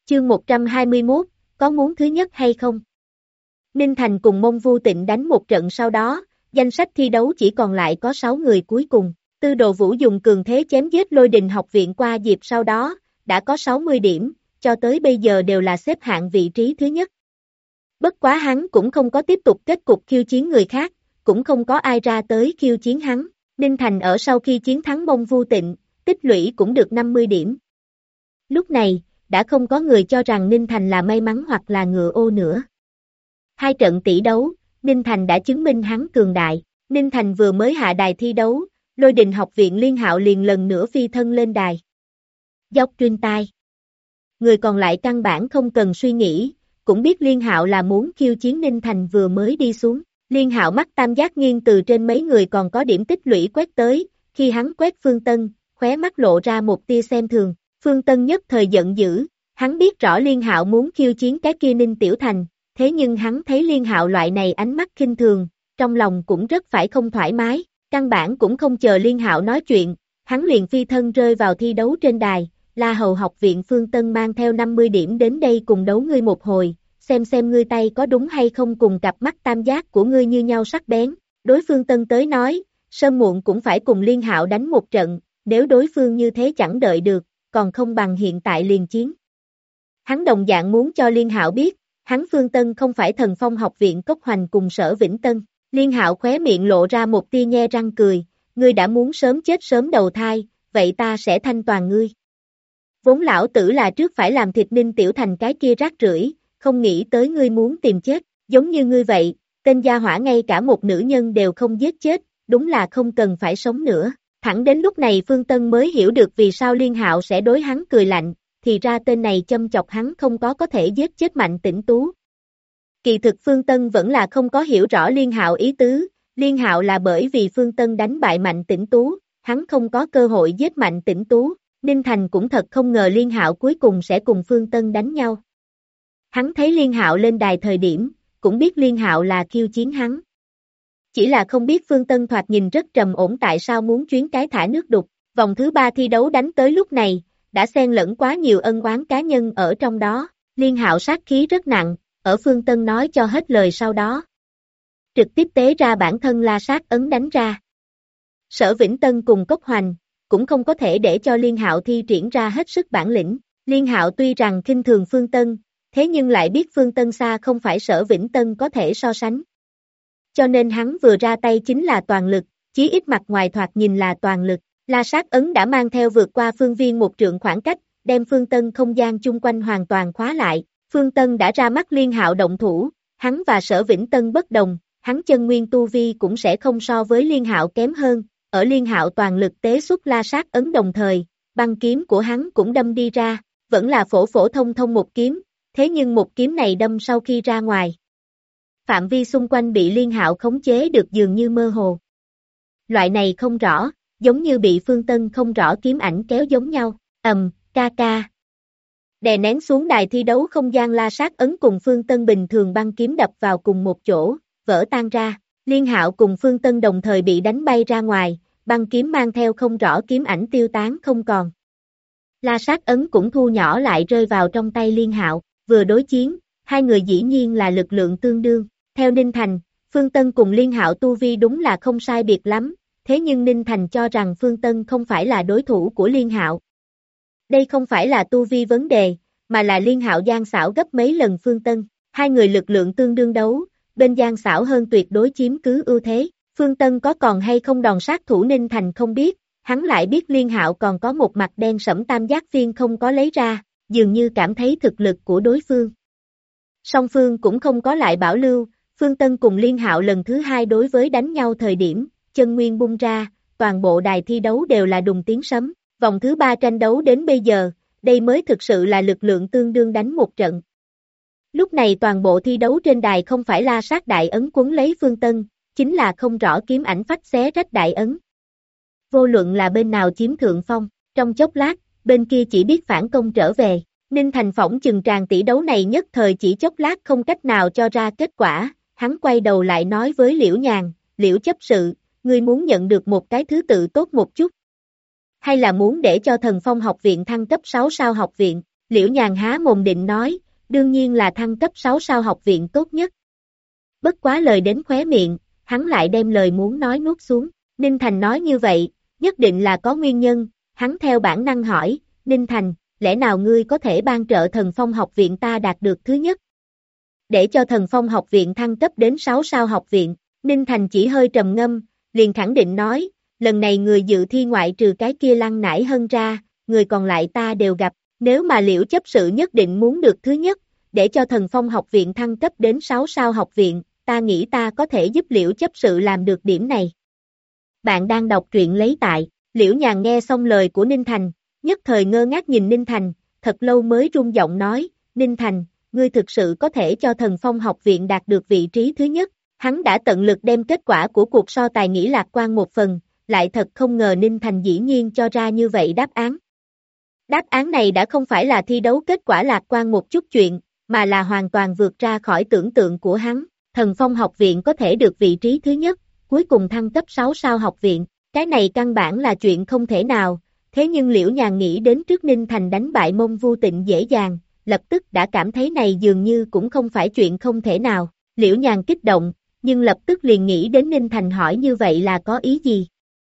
Chương 121, có muốn thứ nhất hay không? Ninh Thành cùng Mông Vu Tịnh đánh một trận sau đó, danh sách thi đấu chỉ còn lại có 6 người cuối cùng. Tư Đồ Vũ dùng cường thế chém giết Lôi Đình học viện qua dịp sau đó, đã có 60 điểm, cho tới bây giờ đều là xếp hạng vị trí thứ nhất. Bất quá hắn cũng không có tiếp tục kết cục khiêu chiến người khác, cũng không có ai ra tới khiêu chiến hắn. Ninh Thành ở sau khi chiến thắng Mông Vu Tịnh, tích lũy cũng được 50 điểm. Lúc này, đã không có người cho rằng Ninh Thành là may mắn hoặc là ngựa ô nữa. 2 trận tỷ đấu, Ninh Thành đã chứng minh hắn cường đại. Ninh Thành vừa mới hạ đài thi đấu, Lôi Đình học viện Liên Hạo liền lần nữa phi thân lên đài. Dốc trên tai. Người còn lại căn bản không cần suy nghĩ, cũng biết Liên Hạo là muốn khiêu chiến. Ninh Thành vừa mới đi xuống. Liên Hạo mắt tam giác nghiêng từ trên mấy người còn có điểm tích lũy quét tới, khi hắn quét Phương Tân, khóe mắt lộ ra một tia xem thường. Phương Tân nhất thời giận dữ, hắn biết rõ Liên Hạo muốn khiêu chiến cái kia Ninh Tiểu Thành, thế nhưng hắn thấy Liên Hạo loại này ánh mắt khinh thường, trong lòng cũng rất phải không thoải mái, căn bản cũng không chờ Liên Hạo nói chuyện, hắn liền phi thân rơi vào thi đấu trên đài. La Hầu học viện Phương Tân mang theo 50 điểm đến đây cùng đấu ngươi một hồi, xem ngươi tay có đúng hay không cùng cặp mắt tam giác của ngươi như nhau sắc bén. Đối Phương Tân tới nói, sớm muộn cũng phải cùng Liên Hạo đánh một trận, nếu đối phương như thế chẳng đợi được, còn không bằng hiện tại liền chiến. Hắn đồng dạng muốn cho Liên Hạo biết, hắn Phương Tân không phải Thần Phong học viện Cốc Hoành cùng Sở Vĩnh Tân. Liên Hạo khóe miệng lộ ra một tia nhe răng cười, ngươi đã muốn sớm chết sớm đầu thai, vậy ta sẽ thanh toàn ngươi. Vốn lão tử là trước phải làm thịt Ninh Tiểu Thành cái kia rác rưởi, không nghĩ tới ngươi muốn tìm chết, giống như ngươi vậy, tên gia hỏa ngay cả một nữ nhân đều không giết chết, đúng là không cần phải sống nữa. Thẳng đến lúc này Phương Tân mới hiểu được vì sao Liên Hạo sẽ đối hắn cười lạnh, thì ra tên này châm chọc hắn không có thể giết chết Mạnh Tĩnh Tú. Kỳ thực Phương Tân vẫn là không có hiểu rõ Liên Hạo ý tứ, Liên Hạo là bởi vì Phương Tân đánh bại Mạnh Tĩnh Tú, hắn không có cơ hội giết Mạnh Tĩnh Tú. Ninh Thành cũng thật không ngờ Liên Hạo cuối cùng sẽ cùng Phương Tân đánh nhau. Hắn thấy Liên Hạo lên đài thời điểm, cũng biết Liên Hạo là khiêu chiến hắn. Chỉ là không biết Phương Tân thoạt nhìn rất trầm ổn tại sao muốn chuyến cái thả nước đục. Vòng thứ 3 thi đấu đánh tới lúc này, đã xen lẫn quá nhiều ân oán cá nhân ở trong đó. Liên Hạo sát khí rất nặng, ở Phương Tân nói cho hết lời sau đó. Trực tiếp tế ra bản thân la sát ấn đánh ra. Sở Vĩnh Tân cùng Cốc Hoành, cũng không có thể để cho Liên Hạo thi triển ra hết sức bản lĩnh. Liên Hạo tuy rằng khinh thường Phương Tân, thế nhưng lại biết Phương Tân xa không phải Sở Vĩnh Tân có thể so sánh. Cho nên hắn vừa ra tay chính là toàn lực, chí ít mặt ngoài thoạt nhìn là toàn lực. La sát ấn đã mang theo vượt qua phương viên một trượng khoảng cách, đem Phương Tân không gian chung quanh hoàn toàn khóa lại. Phương Tân đã ra mắt Liên Hạo động thủ, hắn và Sở Vĩnh Tân bất đồng, hắn chân nguyên tu vi cũng sẽ không so với Liên Hạo kém hơn. Ở Liên Hạo toàn lực tế xuất la sát ấn đồng thời, băng kiếm của hắn cũng đâm đi ra, vẫn là phổ phổ thông thông một kiếm, thế nhưng một kiếm này đâm sau khi ra ngoài. Phạm vi xung quanh bị Liên Hạo khống chế được dường như mơ hồ. Loại này không rõ, giống như bị Phương Tân không rõ kiếm ảnh kéo giống nhau, ca ca. Đè nén xuống đài thi đấu không gian la sát ấn cùng Phương Tân bình thường băng kiếm đập vào cùng một chỗ, vỡ tan ra. Liên Hạo cùng Phương Tân đồng thời bị đánh bay ra ngoài, băng kiếm mang theo không rõ kiếm ảnh tiêu tán không còn. La sát ấn cũng thu nhỏ lại rơi vào trong tay Liên Hạo, vừa đối chiến, hai người dĩ nhiên là lực lượng tương đương. Theo Ninh Thành, Phương Tân cùng Liên Hạo tu vi đúng là không sai biệt lắm, thế nhưng Ninh Thành cho rằng Phương Tân không phải là đối thủ của Liên Hạo. Đây không phải là tu vi vấn đề, mà là Liên Hạo gian xảo gấp mấy lần Phương Tân, hai người lực lượng tương đương đấu. Bên gian xảo hơn tuyệt đối chiếm cứ ưu thế, Phương Tân có còn hay không đòn sát thủ Ninh Thành không biết, hắn lại biết Liên Hạo còn có một mặt đen sẫm tam giác phiên không có lấy ra, dường như cảm thấy thực lực của đối phương. Song phương cũng không có lại bảo lưu, Phương Tân cùng Liên Hạo lần thứ 2 đối với đánh nhau thời điểm, chân nguyên bung ra, toàn bộ đài thi đấu đều là đùng tiếng sấm, vòng thứ 3 tranh đấu đến bây giờ, đây mới thực sự là lực lượng tương đương đánh một trận. Lúc này toàn bộ thi đấu trên đài không phải la sát đại ấn quấn lấy Phương Tân, chính là không rõ kiếm ảnh phách xé rách đại ấn. Vô luận là bên nào chiếm thượng phong, trong chốc lát, bên kia chỉ biết phản công trở về. Ninh Thành phỏng chừng tràng tỷ đấu này nhất thời chỉ chốc lát không cách nào cho ra kết quả, hắn quay đầu lại nói với Liễu Nhàn, Liễu chấp sự, ngươi muốn nhận được một cái thứ tự tốt một chút. Hay là muốn để cho Thần Phong học viện thăng cấp 6 sao học viện, Liễu Nhàn há mồm định nói, đương nhiên là thăng cấp 6 sao học viện tốt nhất. Bất quá lời đến khóe miệng, hắn lại đem lời muốn nói nuốt xuống. Ninh Thành nói như vậy, nhất định là có nguyên nhân, hắn theo bản năng hỏi, Ninh Thành, lẽ nào ngươi có thể ban trợ Thần Phong học viện ta đạt được thứ nhất? Để cho Thần Phong học viện thăng cấp đến 6 sao học viện, Ninh Thành chỉ hơi trầm ngâm, liền khẳng định nói, lần này người dự thi ngoại trừ cái kia Lăng Nải Hân ra, người còn lại ta đều gặp, nếu mà Liễu chấp sự nhất định muốn được thứ nhất, để cho Thần Phong học viện thăng cấp đến 6 sao học viện, ta nghĩ ta có thể giúp Liễu chấp sự làm được điểm này. Bạn đang đọc truyện lấy tại, Liễu Nhàn nghe xong lời của Ninh Thành, nhất thời ngơ ngác nhìn Ninh Thành, thật lâu mới run giọng nói, Ninh Thành, ngươi thực sự có thể cho Thần Phong học viện đạt được vị trí thứ nhất, hắn đã tận lực đem kết quả của cuộc so tài nghĩ lạc quan một phần, lại thật không ngờ Ninh Thành dĩ nhiên cho ra như vậy đáp án. Đáp án này đã không phải là thi đấu kết quả lạc quan một chút chuyện, mà là hoàn toàn vượt ra khỏi tưởng tượng của hắn, Thần Phong học viện có thể được vị trí thứ nhất, cuối cùng thăng cấp 6 sao học viện, cái này căn bản là chuyện không thể nào, thế nhưng Liễu Nhàn nghĩ đến trước Ninh Thành đánh bại Mông Vu Tịnh dễ dàng, lập tức đã cảm thấy này dường như cũng không phải chuyện không thể nào, Liễu Nhàn kích động, nhưng lập tức liền nghĩ đến Ninh Thành hỏi như vậy là có ý gì.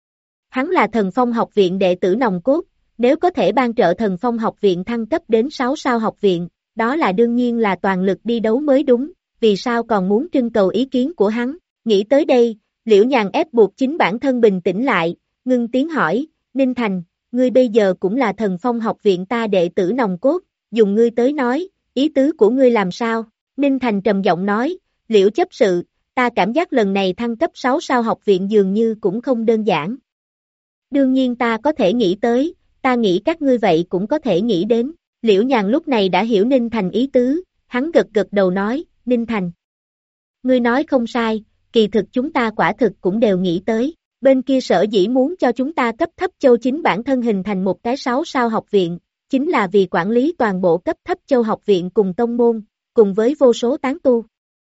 Hắn là Thần Phong học viện đệ tử nòng cốt, nếu có thể ban trợ Thần Phong học viện thăng cấp đến 6 sao học viện, đó là đương nhiên là toàn lực đi đấu mới đúng, vì sao còn muốn trưng cầu ý kiến của hắn, nghĩ tới đây, Liễu Nhàn ép buộc chính bản thân bình tĩnh lại, ngưng tiếng hỏi, Ninh Thành, ngươi bây giờ cũng là Thần Phong học viện ta đệ tử nòng cốt, dùng ngươi tới nói, ý tứ của ngươi làm sao, Ninh Thành trầm giọng nói, Liễu chấp sự, ta cảm giác lần này thăng cấp 6 sao học viện dường như cũng không đơn giản. Đương nhiên ta có thể nghĩ tới, ta nghĩ các ngươi vậy cũng có thể nghĩ đến, Liễu Nhàn lúc này đã hiểu Ninh Thành ý tứ, hắn gật gật đầu nói, Ninh Thành. Ngươi nói không sai, kỳ thực chúng ta quả thực cũng đều nghĩ tới, bên kia sở dĩ muốn cho chúng ta cấp thấp châu chính bản thân hình thành một cái 6 sao học viện, chính là vì quản lý toàn bộ cấp thấp châu học viện cùng tông môn, cùng với vô số tán tu.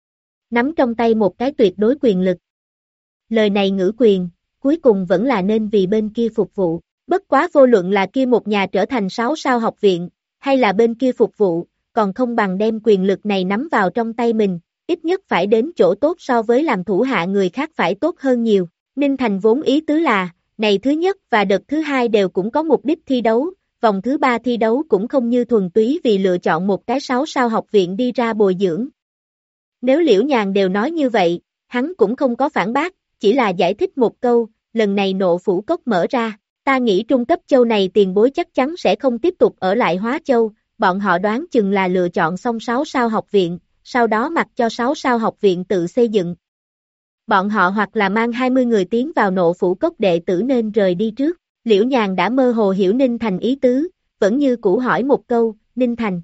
Nắm trong tay một cái tuyệt đối quyền lực. Lời này ngữ quyền, cuối cùng vẫn là nên vì bên kia phục vụ, bất quá vô luận là kia một nhà trở thành 6 sao học viện, hay là bên kia phục vụ, còn không bằng đem quyền lực này nắm vào trong tay mình, ít nhất phải đến chỗ tốt so với làm thủ hạ người khác phải tốt hơn nhiều. Ninh Thành vốn ý tứ là, này thứ nhất và đợt thứ hai đều cũng có mục đích thi đấu, vòng thứ ba thi đấu cũng không như thuần túy vì lựa chọn một cái 6 sao học viện đi ra bồi dưỡng. Nếu Liễu Nhàn đều nói như vậy, hắn cũng không có phản bác, chỉ là giải thích một câu, lần này Nộ Phủ Cốc mở ra, ta nghĩ trung cấp châu này tiền bối chắc chắn sẽ không tiếp tục ở lại Hóa Châu, bọn họ đoán chừng là lựa chọn xong 6 sao học viện, sau đó mặc cho 6 sao học viện tự xây dựng. Bọn họ hoặc là mang 20 người tiến vào Nộ Phủ Cốc đệ tử nên rời đi trước, Liễu Nhàn đã mơ hồ hiểu Ninh Thành ý tứ, vẫn như cũ hỏi một câu, Ninh Thành.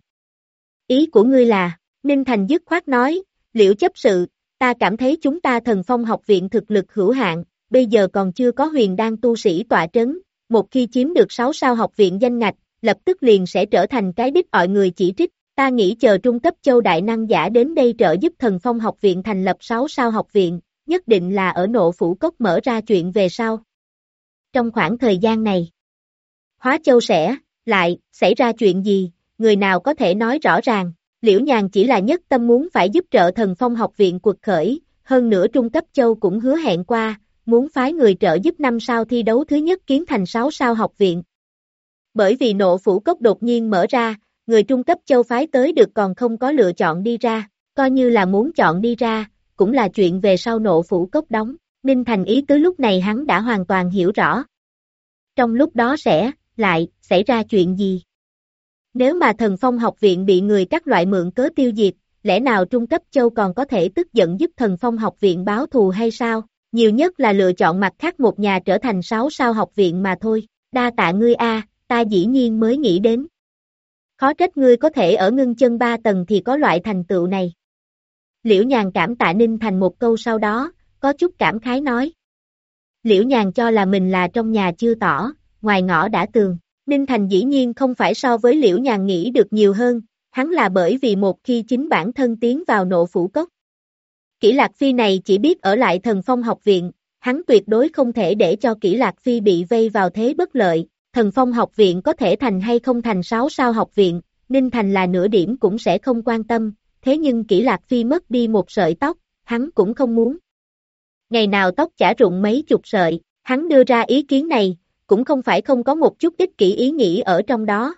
Ý của ngươi là, Ninh Thành dứt khoát nói, Liễu chấp sự, ta cảm thấy chúng ta Thần Phong học viện thực lực hữu hạn, bây giờ còn chưa có huyền đan tu sĩ tọa trấn, một khi chiếm được 6 sao học viện danh ngạch, lập tức liền sẽ trở thành cái đích mọi người chỉ trích, ta nghĩ chờ trung cấp châu đại năng giả đến đây trợ giúp Thần Phong học viện thành lập 6 sao học viện, nhất định là ở Nộ Phủ Cốc mở ra chuyện về sau. Trong khoảng thời gian này, Hóa Châu sẽ, lại, xảy ra chuyện gì, người nào có thể nói rõ ràng, Liễu Nhàn chỉ là nhất tâm muốn phải giúp trợ Thần Phong học viện quật khởi, hơn nữa trung cấp châu cũng hứa hẹn qua, muốn phái người trợ giúp 5 sao thi đấu thứ nhất kiến thành 6 sao học viện. Bởi vì Nộ Phủ Cốc đột nhiên mở ra, người trung cấp châu phái tới được còn không có lựa chọn đi ra, coi như là muốn chọn đi ra, cũng là chuyện về sau Nộ Phủ Cốc đóng, Ninh Thành ý tứ lúc này hắn đã hoàn toàn hiểu rõ. Trong lúc đó sẽ, lại, xảy ra chuyện gì? Nếu mà Thần Phong học viện bị người các loại mượn cớ tiêu diệt, lẽ nào trung cấp châu còn có thể tức giận giúp Thần Phong học viện báo thù hay sao? Nhiều nhất là lựa chọn mặt khác một nhà trở thành 6 sao học viện mà thôi, đa tạ ngươi a, ta dĩ nhiên mới nghĩ đến. Khó trách ngươi có thể ở ngưng chân 3 tầng thì có loại thành tựu này. Liễu Nhàn cảm tạ Ninh Thành một câu sau đó, có chút cảm khái nói. Liễu Nhàn cho là mình là trong nhà chưa tỏ, ngoài ngõ đã tường. Ninh Thành dĩ nhiên không phải so với Liễu Nhàn nghĩ được nhiều hơn, hắn là bởi vì một khi chính bản thân tiến vào Nộ Phủ Cốc. Kỷ Lạc Phi này chỉ biết ở lại Thần Phong học viện, hắn tuyệt đối không thể để cho Kỷ Lạc Phi bị vây vào thế bất lợi, Thần Phong học viện có thể thành hay không thành 6 sao học viện, Ninh Thành là nửa điểm cũng sẽ không quan tâm, thế nhưng Kỷ Lạc Phi mất đi một sợi tóc, hắn cũng không muốn. Ngày nào tóc chả rụng mấy chục sợi, hắn đưa ra ý kiến này, cũng không phải không có một chút ích kỷ ý nghĩ ở trong đó.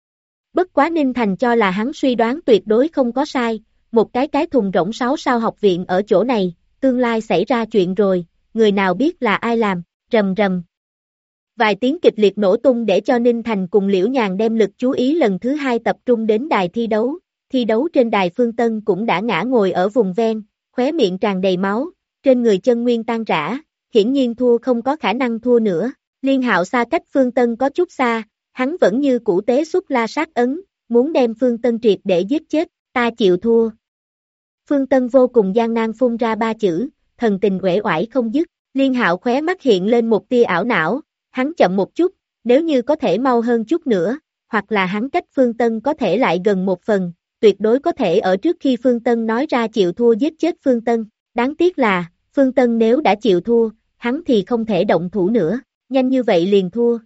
Bất quá Ninh Thành cho là hắn suy đoán tuyệt đối không có sai, một cái thùng rỗng 6 sao học viện ở chỗ này, tương lai xảy ra chuyện rồi, người nào biết là ai làm, rầm rầm. Vài tiếng kịch liệt nổ tung để cho Ninh Thành cùng Liễu Nhàn đem lực chú ý lần thứ hai tập trung đến đài thi đấu trên đài Phương Tân cũng đã ngã ngồi ở vùng ven, khóe miệng tràn đầy máu, trên người chân nguyên tan rã, hiển nhiên thua không có khả năng thua nữa, Liên Hạo xa cách Phương Tân có chút xa, hắn vẫn như cũ tế xuất la sát ấn, muốn đem Phương Tân triệt để giết chết, ta chịu thua. Phương Tân vô cùng gian nan phun ra 3 chữ, thần tình uể oải không dứt, Liên Hạo khóe mắt hiện lên một tia ảo não, hắn chậm một chút, nếu như có thể mau hơn chút nữa, hoặc là hắn cách Phương Tân có thể lại gần một phần, tuyệt đối có thể ở trước khi Phương Tân nói ra chịu thua giết chết Phương Tân, đáng tiếc là, Phương Tân nếu đã chịu thua, hắn thì không thể động thủ nữa, nhanh như vậy liền thua.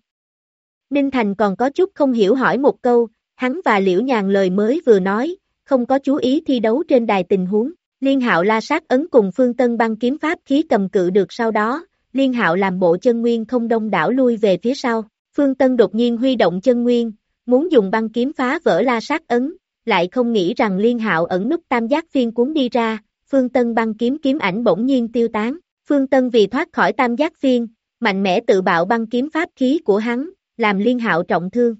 Ninh Thành còn có chút không hiểu hỏi một câu, hắn và Liễu Nhàn lời mới vừa nói, không có chú ý thi đấu trên đài tình huống, Liên Hạo la sát ấn cùng Phương Tân băng kiếm pháp khí cầm cự được sau đó, Liên Hạo làm bộ chân nguyên không đông đảo lui về phía sau, Phương Tân đột nhiên huy động chân nguyên, muốn dùng băng kiếm phá vỡ la sát ấn, lại không nghĩ rằng Liên Hạo ẩn núp tam giác phiên cuốn đi ra, Phương Tân băng kiếm kiếm ảnh bỗng nhiên tiêu tán, Phương Tân vì thoát khỏi tam giác phiên, mạnh mẽ tự bạo băng kiếm pháp khí của hắn, làm Liên Hạo trọng thương.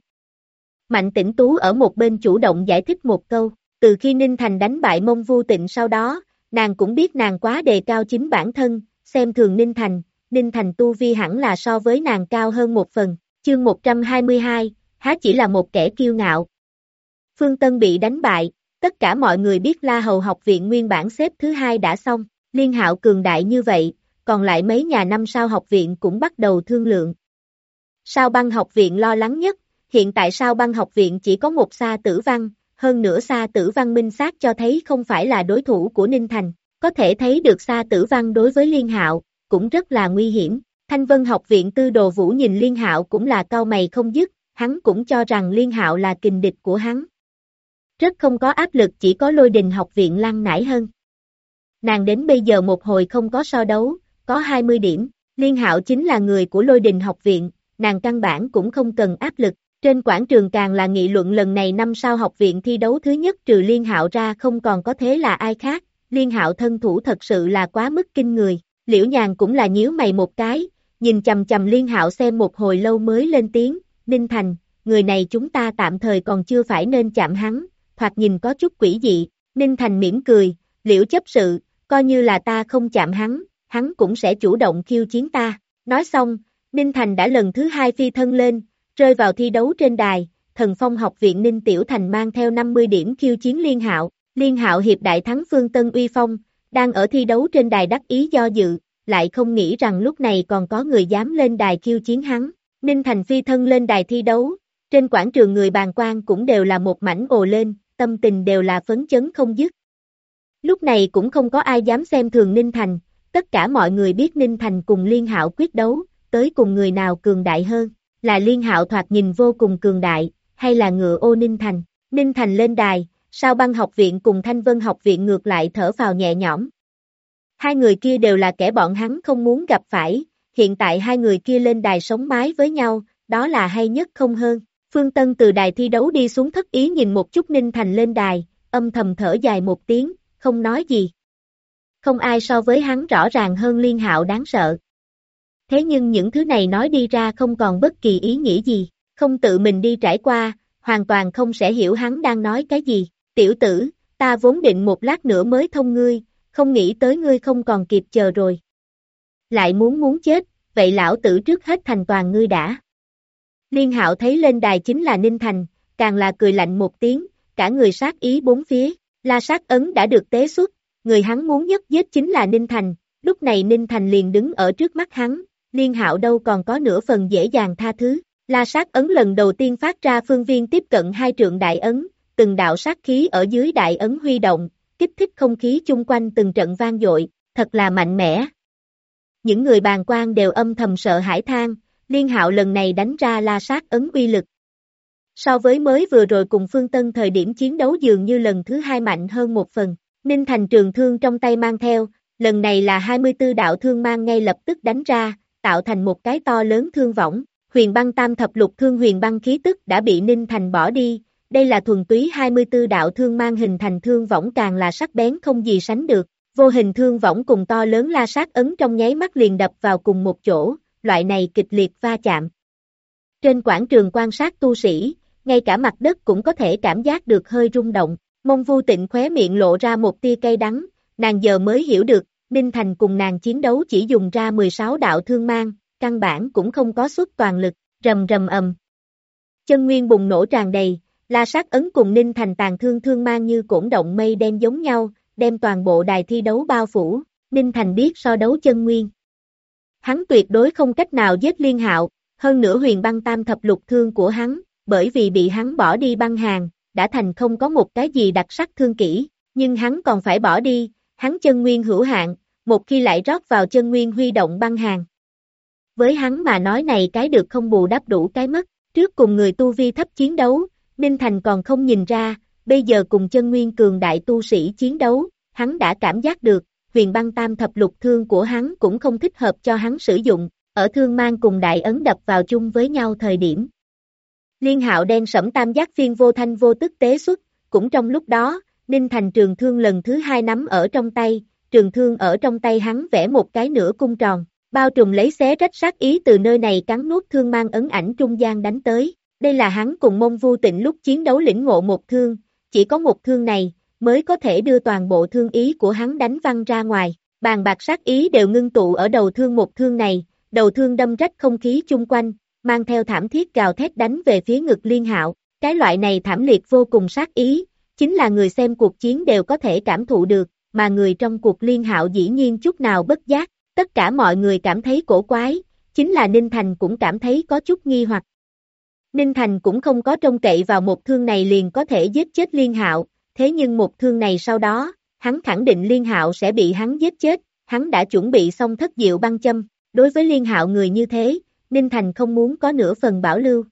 Mạnh Tĩnh Tú ở một bên chủ động giải thích một câu, từ khi Ninh Thành đánh bại Mông Vu Tịnh sau đó, nàng cũng biết nàng quá đề cao chính bản thân, xem thường Ninh Thành tu vi hẳn là so với nàng cao hơn một phần, chương 122, há chỉ là một kẻ kiêu ngạo. Phương Tân bị đánh bại, tất cả mọi người biết La Hầu học viện nguyên bản xếp thứ 2 đã xong, Liên Hạo cường đại như vậy, còn lại mấy nhà 5 sao học viện cũng bắt đầu thương lượng. Sao Băng học viện lo lắng nhất, hiện tại Sao Băng học viện chỉ có một Sa Tử Văn, hơn nữa Sa Tử Văn minh xác cho thấy không phải là đối thủ của Ninh Thành, có thể thấy được Sa Tử Văn đối với Liên Hạo cũng rất là nguy hiểm. Thanh Vân học viện Tư Đồ Vũ nhìn Liên Hạo cũng là cau mày không dứt, hắn cũng cho rằng Liên Hạo là kình địch của hắn. Rất không có áp lực, chỉ có Lôi Đình học viện Lăng Nải hơn. Nàng đến bây giờ một hồi không có so đấu, có 20 điểm, Liên Hạo chính là người của Lôi Đình học viện, nàng căn bản cũng không cần áp lực. Trên quảng trường càng là nghị luận lần này 5 sao học viện thi đấu thứ nhất trừ Liên Hạo ra không còn có thế là ai khác, Liên Hạo thân thủ thật sự là quá mức kinh người, Liễu Nhàn cũng là nhíu mày một cái, nhìn chầm chầm Liên Hạo xem một hồi lâu mới lên tiếng, Ninh Thành, người này chúng ta tạm thời còn chưa phải nên chạm hắn, thoạt nhìn có chút quỷ dị, Ninh Thành mỉm cười, Liễu chấp sự, coi như là ta không chạm hắn cũng sẽ chủ động khiêu chiến ta, nói xong, Ninh Thành đã lần thứ 2 phi thân lên, rơi vào thi đấu trên đài, Thần Phong học viện Ninh Tiểu Thành mang theo 50 điểm khiêu chiến Liên Hạo hiệp đại thắng Phương Tân uy phong, đang ở thi đấu trên đài đắc ý do dự, lại không nghĩ rằng lúc này còn có người dám lên đài khiêu chiến hắn, Ninh Thành phi thân lên đài thi đấu, trên quảng trường người bàn quan cũng đều là một mảnh ồ lên, tâm tình đều là phấn chấn không dứt. Lúc này cũng không có ai dám xem thường Ninh Thành, tất cả mọi người biết Ninh Thành cùng Liên Hạo quyết đấu, tới cùng người nào cường đại hơn. Là Liên Hạo thoạt nhìn vô cùng cường đại, hay là ngựa ô Ninh Thành. Ninh Thành lên đài, Sao Băng học viện cùng Thanh Vân học viện ngược lại thở phào nhẹ nhõm. Hai người kia đều là kẻ bọn hắn không muốn gặp phải, hiện tại hai người kia lên đài sống mái với nhau, đó là hay nhất không hơn. Phương Tân từ đài thi đấu đi xuống thất ý nhìn một chút Ninh Thành lên đài, âm thầm thở dài một tiếng, không nói gì. Không ai so với hắn rõ ràng hơn Liên Hạo đáng sợ. Thế nhưng những thứ này nói đi ra không còn bất kỳ ý nghĩa gì, không tự mình đi trải qua, hoàn toàn không sẽ hiểu hắn đang nói cái gì. Tiểu tử, ta vốn định một lát nữa mới thông ngươi, không nghĩ tới ngươi không còn kịp chờ rồi. Lại muốn chết, vậy lão tử trước hết thành toàn ngươi đã. Liên Hạo thấy lên đài chính là Ninh Thành, càng là cười lạnh một tiếng, cả người sát ý bốn phía, la sát ấn đã được tế xuất, người hắn muốn nhất giết chính là Ninh Thành, lúc này Ninh Thành liền đứng ở trước mắt hắn. Liên Hạo đâu còn có nửa phần dễ dàng tha thứ, la sát ấn lần đầu tiên phát ra phương viên tiếp cận 2 trượng đại ấn, từng đạo sát khí ở dưới đại ấn huy động, kích thích không khí chung quanh từng trận vang dội, thật là mạnh mẽ. Những người bàn quan đều âm thầm sợ hãi than, Liên Hạo lần này đánh ra la sát ấn uy lực. So với mới vừa rồi cùng Phương Tân thời điểm chiến đấu dường như lần thứ hai mạnh hơn một phần. Ninh Thành trường thương trong tay mang theo, lần này là 24 đạo thương mang ngay lập tức đánh ra, tạo thành một cái to lớn thương võng. Huyền băng tam thập lục thương huyền băng khí tức đã bị Ninh Thành bỏ đi, đây là thuần túy 24 đạo thương mang hình thành thương võng càng là sắc bén không gì sánh được. Vô hình thương võng cùng to lớn la sát ấn trong nháy mắt liền đập vào cùng một chỗ, loại này kịch liệt va chạm. Trên quảng trường quan sát tu sĩ, ngay cả mặt đất cũng có thể cảm giác được hơi rung động. Mông Vu Tịnh khóe miệng lộ ra một tia cay đắng, nàng giờ mới hiểu được, Ninh Thành cùng nàng chiến đấu chỉ dùng ra 16 đạo thương mang, căn bản cũng không có xuất toàn lực, rầm rầm ầm. Chân nguyên bùng nổ tràn đầy, la sát ấn cùng Ninh Thành tàn thương thương mang như cổn động mây đen giống nhau, đem toàn bộ đài thi đấu bao phủ. Ninh Thành biết so đấu chân nguyên. Hắn tuyệt đối không cách nào giết Liên Hạo, hơn nữa huyền băng tam thập lục thương của hắn, bởi vì bị hắn bỏ đi băng hàng, đã thành không có một cái gì đặc sắc thương kỹ, nhưng hắn còn phải bỏ đi, hắn chân nguyên hữu hạn, một khi lại rót vào chân nguyên huy động băng hàng. Với hắn mà nói này cái được không bù đắp đủ cái mất, trước cùng người tu vi thấp chiến đấu, Ninh Thành còn không nhìn ra, bây giờ cùng chân nguyên cường đại tu sĩ chiến đấu, hắn đã cảm giác được, huyền băng tam thập lục thương của hắn cũng không thích hợp cho hắn sử dụng, ở thương mang cùng đại ấn đập vào chung với nhau thời điểm. Liên Hạo đen sẫm tam giác phiên vô thanh vô tức tế xuất, cũng trong lúc đó, Ninh Thành trường thương lần thứ hai nắm ở trong tay, trường thương ở trong tay hắn vẽ một cái nửa cung tròn, bao trùm lấy xé rách sát ý từ nơi này cắn nuốt thương mang ấn ảnh trung gian đánh tới. Đây là hắn cùng Mông Vu Tịnh lúc chiến đấu lĩnh ngộ một thương, chỉ có một thương này, mới có thể đưa toàn bộ thương ý của hắn đánh văng ra ngoài, bàn bạc sát ý đều ngưng tụ ở đầu thương một thương này, đầu thương đâm rách không khí chung quanh, mang theo thảm thiết gào thét đánh về phía ngực Liên Hạo, cái loại này thảm liệt vô cùng sát ý, chính là người xem cuộc chiến đều có thể cảm thụ được, mà người trong cuộc Liên Hạo dĩ nhiên chút nào bất giác, tất cả mọi người cảm thấy cổ quái, chính là Ninh Thành cũng cảm thấy có chút nghi hoặc. Ninh Thành cũng không có trông cậy vào một thương này liền có thể giết chết Liên Hạo, thế nhưng một thương này sau đó, hắn khẳng định Liên Hạo sẽ bị hắn giết chết, hắn đã chuẩn bị xong thất diệu băng châm, đối với Liên Hạo người như thế, Ninh Thành không muốn có nửa phần bảo lưu.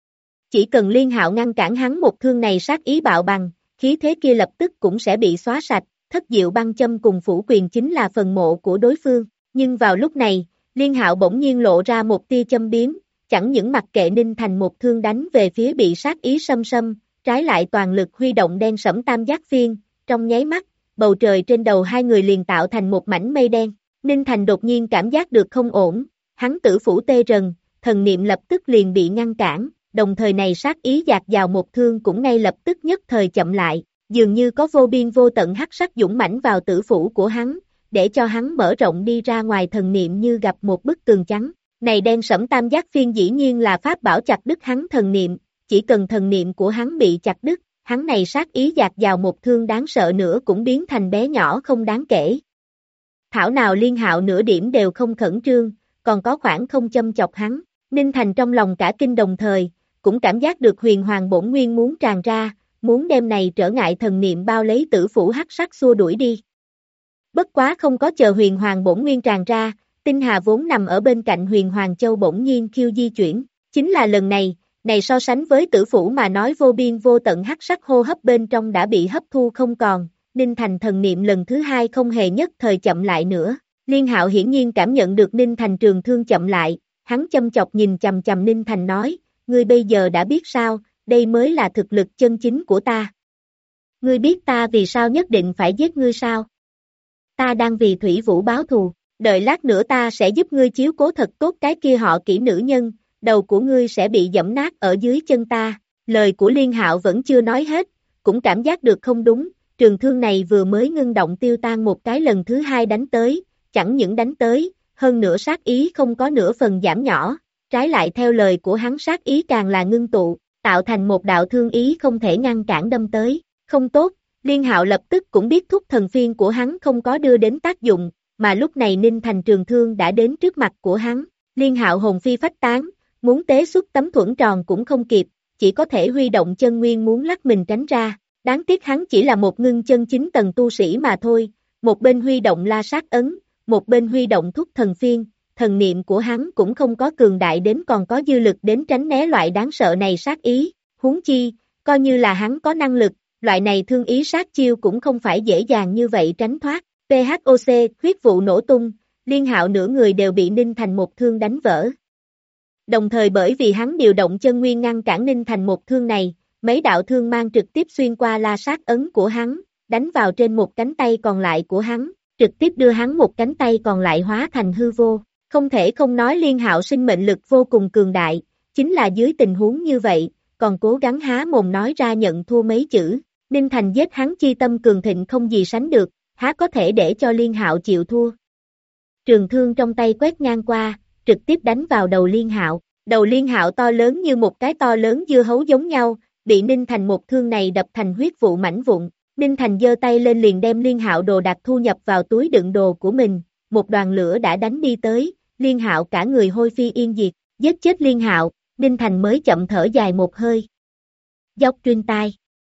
Chỉ cần Liên Hạo ngăn cản hắn một thương này sát ý bạo bằng, khí thế kia lập tức cũng sẽ bị xóa sạch, thất diệu băng châm cùng phủ quyền chính là phần mộ của đối phương, nhưng vào lúc này, Liên Hạo bỗng nhiên lộ ra một tia châm biếm, chẳng những mặc kệ Ninh Thành một thương đánh về phía bị sát ý xâm xâm, trái lại toàn lực huy động đen sẫm tam giác phiên, trong nháy mắt, bầu trời trên đầu hai người liền tạo thành một mảnh mây đen, Ninh Thành đột nhiên cảm giác được không ổn, hắn tử phủ tê rần, thần niệm lập tức liền bị ngăn cản, đồng thời này sát ý dạt vào một thương cũng ngay lập tức nhất thời chậm lại, dường như có vô biên vô tận hắc sắc dũng mãnh vào tử phủ của hắn, để cho hắn mở rộng đi ra ngoài thần niệm như gặp một bức tường trắng. Này đen sẫm tam giác phiên dĩ nhiên là pháp bảo chặt đứt hắn thần niệm, chỉ cần thần niệm của hắn bị chặt đứt, hắn này sát ý dạt vào một thương đáng sợ nữa cũng biến thành bé nhỏ không đáng kể. Thảo nào Liên Hạo nửa điểm đều không khẩn trương, còn có khoảng không châm chọc hắn, Ninh Thành trong lòng cả kinh đồng thời, cũng cảm giác được huyền hoàng bổn nguyên muốn tràn ra, muốn đem này trở ngại thần niệm bao lấy tử phủ hắc sắc xua đuổi đi. Bất quá không có chờ huyền hoàng bổn nguyên tràn ra, tinh hà vốn nằm ở bên cạnh huyền hoàng châu bỗng nhiên khiêu di chuyển, chính là lần này, này so sánh với tử phủ mà nói vô biên vô tận hắc sắc hô hấp bên trong đã bị hấp thu không còn, Ninh Thành thần niệm lần thứ hai không hề nhất thời chậm lại nữa, Liên Hạo hiển nhiên cảm nhận được Ninh Thành trường thương chậm lại, hắn châm chọc nhìn chằm chằm Ninh Thành nói, ngươi bây giờ đã biết sao, đây mới là thực lực chân chính của ta. Ngươi biết ta vì sao nhất định phải giết ngươi sao? Ta đang vì Thủy Vũ báo thù, đợi lát nữa ta sẽ giúp ngươi chiếu cố thật tốt cái kia họ Kỷ nữ nhân, đầu của ngươi sẽ bị giẫm nát ở dưới chân ta. Lời của Liên Hạo vẫn chưa nói hết, cũng cảm giác được không đúng, trường thương này vừa mới ngưng động tiêu tan một cái lần thứ hai đánh tới, chẳng những đánh tới, hơn nữa sát ý không có nửa phần giảm nhỏ, trái lại theo lời của hắn sát ý càng là ngưng tụ, tạo thành một đạo thương ý không thể ngăn cản đâm tới, không tốt, Liên Hạo lập tức cũng biết thúc thần phiên của hắn không có đưa đến tác dụng, mà lúc này Ninh Thành trường thương đã đến trước mặt của hắn, Liên Hạo hồn phi phách tán, muốn tế xuất tấm thuẫn tròn cũng không kịp, chỉ có thể huy động chân nguyên muốn lắc mình tránh ra, đáng tiếc hắn chỉ là một ngưng chân chính tầng tu sĩ mà thôi, một bên huy động la sát ấn, một bên huy động thúc thần phiên, thần niệm của hắn cũng không có cường đại đến còn có dư lực đến tránh né loại đáng sợ này sát ý, Huống chi, coi như là hắn có năng lực, loại này thương ý sát chiêu cũng không phải dễ dàng như vậy tránh thoát. PHOC, huyết vụ nổ tung, Liên Hạo nửa người đều bị Ninh Thành một thương đánh vỡ. Đồng thời bởi vì hắn điều động chân nguyên ngăn cản Ninh Thành một thương này, mấy đạo thương mang trực tiếp xuyên qua la sát ấn của hắn, đánh vào trên một cánh tay còn lại của hắn, trực tiếp đưa hắn một cánh tay còn lại hóa thành hư vô. Không thể không nói Liên Hạo sinh mệnh lực vô cùng cường đại, chính là dưới tình huống như vậy, còn cố gắng há mồm nói ra nhận thua mấy chữ. Ninh Thành giết hắn chi tâm cường thịnh không gì sánh được, há có thể để cho Liên Hạo chịu thua. Trường thương trong tay quét ngang qua, trực tiếp đánh vào đầu Liên Hạo. Đầu Liên Hạo to lớn như một cái to lớn dưa hấu giống nhau, bị Ninh Thành một thương này đập thành huyết vụ mảnh vụn. Ninh Thành giơ tay lên liền đem Liên Hạo đồ đạc thu nhập vào túi đựng đồ của mình, một đoàn lửa đã đánh đi tới, Liên Hạo cả người hôi phi yên diệt, giết chết Liên Hạo, Ninh Thành mới chậm thở dài một hơi. Dốc truyền tai.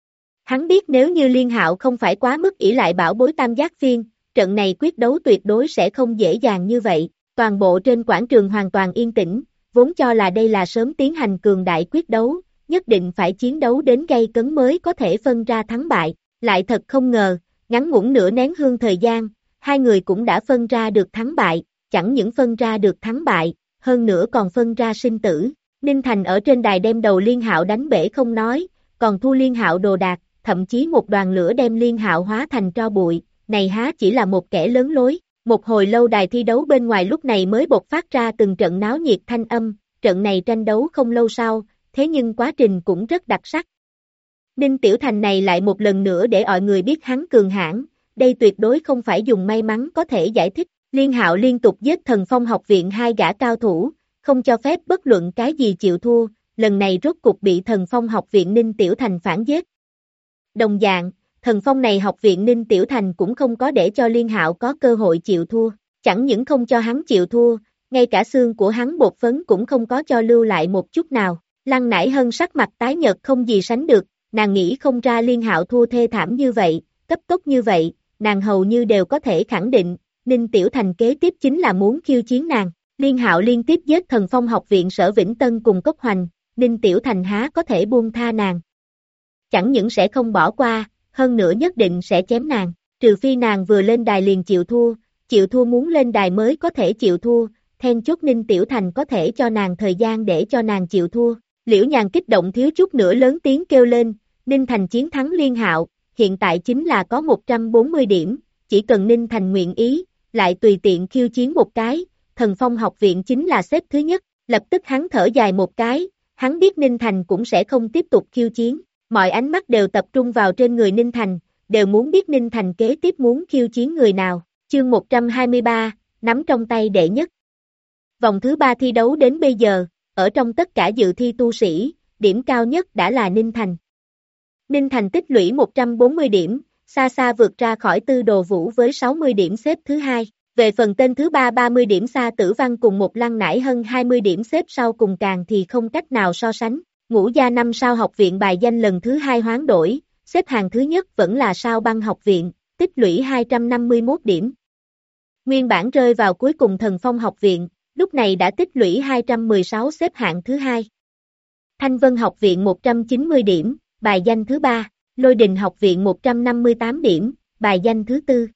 Hắn biết nếu như Liên Hạo không phải quá mức ỷ lại bảo bối tam giác phiên, trận này quyết đấu tuyệt đối sẽ không dễ dàng như vậy. Toàn bộ trên quảng trường hoàn toàn yên tĩnh, vốn cho là đây là sớm tiến hành cường đại quyết đấu, nhất định phải chiến đấu đến gay cấn mới có thể phân ra thắng bại, lại thật không ngờ, ngắn ngủn nửa nén hương thời gian, hai người cũng đã phân ra được thắng bại, chẳng những phân ra được thắng bại, hơn nữa còn phân ra sinh tử. Ninh Thành ở trên đài đem đầu Liên Hạo đánh bể không nói, còn thu Liên Hạo đồ đạc, thậm chí một đoàn lửa đem Liên Hạo hóa thành tro bụi, này há chỉ là một kẻ lớn lối. Một hồi lâu đài thi đấu bên ngoài lúc này mới bộc phát ra từng trận náo nhiệt thanh âm, trận này tranh đấu không lâu sau, thế nhưng quá trình cũng rất đặc sắc. Ninh Tiểu Thành này lại một lần nữa để mọi người biết hắn cường hãn, đây tuyệt đối không phải dùng may mắn có thể giải thích. Liên Hạo liên tục giết Thần Phong học viện hai gã cao thủ, không cho phép bất luận cái gì chịu thua, lần này rốt cục bị Thần Phong học viện Ninh Tiểu Thành phản giết. Đồng dạng, Thần Phong này học viện Ninh Tiểu Thành cũng không có để cho Liên Hạo có cơ hội chịu thua, chẳng những không cho hắn chịu thua, ngay cả xương của hắn bột phấn cũng không có cho lưu lại một chút nào. Lăng Nải Hân sắc mặt tái nhợt không gì sánh được, nàng nghĩ không ra Liên Hạo thua thê thảm như vậy, cấp tốc như vậy, nàng hầu như đều có thể khẳng định, Ninh Tiểu Thành kế tiếp chính là muốn khiêu chiến nàng. Liên Hạo liên tiếp giết Thần Phong học viện Sở Vĩnh Tân cùng Cốc Hoành, Ninh Tiểu Thành há có thể buông tha nàng. Chẳng những sẽ không bỏ qua, hơn nữa nhất định sẽ chém nàng, trừ phi nàng vừa lên đài liền chịu thua muốn lên đài mới có thể chịu thua, then chốt Ninh Tiểu Thành có thể cho nàng thời gian để cho nàng chịu thua. Liễu Nhàn kích động thiếu chút nữa lớn tiếng kêu lên, Ninh Thành chiến thắng Liên Hạo, hiện tại chính là có 140 điểm, chỉ cần Ninh Thành nguyện ý, lại tùy tiện khiêu chiến một cái, Thần Phong học viện chính là xếp thứ nhất, lập tức hắn thở dài một cái, hắn biết Ninh Thành cũng sẽ không tiếp tục khiêu chiến, mọi ánh mắt đều tập trung vào trên người Ninh Thành, đều muốn biết Ninh Thành kế tiếp muốn khiêu chiến người nào. Chương 123, nắm trong tay đệ nhất. Vòng thứ 3 thi đấu đến bây giờ, ở trong tất cả dự thi tu sĩ, điểm cao nhất đã là Ninh Thành. Ninh Thành tích lũy 140 điểm, xa xa vượt ra khỏi Tư Đồ Vũ với 60 điểm xếp thứ hai. Về phần tên thứ 3 30 điểm Sa Tử Văn cùng một Lăng Nải Hân 20 điểm xếp sau cùng càng thì không cách nào so sánh. Ngũ gia 5 sao học viện bài danh lần thứ 2 hoán đổi, xếp hàng thứ nhất vẫn là Sao Băng học viện, tích lũy 251 điểm. Nguyên bản rơi vào cuối cùng Thần Phong học viện, lúc này đã tích lũy 216 xếp hạng thứ hai. Thanh Vân học viện 190 điểm, bài danh thứ 3, Lôi Đình học viện 158 điểm, bài danh thứ 4.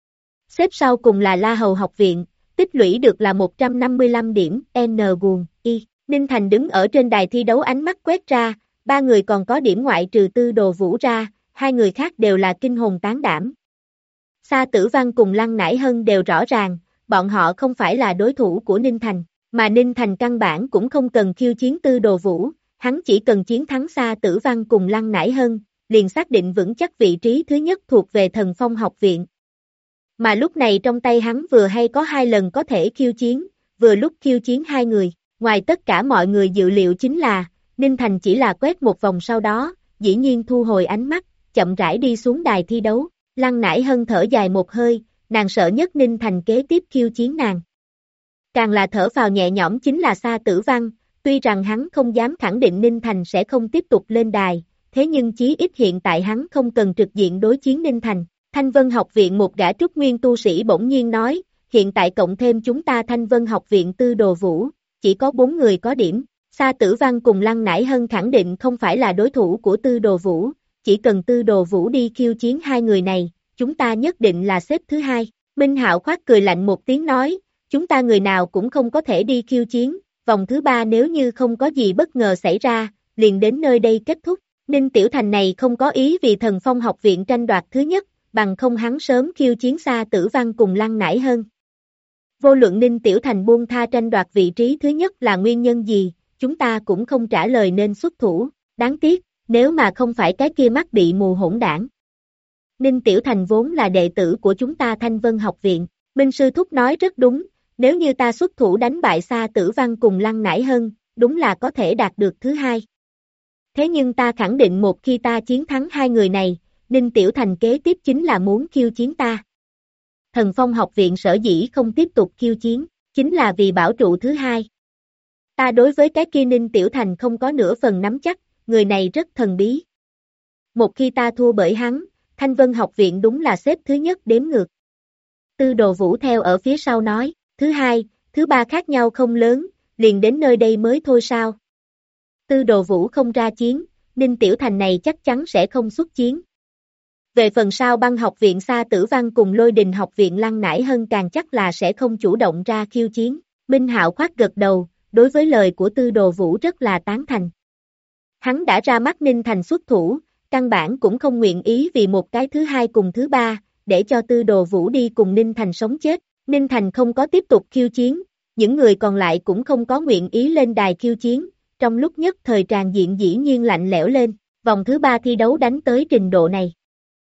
Xếp sau cùng là La Hầu học viện, tích lũy được là 155 điểm, N-I. Ninh Thành đứng ở trên đài thi đấu ánh mắt quét ra, ba người còn có điểm ngoại trừ Tư Đồ Vũ ra, hai người khác đều là kinh hồn tán đảm. Sa Tử Văn cùng Lăng Nải Hân đều rõ ràng, bọn họ không phải là đối thủ của Ninh Thành, mà Ninh Thành căn bản cũng không cần khiêu chiến Tư Đồ Vũ, hắn chỉ cần chiến thắng Sa Tử Văn cùng Lăng Nải Hân, liền xác định vững chắc vị trí thứ nhất thuộc về Thần Phong học viện. Mà lúc này trong tay hắn vừa hay có 2 lần có thể khiêu chiến, vừa lúc khiêu chiến 2 người, ngoài tất cả mọi người dự liệu chính là, Ninh Thành chỉ là quét một vòng sau đó, dĩ nhiên thu hồi ánh mắt, chậm rãi đi xuống đài thi đấu. Lăng Nải Hân thở dài một hơi, nàng sợ nhất Ninh Thành kế tiếp khiêu chiến nàng. Càng là thở phào nhẹ nhõm chính là Sa Tử Văn, tuy rằng hắn không dám khẳng định Ninh Thành sẽ không tiếp tục lên đài, thế nhưng chí ít hiện tại hắn không cần trực diện đối chiến Ninh Thành. Thanh Vân học viện một gã trúc nguyên tu sĩ bỗng nhiên nói, hiện tại cộng thêm chúng ta Thanh Vân học viện Tư Đồ Vũ, chỉ có 4 người có điểm, Sa Tử Văn cùng Lăng Nải Hân khẳng định không phải là đối thủ của Tư Đồ Vũ, chỉ cần Tư Đồ Vũ đi khiêu chiến hai người này, chúng ta nhất định là xếp thứ hai. Minh Hạo khoát cười lạnh một tiếng nói, chúng ta người nào cũng không có thể đi khiêu chiến, vòng thứ ba nếu như không có gì bất ngờ xảy ra, liền đến nơi đây kết thúc. Ninh Tiểu Thành này không có ý vì Thần Phong học viện tranh đoạt thứ nhất, bằng không hắn sớm khiêu chiến Sa Tử Văn cùng Lăng Nải Hân. Vô luận Ninh Tiểu Thành buông tha tranh đoạt vị trí thứ nhất là nguyên nhân gì, chúng ta cũng không trả lời nên xuất thủ, đáng tiếc, nếu mà không phải cái kia mắt bị mù hỗn đảng. Ninh Tiểu Thành vốn là đệ tử của chúng ta Thanh Vân học viện, Minh Sư Thúc nói rất đúng, nếu như ta xuất thủ đánh bại Sa Tử Văn cùng Lăng Nải Hân, đúng là có thể đạt được thứ hai. Thế nhưng ta khẳng định một khi ta chiến thắng hai người này, Ninh Tiểu Thành kế tiếp chính là muốn khiêu chiến ta. Thần Phong học viện sở dĩ không tiếp tục khiêu chiến, chính là vì bảo trụ thứ hai. Ta đối với cái kia Ninh Tiểu Thành không có nửa phần nắm chắc, người này rất thần bí. Một khi ta thua bởi hắn, Thanh Vân học viện đúng là xếp thứ nhất đếm ngược. Tư Đồ Vũ theo ở phía sau nói, thứ hai, thứ ba khác nhau không lớn, liền đến nơi đây mới thôi sao. Tư Đồ Vũ không ra chiến, Ninh Tiểu Thành này chắc chắn sẽ không xuất chiến. Về phần sau Băng học viện Sa Tử Văn cùng Lôi Đình học viện Lăng Nải Hân càng chắc là sẽ không chủ động ra khiêu chiến. Minh Hạo khoát gật đầu, đối với lời của Tư Đồ Vũ rất là tán thành. Hắn đã ra mắt Ninh Thành xuất thủ, căn bản cũng không nguyện ý vì một cái thứ hai cùng thứ ba, để cho Tư Đồ Vũ đi cùng Ninh Thành sống chết. Ninh Thành không có tiếp tục khiêu chiến, những người còn lại cũng không có nguyện ý lên đài khiêu chiến, trong lúc nhất thời tràn diện dĩ nhiên lạnh lẽo lên, vòng thứ ba thi đấu đánh tới trình độ này.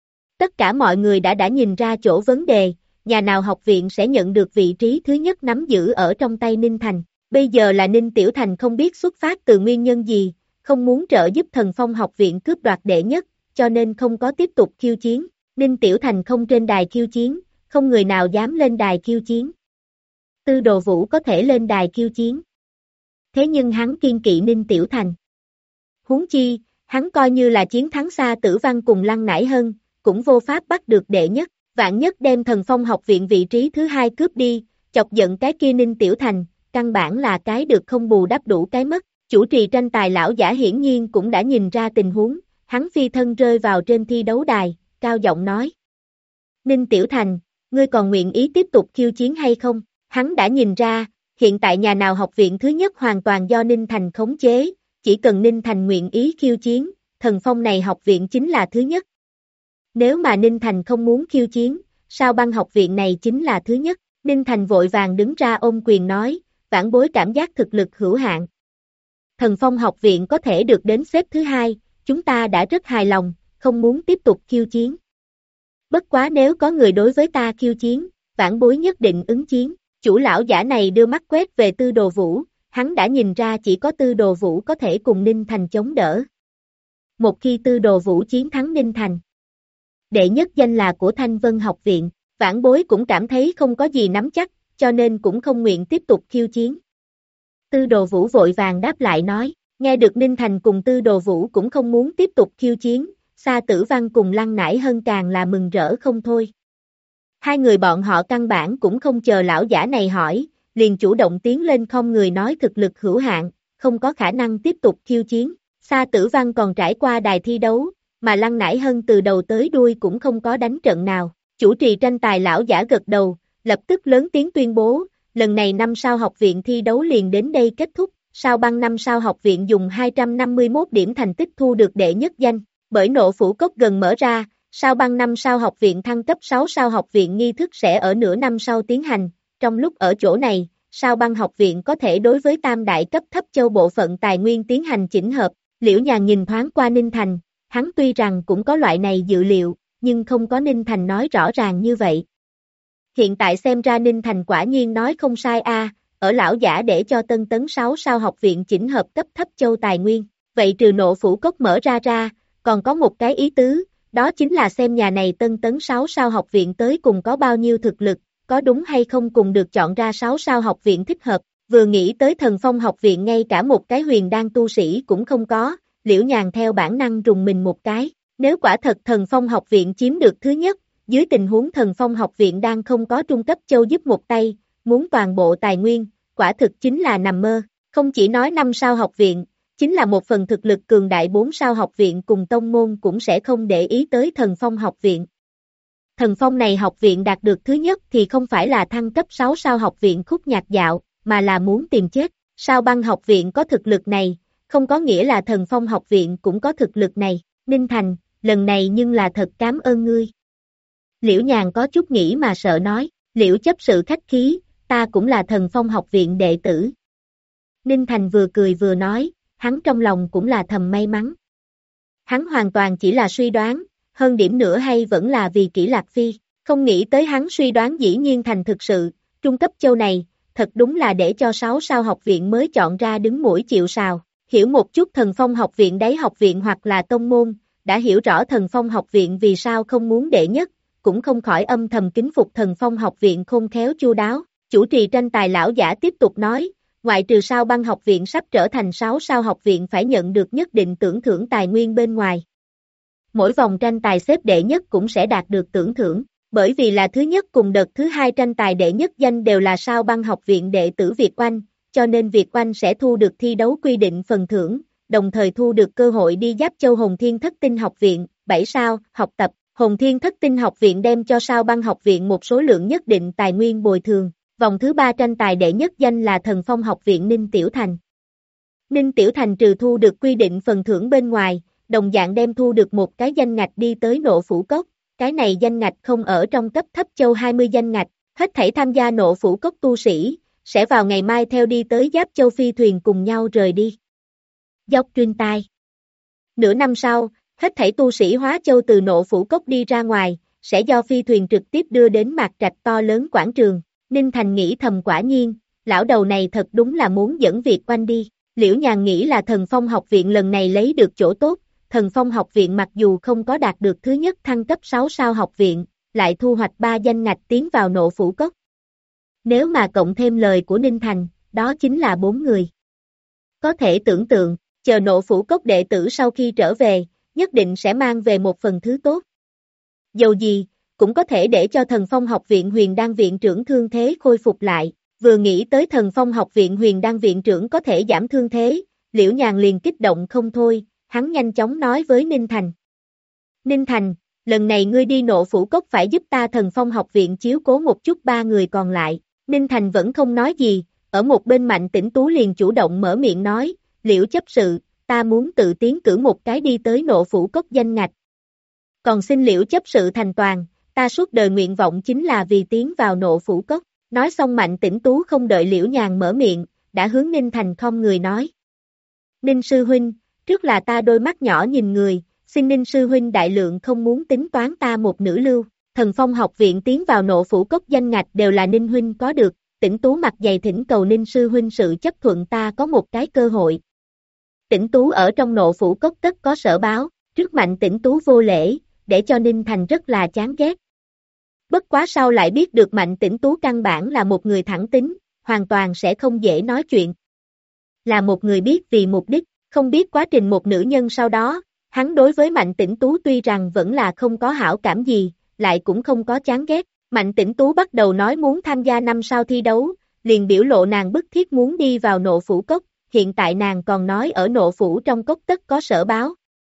Tất cả mọi người đã nhìn ra chỗ vấn đề, nhà nào học viện sẽ nhận được vị trí thứ nhất nắm giữ ở trong tay Ninh Thành. Bây giờ là Ninh Tiểu Thành không biết xuất phát từ nguyên nhân gì, không muốn trợ giúp Thần Phong học viện cướp đoạt đệ nhất, cho nên không có tiếp tục khiêu chiến. Ninh Tiểu Thành không trên đài khiêu chiến, không người nào dám lên đài khiêu chiến. Tư Đồ Vũ có thể lên đài khiêu chiến. Thế nhưng hắn kiên kỵ Ninh Tiểu Thành. Huống chi, hắn coi như là chiến thắng Sa Tử Văn cùng Lăng Nải Hân, cũng vô pháp bắt được đệ nhất, vạn nhất đem Thần Phong học viện vị trí thứ hai cướp đi, chọc giận cái kia Ninh Tiểu Thành, căn bản là cái được không bù đắp đủ cái mất. Chủ trì tranh tài lão giả hiển nhiên cũng đã nhìn ra tình huống, hắn phi thân rơi vào trên thi đấu đài, cao giọng nói. Ninh Tiểu Thành, ngươi còn nguyện ý tiếp tục khiêu chiến hay không? Hắn đã nhìn ra, hiện tại nhà nào học viện thứ nhất hoàn toàn do Ninh Thành khống chế, chỉ cần Ninh Thành nguyện ý khiêu chiến, Thần Phong này học viện chính là thứ nhất. Nếu mà Ninh Thành không muốn khiêu chiến, sao Băng học viện này chính là thứ nhất? Ninh Thành vội vàng đứng ra ôm quyền nói, vãn bối cảm giác thực lực hữu hạn. Thần Phong học viện có thể được đến xếp thứ hai, chúng ta đã rất hài lòng, không muốn tiếp tục khiêu chiến. Bất quá nếu có người đối với ta khiêu chiến, vãn bối nhất định ứng chiến. Chủ lão giả này đưa mắt quét về Tư Đồ Vũ, hắn đã nhìn ra chỉ có Tư Đồ Vũ có thể cùng Ninh Thành chống đỡ. Một khi Tư Đồ Vũ chiến thắng Ninh Thành, đệ nhất danh là của Thanh Vân học viện, vãn bối cũng cảm thấy không có gì nắm chắc, cho nên cũng không nguyện tiếp tục khiêu chiến. Tư Đồ Vũ vội vàng đáp lại nói, nghe được Ninh Thành cùng Tư Đồ Vũ cũng không muốn tiếp tục khiêu chiến, Sa Tử Văn cùng Lăng Nải Hân càng là mừng rỡ không thôi. Hai người bọn họ căn bản cũng không chờ lão giả này hỏi, liền chủ động tiến lên không người nói thực lực hữu hạn, không có khả năng tiếp tục khiêu chiến. Sa Tử Văn còn trải qua đài thi đấu, mà Lăng Nải Hân từ đầu tới đuôi cũng không có đánh trận nào. Chủ trì tranh tài lão giả gật đầu, lập tức lớn tiếng tuyên bố, lần này năm sao học viện thi đấu liền đến đây kết thúc, Sao Băng năm sao học viện dùng 251 điểm thành tích thu được đệ nhất danh, bởi nộ phủ cốc gần mở ra, Sao Băng năm sao học viện thăng cấp 6 sao học viện nghi thức sẽ ở nửa năm sau tiến hành, trong lúc ở chỗ này, Sao Băng học viện có thể đối với tam đại cấp thấp châu bộ phận tài nguyên tiến hành chỉnh hợp. Liễu Nhàn nhìn thoáng qua Ninh Thành, hắn tuy rằng cũng có loại này dự liệu, nhưng không có Ninh Thành nói rõ ràng như vậy. Hiện tại xem ra Ninh Thành quả nhiên nói không sai ở lão giả để cho Tân Tấn 6 sao học viện chỉnh hợp cấp thấp châu tài nguyên, vậy trừ nộ phủ cốc mở ra, còn có một cái ý tứ, đó chính là xem nhà này Tân Tấn 6 sao học viện tới cùng có bao nhiêu thực lực, có đúng hay không cùng được chọn ra 6 sao học viện thích hợp, vừa nghĩ tới Thần Phong học viện ngay cả một cái huyền đan tu sĩ cũng không có, Liễu Nhàn theo bản năng rùng mình một cái, nếu quả thật Thần Phong học viện chiếm được thứ nhất, dưới tình huống Thần Phong học viện đang không có trung cấp châu giúp một tay, muốn toàn bộ tài nguyên, quả thực chính là nằm mơ, Không chỉ nói 5 sao học viện, chính là một phần thực lực cường đại 4 sao học viện cùng tông môn cũng sẽ không để ý tới Thần Phong học viện. Thần Phong này học viện đạt được thứ nhất thì không phải là thăng cấp 6 sao học viện khúc nhạc dạo, mà là muốn tìm chết. Sao Băng học viện có thực lực này, không có nghĩa là Thần Phong học viện cũng có thực lực này. Ninh Thành, lần này nhưng là thật cảm ơn ngươi. Liễu Nhàn có chút nghĩ mà sợ nói, Liễu chấp sự khách khí, ta cũng là Thần Phong học viện đệ tử. Ninh Thành vừa cười vừa nói, hắn trong lòng cũng là thầm may mắn. Hắn hoàn toàn chỉ là suy đoán, hơn điểm nữa hay vẫn là vì Kỷ Lạc Phi, không nghĩ tới hắn suy đoán dĩ nhiên thành thực sự, trung cấp châu này, thật đúng là để cho 6 sao học viện mới chọn ra đứng mũi chịu sào, hiểu một chút Thần Phong học viện đáy học viện hoặc là tông môn, đã hiểu rõ Thần Phong học viện vì sao không muốn đệ nhất, cũng không khỏi âm thầm kính phục Thần Phong học viện khôn khéo chu đáo. Chủ trì tranh tài lão giả tiếp tục nói, ngoại trừ Sao Băng học viện sắp trở thành 6 sao học viện phải nhận được nhất định tưởng thưởng tài nguyên bên ngoài. Mỗi vòng tranh tài xếp đệ nhất cũng sẽ đạt được tưởng thưởng, bởi vì là thứ nhất cùng đợt thứ hai tranh tài đệ nhất danh đều là Sao Băng học viện đệ tử Việt Oanh, cho nên Việt Oanh sẽ thu được thi đấu quy định phần thưởng, đồng thời thu được cơ hội đi Giáp Châu Hồn Thiên Thất Tinh học viện, 7 sao, học tập. Hồn Thiên Thất Tinh học viện đem cho Sao Băng học viện một số lượng nhất định tài nguyên bồi thường. Vòng thứ 3 tranh tài đệ nhất danh là Thần Phong học viện Ninh Tiểu Thành. Ninh Tiểu Thành trừ thu được quy định phần thưởng bên ngoài, đồng dạng đem thu được một cái danh ngạch đi tới Nộ Phủ Cốc. Cái này danh ngạch không ở trong cấp thấp châu 20 danh ngạch, hết thảy tham gia Nộ Phủ Cốc tu sĩ, sẽ vào ngày mai theo đi tới Giáp Châu phi thuyền cùng nhau rời đi. Dốc Truyên Tai. Nửa năm sau, hết thảy tu sĩ Hóa Châu từ Nộ Phủ Cốc đi ra ngoài, sẽ do phi thuyền trực tiếp đưa đến Mạc Trạch to lớn quảng trường. Ninh Thành nghĩ thầm quả nhiên, lão đầu này thật đúng là muốn dẫn Việt Oanh đi. Liễu Nhàn nghĩ là Thần Phong học viện lần này lấy được chỗ tốt, Thần Phong học viện mặc dù không có đạt được thứ nhất thăng cấp 6 sao học viện, lại thu hoạch 3 danh ngạch tiến vào Nộ Phủ Cốc. Nếu mà cộng thêm lời của Ninh Thành, đó chính là 4 người. Có thể tưởng tượng, chờ Nộ Phủ Cốc đệ tử sau khi trở về, nhất định sẽ mang về một phần thứ tốt. Dầu gì, cũng có thể để cho Thần Phong học viện Huyền Đan viện trưởng thương thế khôi phục lại. Vừa nghĩ tới Thần Phong học viện Huyền Đan viện trưởng có thể giảm thương thế, Liễu Nhàn liền kích động không thôi, hắn nhanh chóng nói với Ninh Thành. Ninh Thành, lần này ngươi đi Nộ Phủ Cốc phải giúp ta Thần Phong học viện chiếu cố một chút 3 người còn lại. Ninh Thành vẫn không nói gì, ở một bên Mạnh Tĩnh Tú liền chủ động mở miệng nói, Liễu chấp sự, ta muốn tự tiến cử một cái đi tới Nộ Phủ Cốc danh ngạch. Còn xin Liễu chấp sự thành toàn, ta suốt đời nguyện vọng chính là vì tiến vào Nộ Phủ Cốc. Nói xong Mạnh Tĩnh Tú không đợi Liễu Nhàn mở miệng, đã hướng Ninh Thành không người nói. Ninh sư huynh, trước là ta đôi mắt nhỏ nhìn người, xin Ninh sư huynh đại lượng không muốn tính toán ta một nữ lưu. Thần Phong học viện tiến vào Nộ Phủ Cốc danh ngạch đều là Ninh huynh có được, Tĩnh Tú mặt dày thỉnh cầu Ninh sư huynh sự chấp thuận ta có một cái cơ hội. Tĩnh Tú ở trong Nộ Phủ Cốc tất có sở báo, trước Mạnh Tĩnh Tú vô lễ, để cho Ninh Thành rất là chán ghét. Bất quá sau lại biết được Mạnh Tĩnh Tú căn bản là một người thẳng tính, hoàn toàn sẽ không dễ nói chuyện. Là một người biết vì mục đích, không biết quá trình một nữ nhân sau đó, hắn đối với Mạnh Tĩnh Tú tuy rằng vẫn là không có hảo cảm gì, lại cũng không có chán ghét. Mạnh Tĩnh Tú bắt đầu nói muốn tham gia 5 sao thi đấu, liền biểu lộ nàng bức thiết muốn đi vào Nộ Phủ Cốc, hiện tại nàng còn nói ở Nộ Phủ trong cốc tất có sở báo.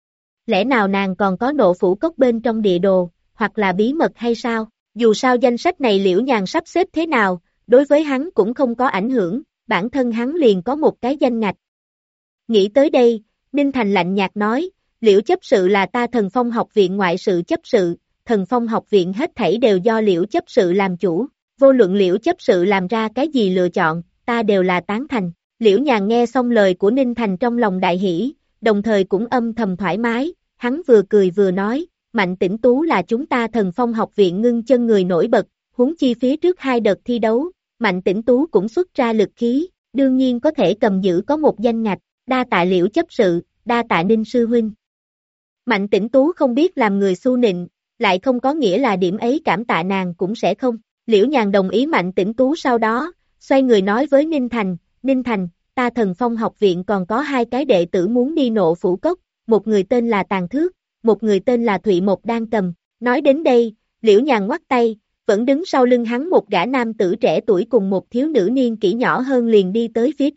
Lẽ nào nàng còn có Nộ Phủ Cốc bên trong địa đồ, hoặc là bí mật hay sao? Dù sao danh sách này Liễu Nhàn sắp xếp thế nào, đối với hắn cũng không có ảnh hưởng, bản thân hắn liền có một cái danh ngạch. Nghĩ tới đây, Ninh Thành lạnh nhạt nói, Liễu chấp sự là ta Thần Phong học viện ngoại sự chấp sự, Thần Phong học viện hết thảy đều do Liễu chấp sự làm chủ, vô luận Liễu chấp sự làm ra cái gì lựa chọn, ta đều là tán thành. Liễu Nhàn nghe xong lời của Ninh Thành trong lòng đại hỷ, đồng thời cũng âm thầm thoải mái, hắn vừa cười vừa nói, Mạnh Tĩnh Tú là chúng ta Thần Phong học viện ngưng chân người nổi bật, huống chi phía trước 2 đợt thi đấu, Mạnh Tĩnh Tú cũng xuất ra lực khí, đương nhiên có thể cầm giữ có một danh ngạch, đa tạ Liễu chấp sự, đa tạ Ninh sư huynh. Mạnh Tĩnh Tú không biết làm người xu nịnh, lại không có nghĩa là điểm ấy cảm tạ nàng cũng sẽ không. Liễu Nhàn đồng ý Mạnh Tĩnh Tú sau đó, xoay người nói với Ninh Thành, ta Thần Phong học viện còn có 2 cái đệ tử muốn đi Nộ Phủ Cốc, một người tên là Tàn Thước, một người tên là Thụy Một Đan Cầm. Nói đến đây, Liễu Nhàn ngoắt tay, vẫn đứng sau lưng hắn một gã nam tử trẻ tuổi cùng một thiếu nữ niên kỷ nhỏ hơn liền đi tới phía trước.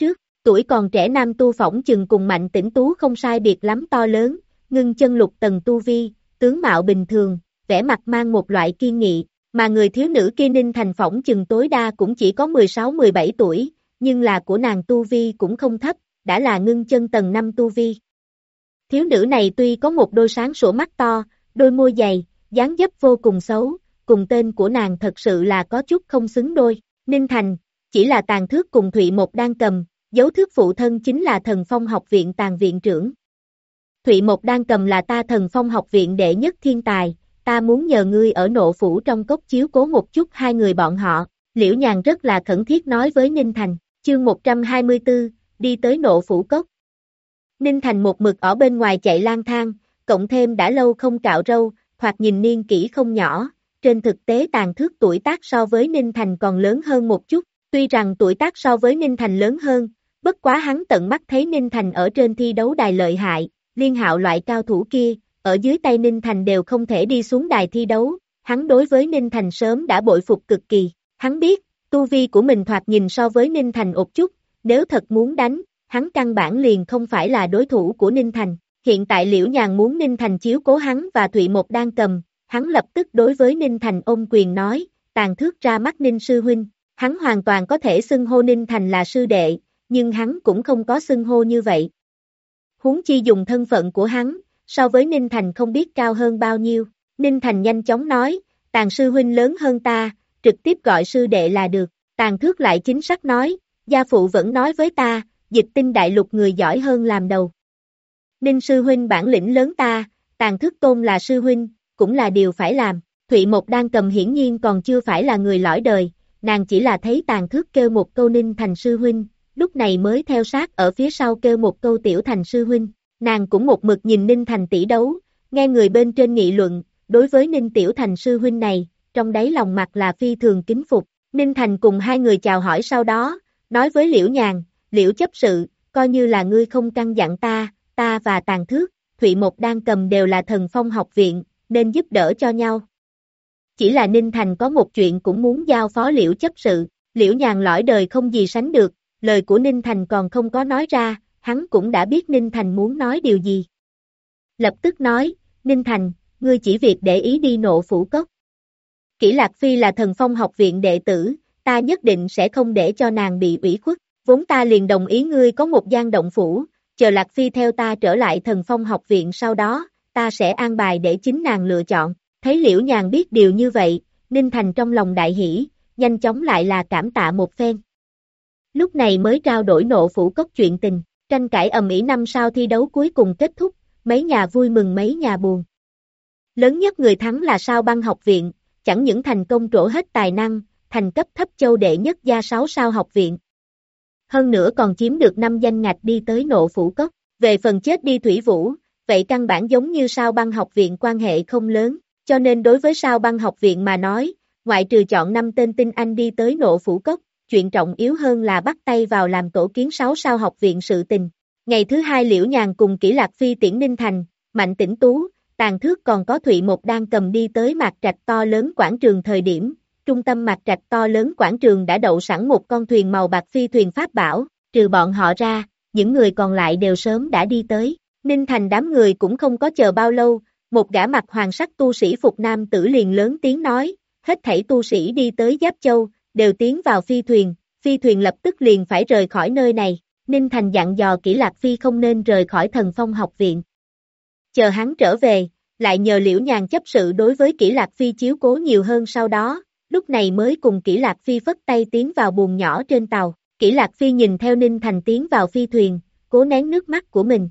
Tuổi còn trẻ nam tu phỏng chừng cùng Mạnh Tĩnh Tú không sai biệt lắm to lớn, ngưng chân lục tầng tu vi, tướng mạo bình thường, vẻ mặt mang một loại kiên nghị, mà người thiếu nữ kia Ninh Thành phỏng chừng tối đa cũng chỉ có 16-17 tuổi, nhưng là của nàng tu vi cũng không thấp, đã là ngưng chân tầng 5 tu vi. Thiếu nữ này tuy có một đôi sáng sủa mắt to, đôi môi dày, dáng dấp vô cùng xấu, cùng tên của nàng thật sự là có chút không xứng đôi. Ninh Thành, chỉ là Tàn Thước cùng Thụy Một đang cầm, dấu thước phụ thân chính là Thần Phong học viện Tàn viện trưởng. Thụy Một đang cầm là ta Thần Phong học viện đệ nhất thiên tài, ta muốn nhờ ngươi ở Nộ phủ trong cốc chiếu cố một chút hai người bọn họ. Liễu Nhàn rất là khẩn thiết nói với Ninh Thành. Chương 124, đi tới Nộ phủ cốc. Ninh Thành một mực ở bên ngoài chạy lang thang, cộng thêm đã lâu không cạo râu, thoạt nhìn niên kỷ không nhỏ, trên thực tế Tàn Thước tuổi tác so với Ninh Thành còn lớn hơn một chút, tuy rằng tuổi tác so với Ninh Thành lớn hơn, bất quá hắn tận mắt thấy Ninh Thành ở trên thi đấu đài lợi hại, Liên Hạo loại cao thủ kia, ở dưới tay Ninh Thành đều không thể đi xuống đài thi đấu, hắn đối với Ninh Thành sớm đã bội phục cực kỳ, hắn biết, tu vi của mình thoạt nhìn so với Ninh Thành một chút, nếu thật muốn đánh, hắn căn bản liền không phải là đối thủ của Ninh Thành. Hiện tại Liễu Nhàn muốn Ninh Thành chiếu cố hắn và Thụy Một đang cầm, hắn lập tức đối với Ninh Thành ôm quyền nói, Tàn Thước ra mắt Ninh sư huynh, hắn hoàn toàn có thể xưng hô Ninh Thành là sư đệ, nhưng hắn cũng không có xưng hô như vậy. Huống chi dùng thân phận của hắn, so với Ninh Thành không biết cao hơn bao nhiêu, Ninh Thành nhanh chóng nói, Tàn sư huynh lớn hơn ta, trực tiếp gọi sư đệ là được, Tàn Thước lại chính xác nói, gia phụ vẫn nói với ta, Dịch Tinh đại lục người giỏi hơn làm đầu. Ninh sư huynh bản lĩnh lớn ta, Tàn Thước tôn là sư huynh, cũng là điều phải làm. Thụy Một đang cầm hiển nhiên còn chưa phải là người lõi đời, nàng chỉ là thấy Tàn Thước kêu một câu Ninh Thành sư huynh, lúc này mới theo sát ở phía sau kêu một câu Tiểu Thành sư huynh. Nàng cũng một mực nhìn Ninh Thành tỷ đấu, nghe người bên trên nghị luận, đối với Ninh Tiểu Thành sư huynh này, trong đáy lòng mặt là phi thường kính phục. Ninh Thành cùng hai người chào hỏi sau đó, nói với Liễu Nhàn, Liễu chấp sự, coi như là ngươi không căn dặn ta và Tàn Thước, Thụy Một đang cầm đều là Thần Phong học viện, nên giúp đỡ cho nhau. Chỉ là Ninh Thành có một chuyện cũng muốn giao phó Liễu chấp sự, Liễu Nhàn lõi đời không gì sánh được, lời của Ninh Thành còn không có nói ra, hắn cũng đã biết Ninh Thành muốn nói điều gì. Lập tức nói, Ninh Thành, ngươi chỉ việc để ý đi Nộ phủ cốc. Kỷ Lạc Phi là Thần Phong học viện đệ tử, ta nhất định sẽ không để cho nàng bị ủy khuất, vốn ta liền đồng ý ngươi có một gian động phủ, chờ Lạc Phi theo ta trở lại Thần Phong học viện sau đó, ta sẽ an bài để chính nàng lựa chọn. Thấy Liễu Nhàn biết điều như vậy, Ninh Thành trong lòng đại hỉ, nhanh chóng lại là cảm tạ một phen. Lúc này mới trao đổi Nộ phủ cốc chuyện tình, tranh cãi ầm ĩ năm sau thi đấu cuối cùng kết thúc, mấy nhà vui mừng mấy nhà buồn. Lớn nhất người thắng là Sao Băng học viện, chẳng những thành công trổ hết tài năng, thành cấp thấp châu đệ nhất gia 6 sao học viện. Hơn nữa còn chiếm được 5 danh ngạch đi tới Nộ phủ cốc, về phần chết đi Thủy Vũ, vậy căn bản giống như Sao Băng học viện quan hệ không lớn, cho nên đối với Sao Băng học viện mà nói, ngoại trừ chọn 5 tên tinh anh đi tới Nộ phủ cốc, chuyện trọng yếu hơn là bắt tay vào làm tổ kiến 6 sao học viện sự tình. Ngày thứ hai Liễu Nhàn cùng Kỷ Lạc Phi tiễn Ninh Thành, Mạnh Tĩnh Tú, Tàn Thước còn có Thụy Một đang cầm đi tới Mạc Trạch to lớn quảng trường thời điểm, trung tâm Mạc Trạch to lớn quảng trường đã đậu sẵn một con thuyền màu bạc phi thuyền pháp bảo, trừ bọn họ ra, những người còn lại đều sớm đã đi tới. Ninh Thành đám người cũng không có chờ bao lâu, một gã mặc hoàng sắc tu sĩ phục nam tử liền lớn tiếng nói, hết thảy tu sĩ đi tới Giáp Châu, đều tiến vào phi thuyền lập tức liền phải rời khỏi nơi này. Ninh Thành dặn dò Kỷ Lạc Phi không nên rời khỏi Thần Phong học viện. Chờ hắn trở về, lại nhờ Liễu Nhàn chấp sự đối với Kỷ Lạc Phi chiếu cố nhiều hơn sau đó, lúc này mới cùng Kỷ Lạc Phi phất tay tiến vào buồng nhỏ trên tàu. Kỷ Lạc Phi nhìn theo Ninh Thành tiến vào phi thuyền, cố nén nước mắt của mình.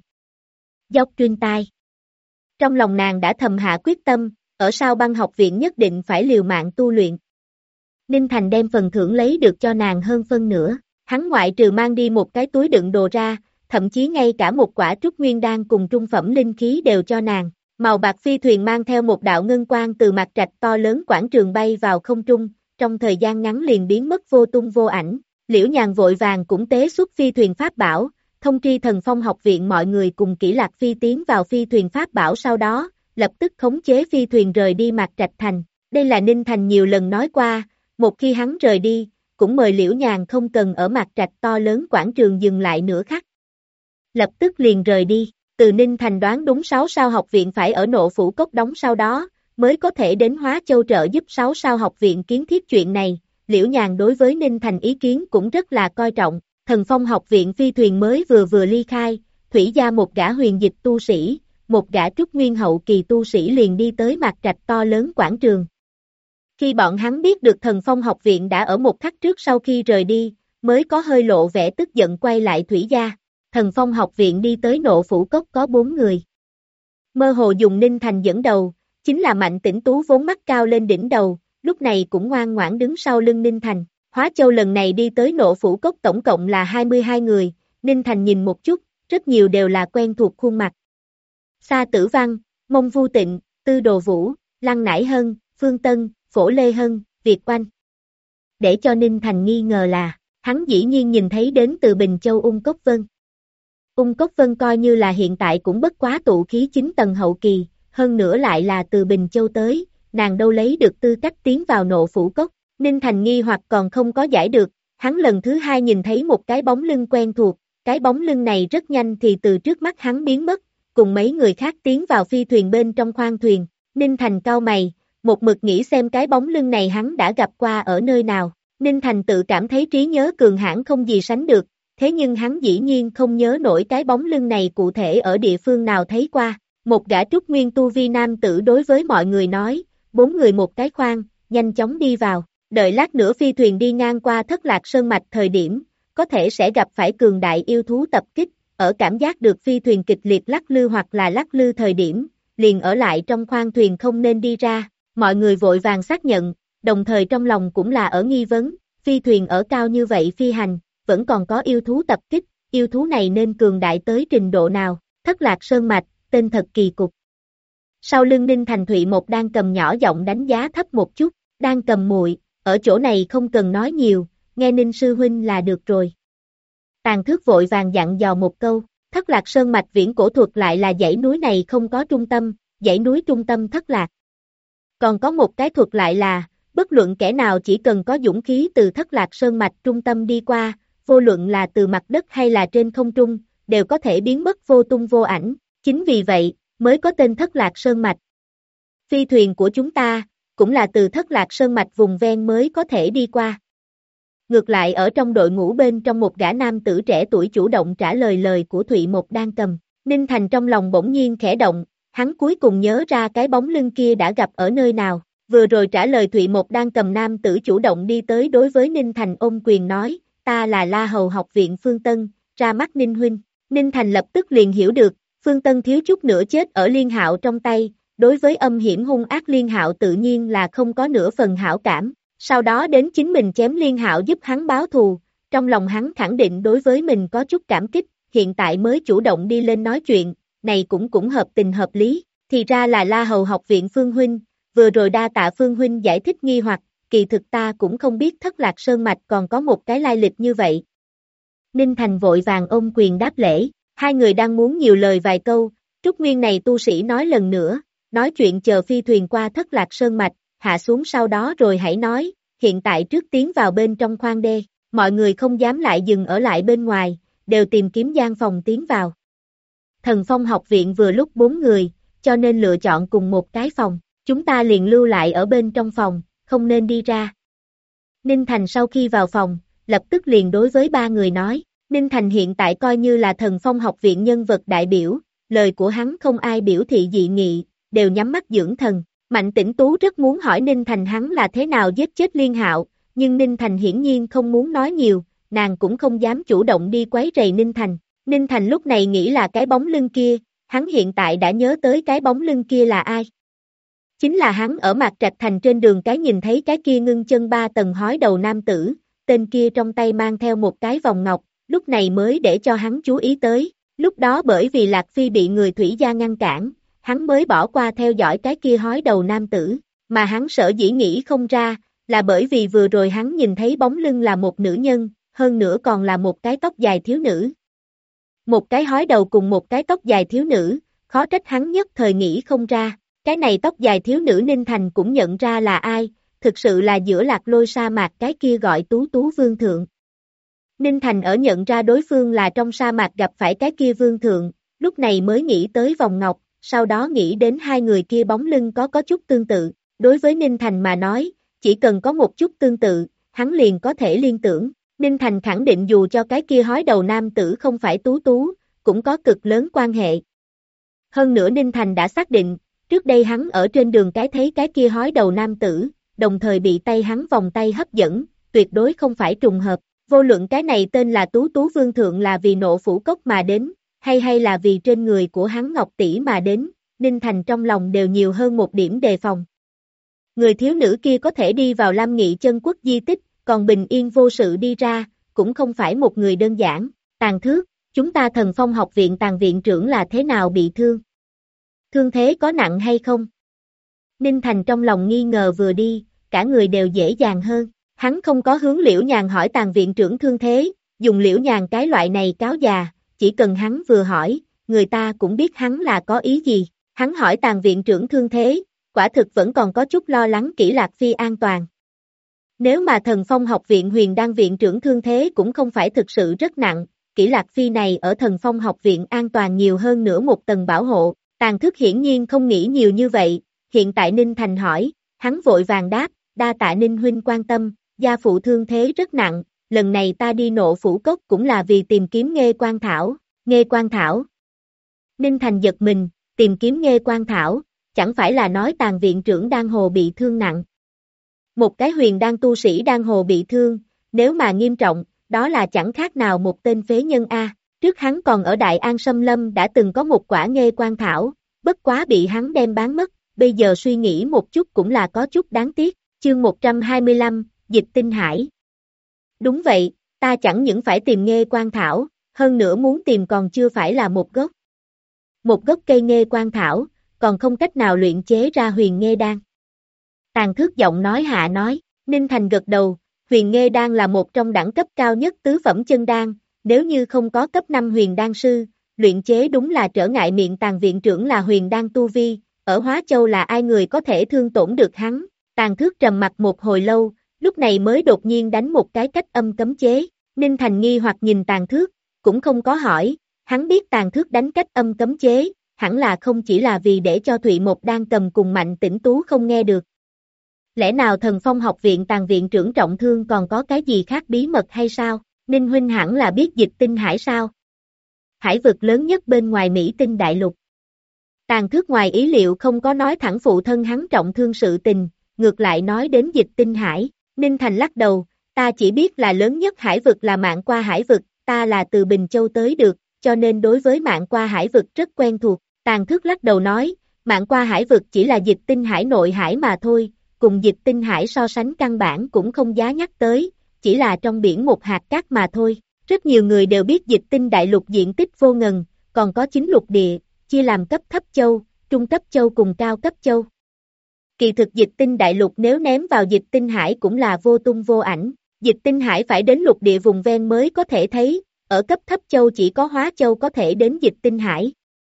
Dốc trên tai. Trong lòng nàng đã thầm hạ quyết tâm, ở Sao Băng học viện nhất định phải liều mạng tu luyện. Ninh Thành đem phần thưởng lấy được cho nàng hơn phân nửa. Hắn ngoại trừ mang đi một cái túi đựng đồ ra, thậm chí ngay cả một quả trúc nguyên đan cùng trung phẩm linh khí đều cho nàng. Màu bạc phi thuyền mang theo một đạo ngân quang từ Mạc Trạch to lớn quảng trường bay vào không trung, trong thời gian ngắn liền biến mất vô tung vô ảnh. Liễu Nhàn vội vàng cũng tế xuất phi thuyền pháp bảo, thông tri Thần Phong học viện mọi người cùng Kỷ Lạc Phi tiến vào phi thuyền pháp bảo sau đó, lập tức khống chế phi thuyền rời đi Mạc Trạch thành. Đây là Ninh Thành nhiều lần nói qua, một khi hắn rời đi, cũng mời Liễu Nhàn không cần ở Mạc Trạch to lớn quảng trường dừng lại nửa khắc. Lập tức liền rời đi, từ Ninh Thành đoán đúng 6 sao học viện phải ở Nộ Phủ Cốc đóng sau đó, mới có thể đến Hóa Châu trợ giúp 6 sao học viện kiến thiết chuyện này. Liễu Nhàn đối với Ninh Thành ý kiến cũng rất là coi trọng, Thần Phong học viện phi thuyền mới vừa ly khai, thủy gia một gã huyền dịch tu sĩ, một gã trúc nguyên hậu kỳ tu sĩ liền đi tới Mạc Trạch to lớn quảng trường. Khi bọn hắn biết được Thần Phong học viện đã ở một khắc trước sau khi rời đi, mới có hơi lộ vẻ tức giận quay lại thủy gia. Thần Phong học viện đi tới Nộ Phủ Cốc có 4 người. Mơ hồ dùng Ninh Thành dẫn đầu, chính là Mạnh Tĩnh Tú vốn mắt cao lên đỉnh đầu, lúc này cũng ngoan ngoãn đứng sau lưng Ninh Thành. Hóa Châu lần này đi tới Nộ Phủ Cốc tổng cộng là 22 người, Ninh Thành nhìn một chút, rất nhiều đều là quen thuộc khuôn mặt. Sa Tử Văn, Mông Vu Tịnh, Tư Đồ Vũ, Lăng Nải Hân, Phương Tân, Phổ Lê Hân, Việt Oanh. Để cho Ninh Thành nghi ngờ là, hắn dĩ nhiên nhìn thấy đến từ Bình Châu Ung Cốc Vân. Ung Cốc Vân coi như là hiện tại cũng bất quá tụ khí 9 tầng hậu kỳ, hơn nữa lại là từ Bình Châu tới, nàng đâu lấy được tư cách tiến vào Nộ Phủ Cốc. Ninh Thành nghi hoặc còn không có giải được, hắn lần thứ hai nhìn thấy một cái bóng lưng quen thuộc, cái bóng lưng này rất nhanh thì từ trước mắt hắn biến mất, cùng mấy người khác tiến vào phi thuyền bên trong khoang thuyền. Ninh Thành cau mày, một mực nghĩ xem cái bóng lưng này hắn đã gặp qua ở nơi nào. Ninh Thành tự cảm thấy trí nhớ cường hãn không gì sánh được, thế nhưng hắn dĩ nhiên không nhớ nổi cái bóng lưng này cụ thể ở địa phương nào thấy qua. Một gã trúc nguyên tu vi nam tử đối với mọi người nói, 4 người một cái khoang, nhanh chóng đi vào. Đợi lát nữa phi thuyền đi ngang qua Thất Lạc Sơn Mạch thời điểm, có thể sẽ gặp phải cường đại yêu thú tập kích, ở cảm giác được phi thuyền kịch liệt lắc lư hoặc là lắc lư thời điểm, liền ở lại trong khoang thuyền không nên đi ra. Mọi người vội vàng xác nhận, đồng thời trong lòng cũng là ở nghi vấn, phi thuyền ở cao như vậy phi hành, vẫn còn có yêu thú tập kích, yêu thú này nên cường đại tới trình độ nào. Thất Lạc Sơn Mạch, tên thật kỳ cục. Sau lưng Ninh Thành Thụy một đang cầm nhỏ giọng đánh giá thấp một chút, đang cầm muội, ở chỗ này không cần nói nhiều, nghe Ninh sư huynh là được rồi. Tàn Thước vội vàng dặn dò một câu, Thất Lạc Sơn Mạch viễn cổ thuật lại là dãy núi này không có trung tâm, dãy núi trung tâm thất lạc. Còn có một cái thuật lại là, bất luận kẻ nào chỉ cần có dũng khí từ Thất Lạc Sơn Mạch trung tâm đi qua, vô luận là từ mặt đất hay là trên không trung, đều có thể biến mất vô tung vô ảnh, chính vì vậy, mới có tên Thất Lạc Sơn Mạch. Phi thuyền của chúng ta, cũng là từ Thất Lạc Sơn Mạch vùng ven mới có thể đi qua. Ngược lại ở trong đội ngũ bên trong một gã nam tử trẻ tuổi chủ động trả lời lời của Thụy Một đang cầm. Ninh Thành trong lòng bỗng nhiên khẽ động, hắn cuối cùng nhớ ra cái bóng lưng kia đã gặp ở nơi nào. Vừa rồi trả lời Thụy Một đang cầm nam tử chủ động đi tới đối với Ninh Thành ôm quyền nói, ta là La Hầu học viện Phương Tân, ra mắt Ninh huynh. Ninh Thành lập tức liền hiểu được, Phương Tân thiếu chút nữa chết ở Liên Hạo trong tay, đối với âm hiểm hung ác Liên Hạo tự nhiên là không có nửa phần hảo cảm. Sau đó đến chính mình chém Liên Hạo giúp hắn báo thù, trong lòng hắn khẳng định đối với mình có chút cảm kích, hiện tại mới chủ động đi lên nói chuyện, này cũng hợp tình hợp lý, thì ra là La Hầu học viện Phương huynh, vừa rồi đa tạ Phương huynh giải thích nghi hoặc, kỳ thực ta cũng không biết Thất Lạc Sơn Mạch còn có một cái lai lịch như vậy. Ninh Thành vội vàng ôm quyền đáp lễ, hai người đang muốn nhiều lời vài câu, Trúc Nguyên này tu sĩ nói lần nữa, nói chuyện chờ phi thuyền qua Thất Lạc Sơn Mạch, hạ xuống sau đó rồi hãy nói, hiện tại trước tiến vào bên trong khoang đê, mọi người không dám lại dừng ở lại bên ngoài, đều tìm kiếm gian phòng tiến vào. Thần Phong học viện vừa lúc 4 người, cho nên lựa chọn cùng một cái phòng, chúng ta liền lưu lại ở bên trong phòng, không nên đi ra. Ninh Thành sau khi vào phòng, lập tức liền đối với 3 người nói, Ninh Thành hiện tại coi như là Thần Phong học viện nhân vật đại biểu, lời của hắn không ai biểu thị dị nghị, đều nhắm mắt dưỡng thần. Mạnh Tĩnh Tú rất muốn hỏi Ninh Thành hắn là thế nào giết chết Liên Hạo, nhưng Ninh Thành hiển nhiên không muốn nói nhiều, nàng cũng không dám chủ động đi quấy rầy Ninh Thành. Ninh Thành lúc này nghĩ là cái bóng lưng kia, hắn hiện tại đã nhớ tới cái bóng lưng kia là ai. Chính là hắn ở Mạc Trạch Thành trên đường cái nhìn thấy cái kia ngưng chân 3 tầng hói đầu nam tử, tên kia trong tay mang theo một cái vòng ngọc, lúc này mới để cho hắn chú ý tới, lúc đó bởi vì Lạc Phi bị người thủy gia ngăn cản, hắn mới bỏ qua theo dõi cái kia hói đầu nam tử, mà hắn sở dĩ nghĩ không ra, là bởi vì vừa rồi hắn nhìn thấy bóng lưng là một nữ nhân, hơn nữa còn là một cái tóc dài thiếu nữ. Một cái hói đầu cùng một cái tóc dài thiếu nữ, khó trách hắn nhất thời nghĩ không ra, cái này tóc dài thiếu nữ Ninh Thành cũng nhận ra là ai, thực sự là giữa Lạc Lôi sa mạc cái kia gọi Tú Tú Vương Thượng. Ninh Thành ở nhận ra đối phương là trong sa mạc gặp phải cái kia Vương Thượng, lúc này mới nghĩ tới vòng ngọc, sau đó nghĩ đến hai người kia bóng lưng có chút tương tự. Đối với Ninh Thành mà nói, chỉ cần có một chút tương tự, hắn liền có thể liên tưởng. Ninh Thành khẳng định dù cho cái kia hói đầu nam tử không phải Tú Tú, cũng có cực lớn quan hệ. Hơn nữa Ninh Thành đã xác định, trước đây hắn ở trên đường cái thấy cái kia hói đầu nam tử, đồng thời bị tay hắn vòng tay hấp dẫn, tuyệt đối không phải trùng hợp. Vô luận cái này tên là Tú Tú Vương Thượng là vì Nộ Phủ Cốc mà đến, hay là vì trên người của hắn Ngọc Tỷ mà đến, Ninh Thành trong lòng đều nhiều hơn một điểm đề phòng. Người thiếu nữ kia có thể đi vào Lam Nghị Chân Quốc di tích, còn bình yên vô sự đi ra, cũng không phải một người đơn giản. Tàn Thước, chúng ta Thần Phong học viện Tàn viện trưởng là thế nào bị thương? Thương thế có nặng hay không? Ninh Thành trong lòng nghi ngờ vừa đi, cả người đều dễ dàng hơn. Hắn không có hướng Liễu Nhàn hỏi Tàn viện trưởng thương thế, dùng Liễu Nhàn cái loại này cáo già, chỉ cần hắn vừa hỏi, người ta cũng biết hắn là có ý gì. Hắn hỏi Tàn viện trưởng thương thế, quả thực vẫn còn có chút lo lắng Kỷ Lạc Phi an toàn. Nếu mà Thần Phong học viện Huyền Đan viện trưởng thương thế cũng không phải thực sự rất nặng, Kỷ Lạc Phi này ở Thần Phong học viện an toàn nhiều hơn nữa một tầng bảo hộ. Tàn Thức hiển nhiên không nghĩ nhiều như vậy, hiện tại Ninh Thành hỏi, hắn vội vàng đáp, đa tạ Ninh huynh quan tâm, gia phụ thương thế rất nặng, lần này ta đi Nộ Phủ Cốc cũng là vì tìm kiếm Nghê Quan Thảo. Nghê Quan Thảo. Ninh Thành giật mình, tìm kiếm Nghê Quan Thảo, chẳng phải là nói Tàn viện trưởng Đan Hồ bị thương nặng. Một cái huyền đan tu sĩ Đan Hồ bị thương, nếu mà nghiêm trọng, đó là chẳng khác nào một tên phế nhân A. Trước hắn còn ở Đại An Sâm Lâm đã từng có một quả Nghê Quan Thảo, bất quá bị hắn đem bán mất, bây giờ suy nghĩ một chút cũng là có chút đáng tiếc. Chương 125, Dịch Tinh Hải. Đúng vậy, ta chẳng những phải tìm Nghê Quan Thảo, hơn nữa muốn tìm còn chưa phải là một gốc. Một gốc cây Nghê Quan Thảo, còn không cách nào luyện chế ra huyền Nghê Đan. Tàn Thước giọng nói hạ nói, Ninh Thành gật đầu, huyền Nghê Đan là một trong đẳng cấp cao nhất tứ phẩm chân đan, nếu như không có cấp 5 huyền đan sư, luyện chế đúng là trở ngại. Miệng Tàn viện trưởng là huyền đan tu vi, ở Hóa Châu là ai người có thể thương tổn được hắn. Tàn Thước trầm mặt một hồi lâu, lúc này mới đột nhiên đánh một cái cách âm cấm chế. Ninh Thành nghi hoặc nhìn Tàn Thước, cũng không có hỏi, hắn biết Tàn Thước đánh cách âm cấm chế, hẳn là không chỉ là vì để cho Thụy Một Đan cầm cùng Mạnh Tĩnh Tú không nghe được. Lẽ nào Thần Phong học viện Tàn viện trưởng trọng thương còn có cái gì khác bí mật hay sao? Ninh huynh hẳn là biết Dịch Tinh Hải sao? Hải vực lớn nhất bên ngoài Mỹ Tinh Đại Lục. Tàn Thước ngoài ý liệu không có nói thẳng phụ thân hắn trọng thương sự tình, ngược lại nói đến Dịch Tinh Hải. Ninh Thành lắc đầu, ta chỉ biết là lớn nhất hải vực là Mạn Qua hải vực, ta là từ Bình Châu tới được, cho nên đối với Mạn Qua hải vực rất quen thuộc. Tàn Thước lắc đầu nói, Mạn Qua hải vực chỉ là Dịch Tinh Hải nội hải mà thôi, cùng Dịch Tinh Hải so sánh căn bản cũng không giá nhắc tới, chỉ là trong biển một hạt cát mà thôi. Rất nhiều người đều biết Dịch Tinh Đại Lục diện tích vô ngần, còn có 9 lục địa, chia làm cấp thấp châu, trung cấp châu cùng cao cấp châu. Kỳ thực Dịch Tinh Đại Lục nếu ném vào Dịch Tinh Hải cũng là vô tung vô ảnh, Dịch Tinh Hải phải đến lục địa vùng ven mới có thể thấy, ở cấp thấp châu chỉ có Hóa Châu có thể đến Dịch Tinh Hải.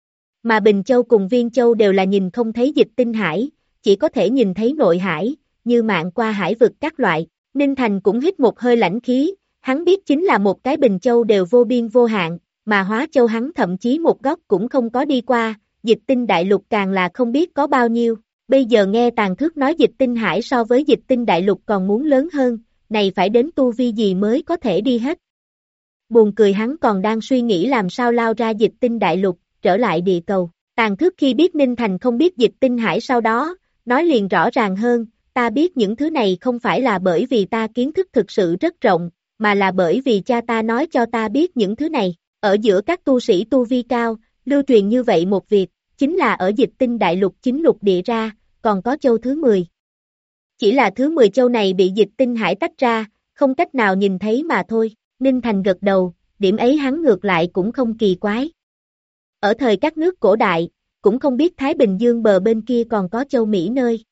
Mà Bình Châu cùng Viên Châu đều là nhìn không thấy Dịch Tinh Hải, chỉ có thể nhìn thấy nội hải, như Mạn Qua hải vực các loại. Ninh Thành cũng hít một hơi lãnh khí, hắn biết chính là một cái Bình Châu đều vô biên vô hạn, mà Hóa Châu hắn thậm chí một góc cũng không có đi qua, Dịch Tinh Đại Lục càng là không biết có bao nhiêu. Bây giờ nghe Tàn Thước nói Dịch Tinh Hải so với Dịch Tinh Đại Lục còn muốn lớn hơn, này phải đến tu vi gì mới có thể đi hết. Buồn cười, hắn còn đang suy nghĩ làm sao lao ra Dịch Tinh Đại Lục, trở lại địa cầu. Tàn Thước khi biết Ninh Thành không biết Dịch Tinh Hải sau đó, nói liền rõ ràng hơn, ta biết những thứ này không phải là bởi vì ta kiến thức thực sự rất rộng, mà là bởi vì cha ta nói cho ta biết những thứ này. Ở giữa các tu sĩ tu vi cao, lưu truyền như vậy một việc, chính là ở Dịch Tinh Đại Lục 9 lục địa ra, còn có châu thứ 10. Chỉ là thứ 10 châu này bị Dịch Tinh Hải tách ra, không cách nào nhìn thấy mà thôi. Ninh Thành gật đầu, điểm ấy hắn ngược lại cũng không kỳ quái. Ở thời các nước cổ đại, cũng không biết Thái Bình Dương bờ bên kia còn có châu Mỹ nơi.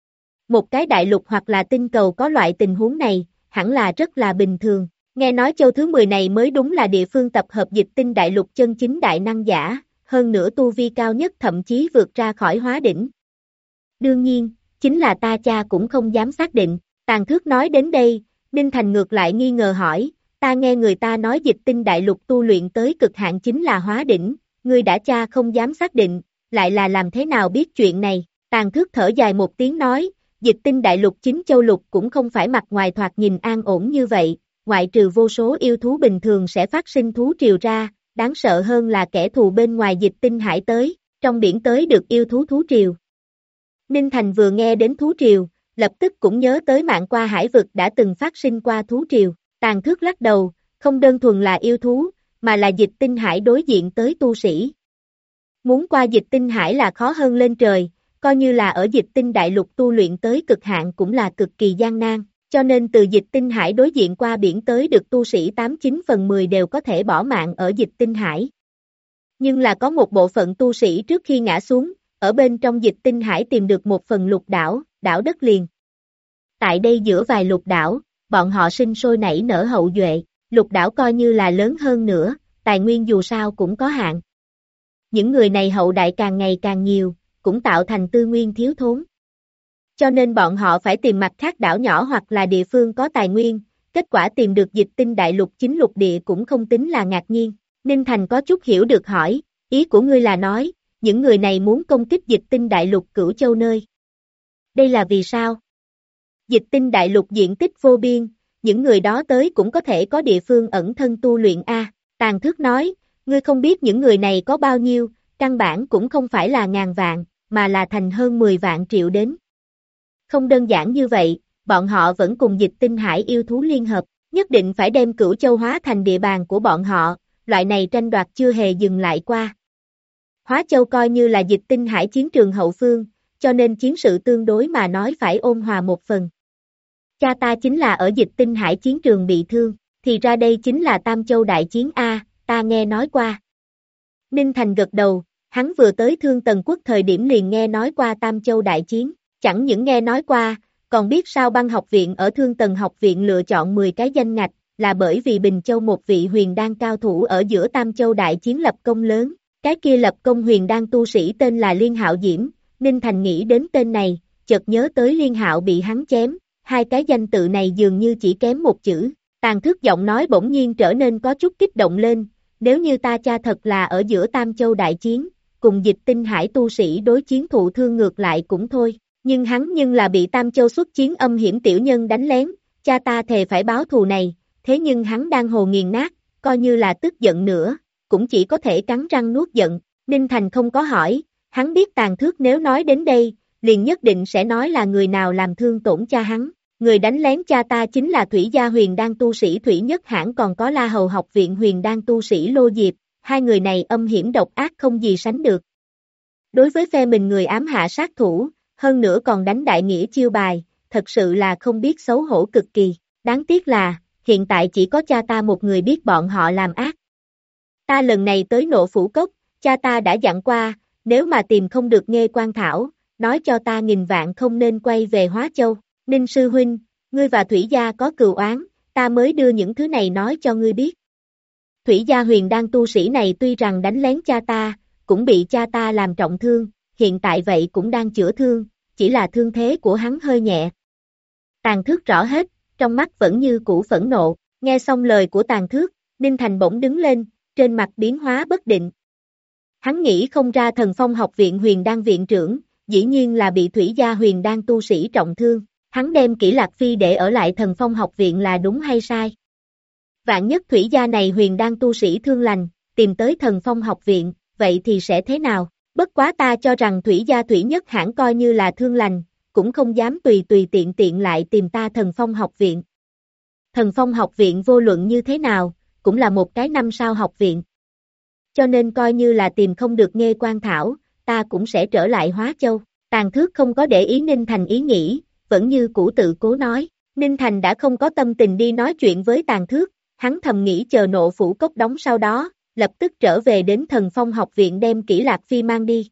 Một cái đại lục hoặc là tinh cầu có loại tình huống này, hẳn là rất là bình thường. Nghe nói châu thứ 10 này mới đúng là địa phương tập hợp Dịch Tinh Đại Lục chân chính đại năng giả, hơn nữa tu vi cao nhất thậm chí vượt ra khỏi Hóa đỉnh. Đương nhiên, chính là ta cha cũng không dám xác định. Tàn Thước nói đến đây, Ninh Thành ngược lại nghi ngờ hỏi, ta nghe người ta nói Dịch Tinh Đại Lục tu luyện tới cực hạn chính là hóa đỉnh, ngươi đã cha không dám xác định, lại là làm thế nào biết chuyện này? Tàn Thước thở dài một tiếng nói, Dịch Tinh Đại Lục chính châu lục cũng không phải mặt ngoài thoạt nhìn an ổn như vậy, ngoại trừ vô số yêu thú bình thường sẽ phát sinh thú triều ra, đáng sợ hơn là kẻ thù bên ngoài Dịch Tinh Hải tới, trong biển tới được yêu thú thú triều. Ninh Thành vừa nghe đến thú triều, lập tức cũng nhớ tới Mạn Qua Hải vực đã từng phát sinh qua thú triều. Tàn Thước lắc đầu, không đơn thuần là yêu thú, mà là Dịch Tinh Hải đối diện tới tu sĩ. Muốn qua Dịch Tinh Hải là khó hơn lên trời, coi như là ở Dịch Tinh Đại Lục tu luyện tới cực hạn cũng là cực kỳ gian nan, cho nên từ Dịch Tinh Hải đối diện qua biển tới được tu sĩ 89 phần 10 đều có thể bỏ mạng ở Dịch Tinh Hải. Nhưng là có một bộ phận tu sĩ trước khi ngã xuống, ở bên trong Dịch Tinh Hải tìm được một phần lục đảo, đảo đất liền. Tại đây giữa vài lục đảo, bọn họ sinh sôi nảy nở hậu duệ, lục đảo coi như là lớn hơn nữa, tài nguyên dù sao cũng có hạn. Những người này hậu đại càng ngày càng nhiều, cũng tạo thành tư nguyên thiếu thốn. Cho nên bọn họ phải tìm mặt khác đảo nhỏ hoặc là địa phương có tài nguyên, kết quả tìm được Dịch Tinh Đại Lục chính lục địa cũng không tính là ngạc nhiên. Ninh Thành có chút hiểu được hỏi, ý của ngươi là nói, những người này muốn công kích Dịch Tinh Đại Lục Cửu Châu nơi. Đây là vì sao? Dịch Tinh Đại Lục diện tích vô biên, những người đó tới cũng có thể có địa phương ẩn thân tu luyện a. Tàn Thước nói, ngươi không biết những người này có bao nhiêu, căn bản cũng không phải là ngàn vạn, mà là thành hơn 10 vạn triệu đến. Không đơn giản như vậy, bọn họ vẫn cùng Dịch Tinh Hải yêu thú liên hợp, nhất định phải đem Cửu Châu hóa thành địa bàn của bọn họ, loại này tranh đoạt chưa hề dừng lại qua. Hóa Châu coi như là Dịch Tinh Hải chiến trường hậu phương, cho nên chiến sự tương đối mà nói phải ôn hòa một phần. Cha ta chính là ở Dịch Tinh Hải chiến trường bị thương, thì ra đây chính là Tam Châu đại chiến A, ta nghe nói qua. Ninh Thành gật đầu, hắn vừa tới Thương Tần Quốc thời điểm liền nghe nói qua Tam Châu đại chiến, chẳng những nghe nói qua, còn biết Sao Băng học viện ở Thương Tần học viện lựa chọn 10 cái danh ngạch, là bởi vì Bình Châu một vị huyền đan cao thủ ở giữa Tam Châu đại chiến lập công lớn, cái kia lập công huyền đan tu sĩ tên là Liên Hạo Diễm. Ninh Thành nghĩ đến tên này, chợt nhớ tới Liên Hạo bị hắn chém, hai cái danh tự này dường như chỉ kém một chữ. Tàn Thước giọng nói bỗng nhiên trở nên có chút kích động lên, nếu như ta cha thật là ở giữa Tam Châu đại chiến, cùng Dịch Tinh Hải tu sĩ đối chiến thụ thương ngược lại cũng thôi, nhưng hắn là bị Tam Châu xuất chiến âm hiểm tiểu nhân đánh lén, cha ta thề phải báo thù này, thế nhưng hắn đang hồ nghiền nát, coi như là tức giận nữa, cũng chỉ có thể cắn răng nuốt giận. Ninh Thành không có hỏi, hắn biết Tàn Thước nếu nói đến đây, liền nhất định sẽ nói là người nào làm thương tổn cha hắn. Người đánh lén cha ta chính là Thủy Gia huyền đan tu sĩ Thủy Nhất Hãn, còn có La Hầu học viện huyền đan tu sĩ Lô Diệp, hai người này âm hiểm độc ác không gì sánh được. Đối với phe mình người ám hạ sát thủ, hơn nữa còn đánh đại nghĩa chiêu bài, thật sự là không biết xấu hổ cực kỳ. Đáng tiếc là, hiện tại chỉ có cha ta một người biết bọn họ làm ác. Ta lần này tới Nộ Phủ Cốc, cha ta đã dặn qua, nếu mà tìm không được Nghê Quan Thảo, nói cho ta nghìn vạn không nên quay về Hóa Châu. Ninh sư huynh, ngươi và Thủy Gia có cừu oán, ta mới đưa những thứ này nói cho ngươi biết. Thủy Gia huyền đan tu sĩ này tuy rằng đánh lén cha ta, cũng bị cha ta làm trọng thương, hiện tại vậy cũng đang chữa thương, chỉ là thương thế của hắn hơi nhẹ. Tàn Thước rõ hết, trong mắt vẫn như cũ phẫn nộ, nghe xong lời của Tàn Thước, Ninh Thành bỗng đứng lên, trên mặt biến hóa bất định. Hắn nghĩ không ra Thần Phong học viện huyền đan viện trưởng, dĩ nhiên là bị Thủy Gia huyền đan tu sĩ trọng thương. Hắn đem Kỷ Lạc Phi để ở lại Thần Phong học viện là đúng hay sai? Vạn nhất Thủy Gia này huyền đan tu sĩ thương lành, tìm tới Thần Phong học viện, vậy thì sẽ thế nào? Bất quá ta cho rằng Thủy Gia Thủy Nhất Hãn coi như là thương lành, cũng không dám tùy tùy tiện tiện lại tìm ta Thần Phong học viện. Thần Phong học viện vô luận như thế nào, cũng là một cái 5 sao học viện. Cho nên coi như là tìm không được Nghê Quan Thảo, ta cũng sẽ trở lại Hóa Châu. Tàn Thước không có để ý Ninh Thành ý nghĩ, vẫn như cũ tự cố nói. Ninh Thành đã không có tâm tình đi nói chuyện với Tàn Thước, hắn thầm nghĩ chờ Nộ Phủ Cốc đóng sau đó, lập tức trở về đến Thần Phong học viện đem Kỷ Lạc Phi mang đi.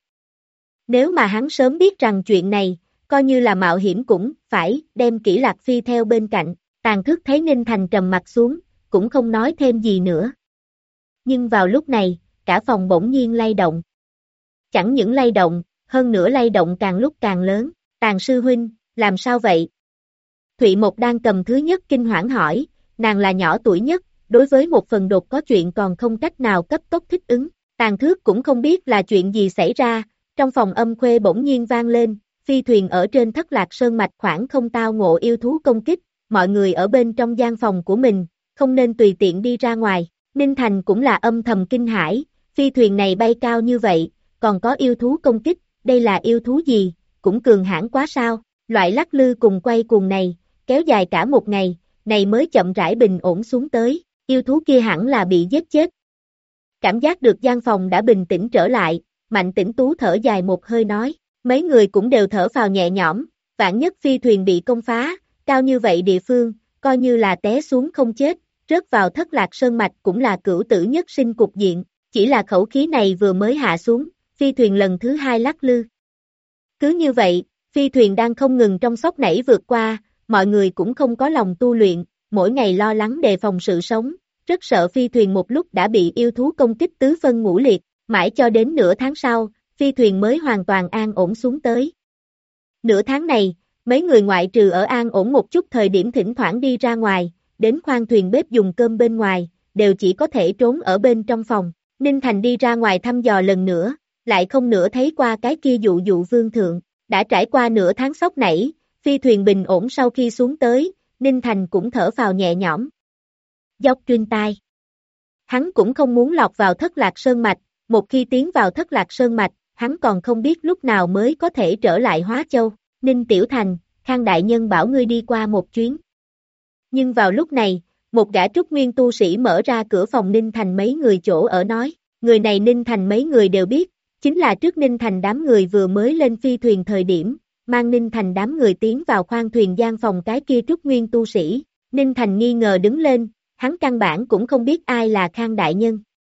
Nếu mà hắn sớm biết rằng chuyện này, coi như là mạo hiểm cũng phải đem Kỷ Lạc Phi theo bên cạnh. Tàn Thước thấy Ninh Thành trầm mặt xuống, cũng không nói thêm gì nữa. Nhưng vào lúc này, cả phòng bỗng nhiên lay động. Chẳng những lay động, hơn nữa lay động càng lúc càng lớn. Tàn sư huynh, làm sao vậy? Thụy Mộc đang cầm thứ nhất kinh hoảng hỏi, nàng là nhỏ tuổi nhất, đối với một phần đột có chuyện còn không cách nào cấp tốc thích ứng. Tàn Thước cũng không biết là chuyện gì xảy ra, trong phòng âm khuê bỗng nhiên vang lên, phi thuyền ở trên Thất Lạc Sơn mạch khoảng không tao ngộ yêu thú công kích, mọi người ở bên trong gian phòng của mình, không nên tùy tiện đi ra ngoài. Ninh Thành cũng là âm thầm kinh hãi, phi thuyền này bay cao như vậy, còn có yêu thú công kích, đây là yêu thú gì, cũng cường hãn quá sao, loại lắc lư cùng quay cuồng này, kéo dài cả một ngày, này mới chậm rãi bình ổn xuống tới, yêu thú kia hẳn là bị giết chết. Cảm giác được gian phòng đã bình tĩnh trở lại, Mạnh Tĩnh Tú thở dài một hơi nói, mấy người cũng đều thở phào nhẹ nhõm, vạn nhất phi thuyền bị công phá, cao như vậy địa phương, coi như là té xuống không chết, rớt vào Thất Lạc Sơn mạch cũng là cửu tử nhất sinh cục diện, chỉ là khẩu khí này vừa mới hạ xuống, phi thuyền lần thứ hai lắc lư. Cứ như vậy, phi thuyền đang không ngừng trong sóc nảy vượt qua, mọi người cũng không có lòng tu luyện, mỗi ngày lo lắng đề phòng sự sống, rất sợ phi thuyền một lúc đã bị yêu thú công kích tứ phân ngũ liệt, mãi cho đến nửa tháng sau, phi thuyền mới hoàn toàn an ổn xuống tới. Nửa tháng này, mấy người ngoại trừ ở an ổn một chút thời điểm thỉnh thoảng đi ra ngoài, đến khoang thuyền bếp dùng cơm bên ngoài, đều chỉ có thể trốn ở bên trong phòng. Ninh Thành đi ra ngoài thăm dò lần nữa, lại không nữa thấy qua cái kia dụ dụ vương thượng, đã trải qua nửa tháng sốc nảy, phi thuyền bình ổn sau khi xuống tới, Ninh Thành cũng thở phào nhẹ nhõm. Dốc Truyên tai. Hắn cũng không muốn lọt vào Thất Lạc Sơn mạch, một khi tiến vào Thất Lạc Sơn mạch, hắn còn không biết lúc nào mới có thể trở lại Hóa Châu. Ninh Tiểu Thành, Khang đại nhân bảo ngươi đi qua một chuyến. Nhưng vào lúc này, một gã trúc nguyên tu sĩ mở ra cửa phòng Ninh Thành mấy người chỗ ở nói, người này Ninh Thành mấy người đều biết, chính là trước Ninh Thành đám người vừa mới lên phi thuyền thời điểm, mang Ninh Thành đám người tiến vào khoang thuyền gian phòng cái kia trúc nguyên tu sĩ. Ninh Thành nghi ngờ đứng lên, hắn căn bản cũng không biết ai là Khang đại nhân.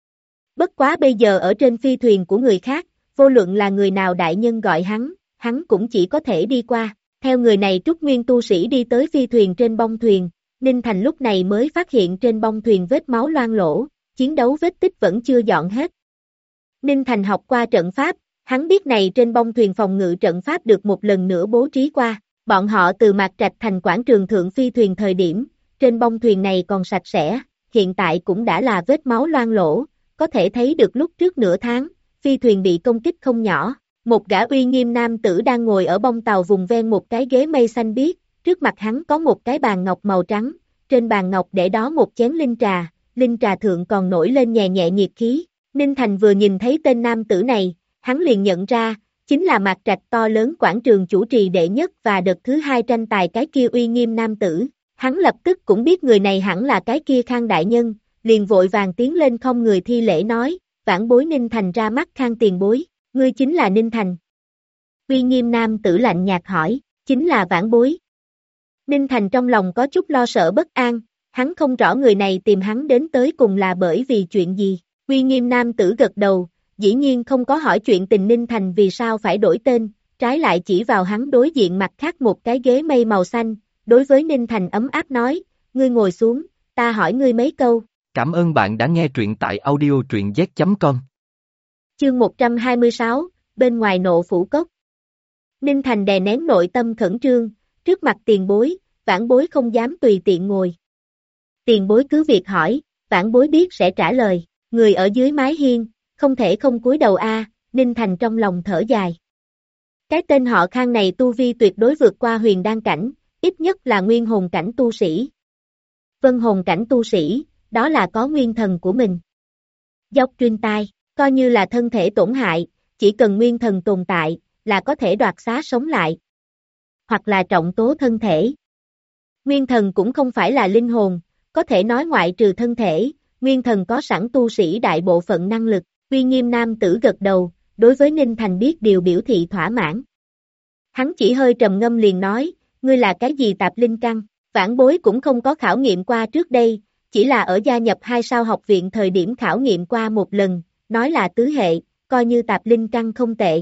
Bất quá bây giờ ở trên phi thuyền của người khác, vô luận là người nào đại nhân gọi hắn cũng chỉ có thể đi qua. Theo người này trúc nguyên tu sĩ đi tới phi thuyền trên bông thuyền, Ninh Thành lúc này mới phát hiện trên bông thuyền vết máu loang lỗ, chiến đấu vết tích vẫn chưa dọn hết. Ninh Thành học qua trận pháp, hắn biết này trên bông thuyền phòng ngự trận pháp được một lần nữa bố trí qua. Bọn họ từ Mạc Trạch thành quảng trường thượng phi thuyền thời điểm, trên bông thuyền này còn sạch sẽ, hiện tại cũng đã là vết máu loang lỗ, có thể thấy được lúc trước nửa tháng, phi thuyền bị công kích không nhỏ. Một gã uy nghiêm nam tử đang ngồi ở bông tàu vùng ven một cái ghế mây xanh biếc, trước mặt hắn có một cái bàn ngọc màu trắng, trên bàn ngọc để đó một chén linh trà thượng còn nổi lên nhẹ nhẹ nhiệt khí. Ninh Thành vừa nhìn thấy tên nam tử này, hắn liền nhận ra, chính là Mạc Trạch to lớn quảng trường chủ trì đệ nhất và đợt thứ hai tranh tài cái kia uy nghiêm nam tử. Hắn lập tức cũng biết người này hẳn là cái kia Khang đại nhân, liền vội vàng tiến lên không người thi lễ nói, vãn bối Ninh Thành ra mắt Khang tiền bối, ngươi chính là Ninh Thành. Uy nghiêm nam tử lạnh nhạt hỏi, chính là vãn bối. Ninh Thành trong lòng có chút lo sợ bất an, hắn không rõ người này tìm hắn đến tới cùng là bởi vì chuyện gì. Uy nghiêm nam tử gật đầu, dĩ nhiên không có hỏi chuyện tình Ninh Thành vì sao phải đổi tên, trái lại chỉ vào hắn đối diện mặt khác một cái ghế mây màu xanh, đối với Ninh Thành ấm áp nói, ngươi ngồi xuống, ta hỏi ngươi mấy câu. Cảm ơn bạn đã nghe truyện tại audio truyện z.com. Chương 126, bên ngoài nộ phủ cốc. Ninh Thành đè nén nội tâm khẩn trương, trước mặt tiền bối, vãn bối không dám tùy tiện ngồi. Tiền bối cứ việc hỏi, vãn bối biết sẽ trả lời, người ở dưới mái hiên, không thể không cúi đầu a. Ninh Thành trong lòng thở dài. Cái tên họ Khang này tu vi tuyệt đối vượt qua huyền đan cảnh, ít nhất là nguyên hồn cảnh tu sĩ. Vân hồn cảnh tu sĩ, đó là có nguyên thần của mình. Dốc Truyên tai, coi như là thân thể tổn hại, chỉ cần nguyên thần tồn tại, là có thể đoạt xá sống lại. Hoặc là trọng tố thân thể. Nguyên thần cũng không phải là linh hồn, có thể nói ngoại trừ thân thể, nguyên thần có sẵn tu sĩ đại bộ phận năng lực. Uy nghiêm nam tử gật đầu, đối với Ninh Thành biết điều biểu thị thỏa mãn. Hắn chỉ hơi trầm ngâm liền nói, ngươi là cái gì tạp linh căn, vãn bối cũng không có khảo nghiệm qua trước đây, chỉ là ở gia nhập 2 sao học viện thời điểm khảo nghiệm qua một lần, nói là tứ hệ, coi như tạp linh căn không tệ.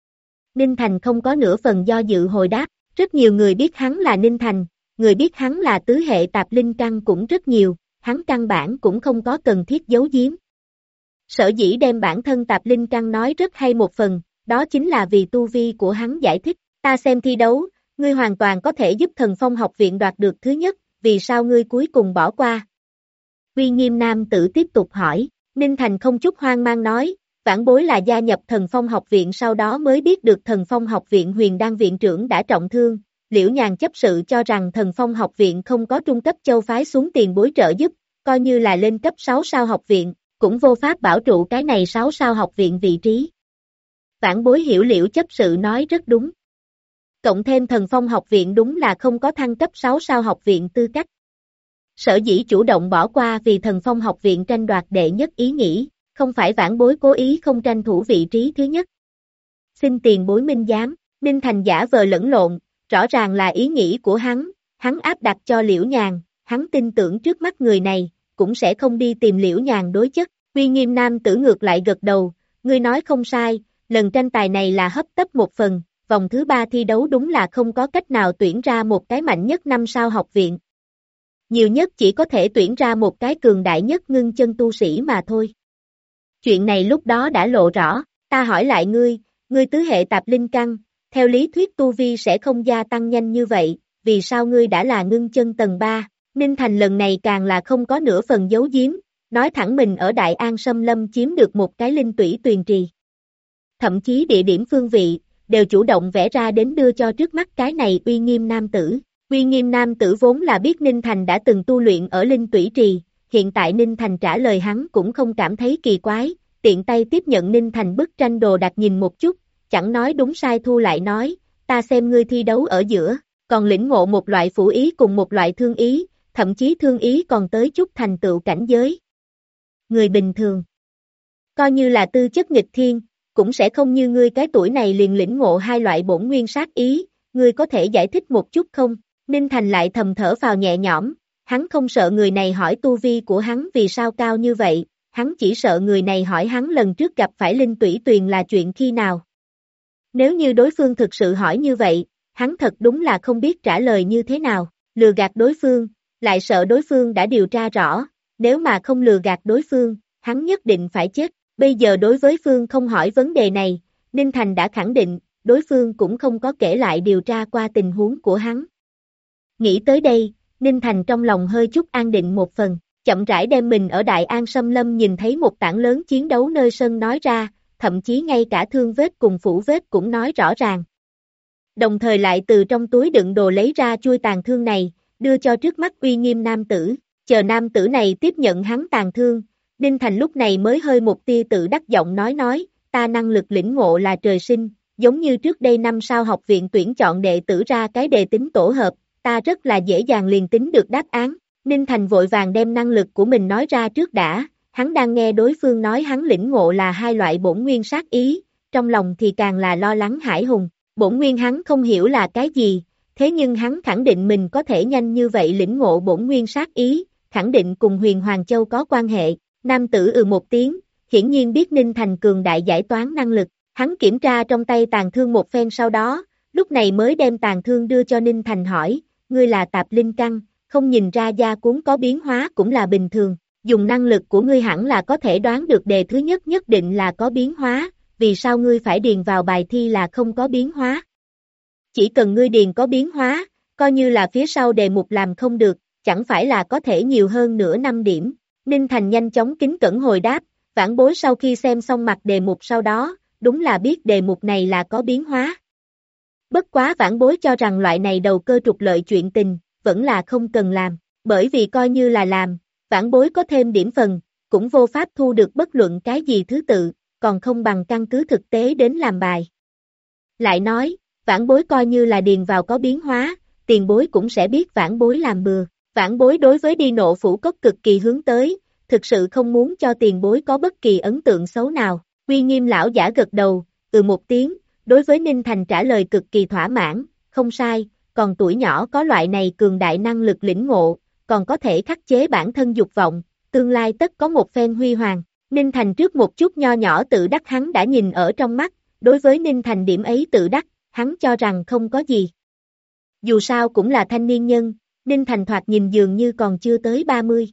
Ninh Thành không có nửa phần do dự hồi đáp, rất nhiều người biết hắn là Ninh Thành, người biết hắn là tứ hệ tạp linh căn cũng rất nhiều, hắn căn bản cũng không có cần thiết giấu giếm. Sở dĩ đem bản thân tạp linh căn nói rất hay một phần, đó chính là vì tu vi của hắn giải thích, Ta xem thi đấu, ngươi hoàn toàn có thể giúp Thần Phong học viện đoạt được thứ nhất, vì sao ngươi cuối cùng bỏ qua? Uy Nghiêm nam tử tiếp tục hỏi, Ninh Thành không chút hoang mang nói, vãn bối là gia nhập Thần Phong học viện sau đó mới biết được Thần Phong học viện Huyền Đan viện trưởng đã trọng thương, Liễu Nhàn chấp sự cho rằng Thần Phong học viện không có trung cấp châu phái xuống tiền bối trợ giúp, coi như là lên cấp 6 sao học viện, cũng vô pháp bảo trụ cái này 6 sao học viện vị trí. Vãn bối hiểu Liễu chấp sự nói rất đúng. Cộng thêm Thần Phong học viện đúng là không có thăng cấp 6 sao học viện tư cách. Sở dĩ chủ động bỏ qua vì Thần Phong học viện tranh đoạt đệ nhất ý nghĩ, không phải vãn bối cố ý không tranh thủ vị trí thứ nhất. Xin tiền bối minh giám, Ninh Thành giả vờ lẫn lộn, rõ ràng là ý nghĩ của hắn áp đặt cho Liễu Nhàn, hắn tin tưởng trước mắt người này, cũng sẽ không đi tìm Liễu Nhàn đối chất. Uy Nghiêm nam tử ngược lại gật đầu, ngươi nói không sai, lần tranh tài này là hấp tấp một phần, vòng thứ 3 thi đấu đúng là không có cách nào tuyển ra một cái mạnh nhất 5 sao học viện. Nhiều nhất chỉ có thể tuyển ra một cái cường đại nhất ngưng chân tu sĩ mà thôi. Chuyện này lúc đó đã lộ rõ, ta hỏi lại ngươi tứ hệ tạp linh căn, theo lý thuyết tu vi sẽ không gia tăng nhanh như vậy, vì sao ngươi đã là ngưng chân tầng 3? Ninh Thành lần này càng là không có nửa phần giấu giếm, nói thẳng mình ở Đại An Sâm Lâm chiếm được một cái linh tủy tuyền trì. Thậm chí địa điểm phương vị, đều chủ động vẽ ra đến đưa cho trước mắt cái này Uy Nghiêm nam tử. Uy Nghiêm nam tử vốn là biết Ninh Thành đã từng tu luyện ở linh tủy trì, hiện tại Ninh Thành trả lời hắn cũng không cảm thấy kỳ quái, tiện tay tiếp nhận Ninh Thành bức tranh đồ đặt nhìn một chút, chẳng nói đúng sai thu lại nói, ta xem ngươi thi đấu ở giữa, còn lĩnh ngộ một loại phủ ý cùng một loại thương ý, thậm chí thương ý còn tới chút thành tựu cảnh giới. Người bình thường, coi như là tư chất nghịch thiên, cũng sẽ không như ngươi cái tuổi này liền lĩnh ngộ hai loại bổn nguyên sát ý, ngươi có thể giải thích một chút không? Ninh Thành lại thầm thở phào nhẹ nhõm, hắn không sợ người này hỏi tu vi của hắn vì sao cao như vậy, hắn chỉ sợ người này hỏi hắn lần trước gặp phải linh tủy tuyền là chuyện khi nào. Nếu như đối phương thực sự hỏi như vậy, hắn thật đúng là không biết trả lời như thế nào, lừa gạt đối phương, lại sợ đối phương đã điều tra rõ, nếu mà không lừa gạt đối phương, hắn nhất định phải chết. Bây giờ đối với Phương không hỏi vấn đề này, Ninh Thành đã khẳng định, đối phương cũng không có kể lại điều tra qua tình huống của hắn. Nghĩ tới đây, Ninh Thành trong lòng hơi chút an định một phần, chậm rãi đem mình ở Đại An Sâm Lâm nhìn thấy một tảng lớn chiến đấu nơi sân nói ra, thậm chí ngay cả thương vết cùng phủ vết cũng nói rõ ràng. Đồng thời lại từ trong túi đựng đồ lấy ra chuôi tàn thương này, đưa cho trước mắt Uy Nghiêm nam tử, chờ nam tử này tiếp nhận hắn tàn thương. Ninh Thành lúc này mới hơi một tia tự đắc giọng nói, ta năng lực lĩnh ngộ là trời sinh, giống như trước đây 5 sao học viện tuyển chọn đệ tử ra cái đề tính tổ hợp, ta rất là dễ dàng liền tính được đáp án. Ninh Thành vội vàng đem năng lực của mình nói ra trước đã, hắn đang nghe đối phương nói hắn lĩnh ngộ là hai loại bổn nguyên sát ý, trong lòng thì càng là lo lắng hãi hùng, bổn nguyên hắn không hiểu là cái gì, thế nhưng hắn khẳng định mình có thể nhanh như vậy lĩnh ngộ bổn nguyên sát ý, khẳng định cùng Huyền Hoàng Châu có quan hệ. Nam tử một tiếng, hiển nhiên biết Ninh Thành cường đại giải toán năng lực, hắn kiểm tra trong tay tàn thương một phen sau đó, lúc này mới đem tàn thương đưa cho Ninh Thành hỏi, ngươi là tạp linh căn, không nhìn ra gia cuốn có biến hóa cũng là bình thường, dùng năng lực của ngươi hẳn là có thể đoán được đề thứ nhất nhất định là có biến hóa, vì sao ngươi phải điền vào bài thi là không có biến hóa? Chỉ cần ngươi điền có biến hóa, coi như là phía sau đề mục làm không được, chẳng phải là có thể nhiều hơn nửa 5 điểm. Ninh Thành nhanh chóng kính cẩn hồi đáp, vãn bối sau khi xem xong mặt đề mục sau đó, đúng là biết đề mục này là có biến hóa. Bất quá vãn bối cho rằng loại này đầu cơ trục lợi chuyện tình, vẫn là không cần làm, bởi vì coi như là làm, vãn bối có thêm điểm phần, cũng vô pháp thu được bất luận cái gì thứ tự, còn không bằng căn cứ thực tế đến làm bài. Lại nói, vãn bối coi như là điền vào có biến hóa, tiền bối cũng sẽ biết vãn bối làm bừa. Vãn bối đối với đi nộ phủ cốc cực kỳ hướng tới, thực sự không muốn cho tiền bối có bất kỳ ấn tượng xấu nào. Uy Nghiêm lão giả gật đầu, một tiếng, đối với Ninh Thành trả lời cực kỳ thỏa mãn, không sai, còn tuổi nhỏ có loại này cường đại năng lực lĩnh ngộ, còn có thể khắc chế bản thân dục vọng, tương lai tất có một phen huy hoàng. Ninh Thành trước một chút nho nhỏ tự đắc hắn đã nhìn ở trong mắt, đối với Ninh Thành điểm ấy tự đắc, hắn cho rằng không có gì. Dù sao cũng là thanh niên nhân, Ninh Thành thoạt nhìn dường như còn chưa tới 30.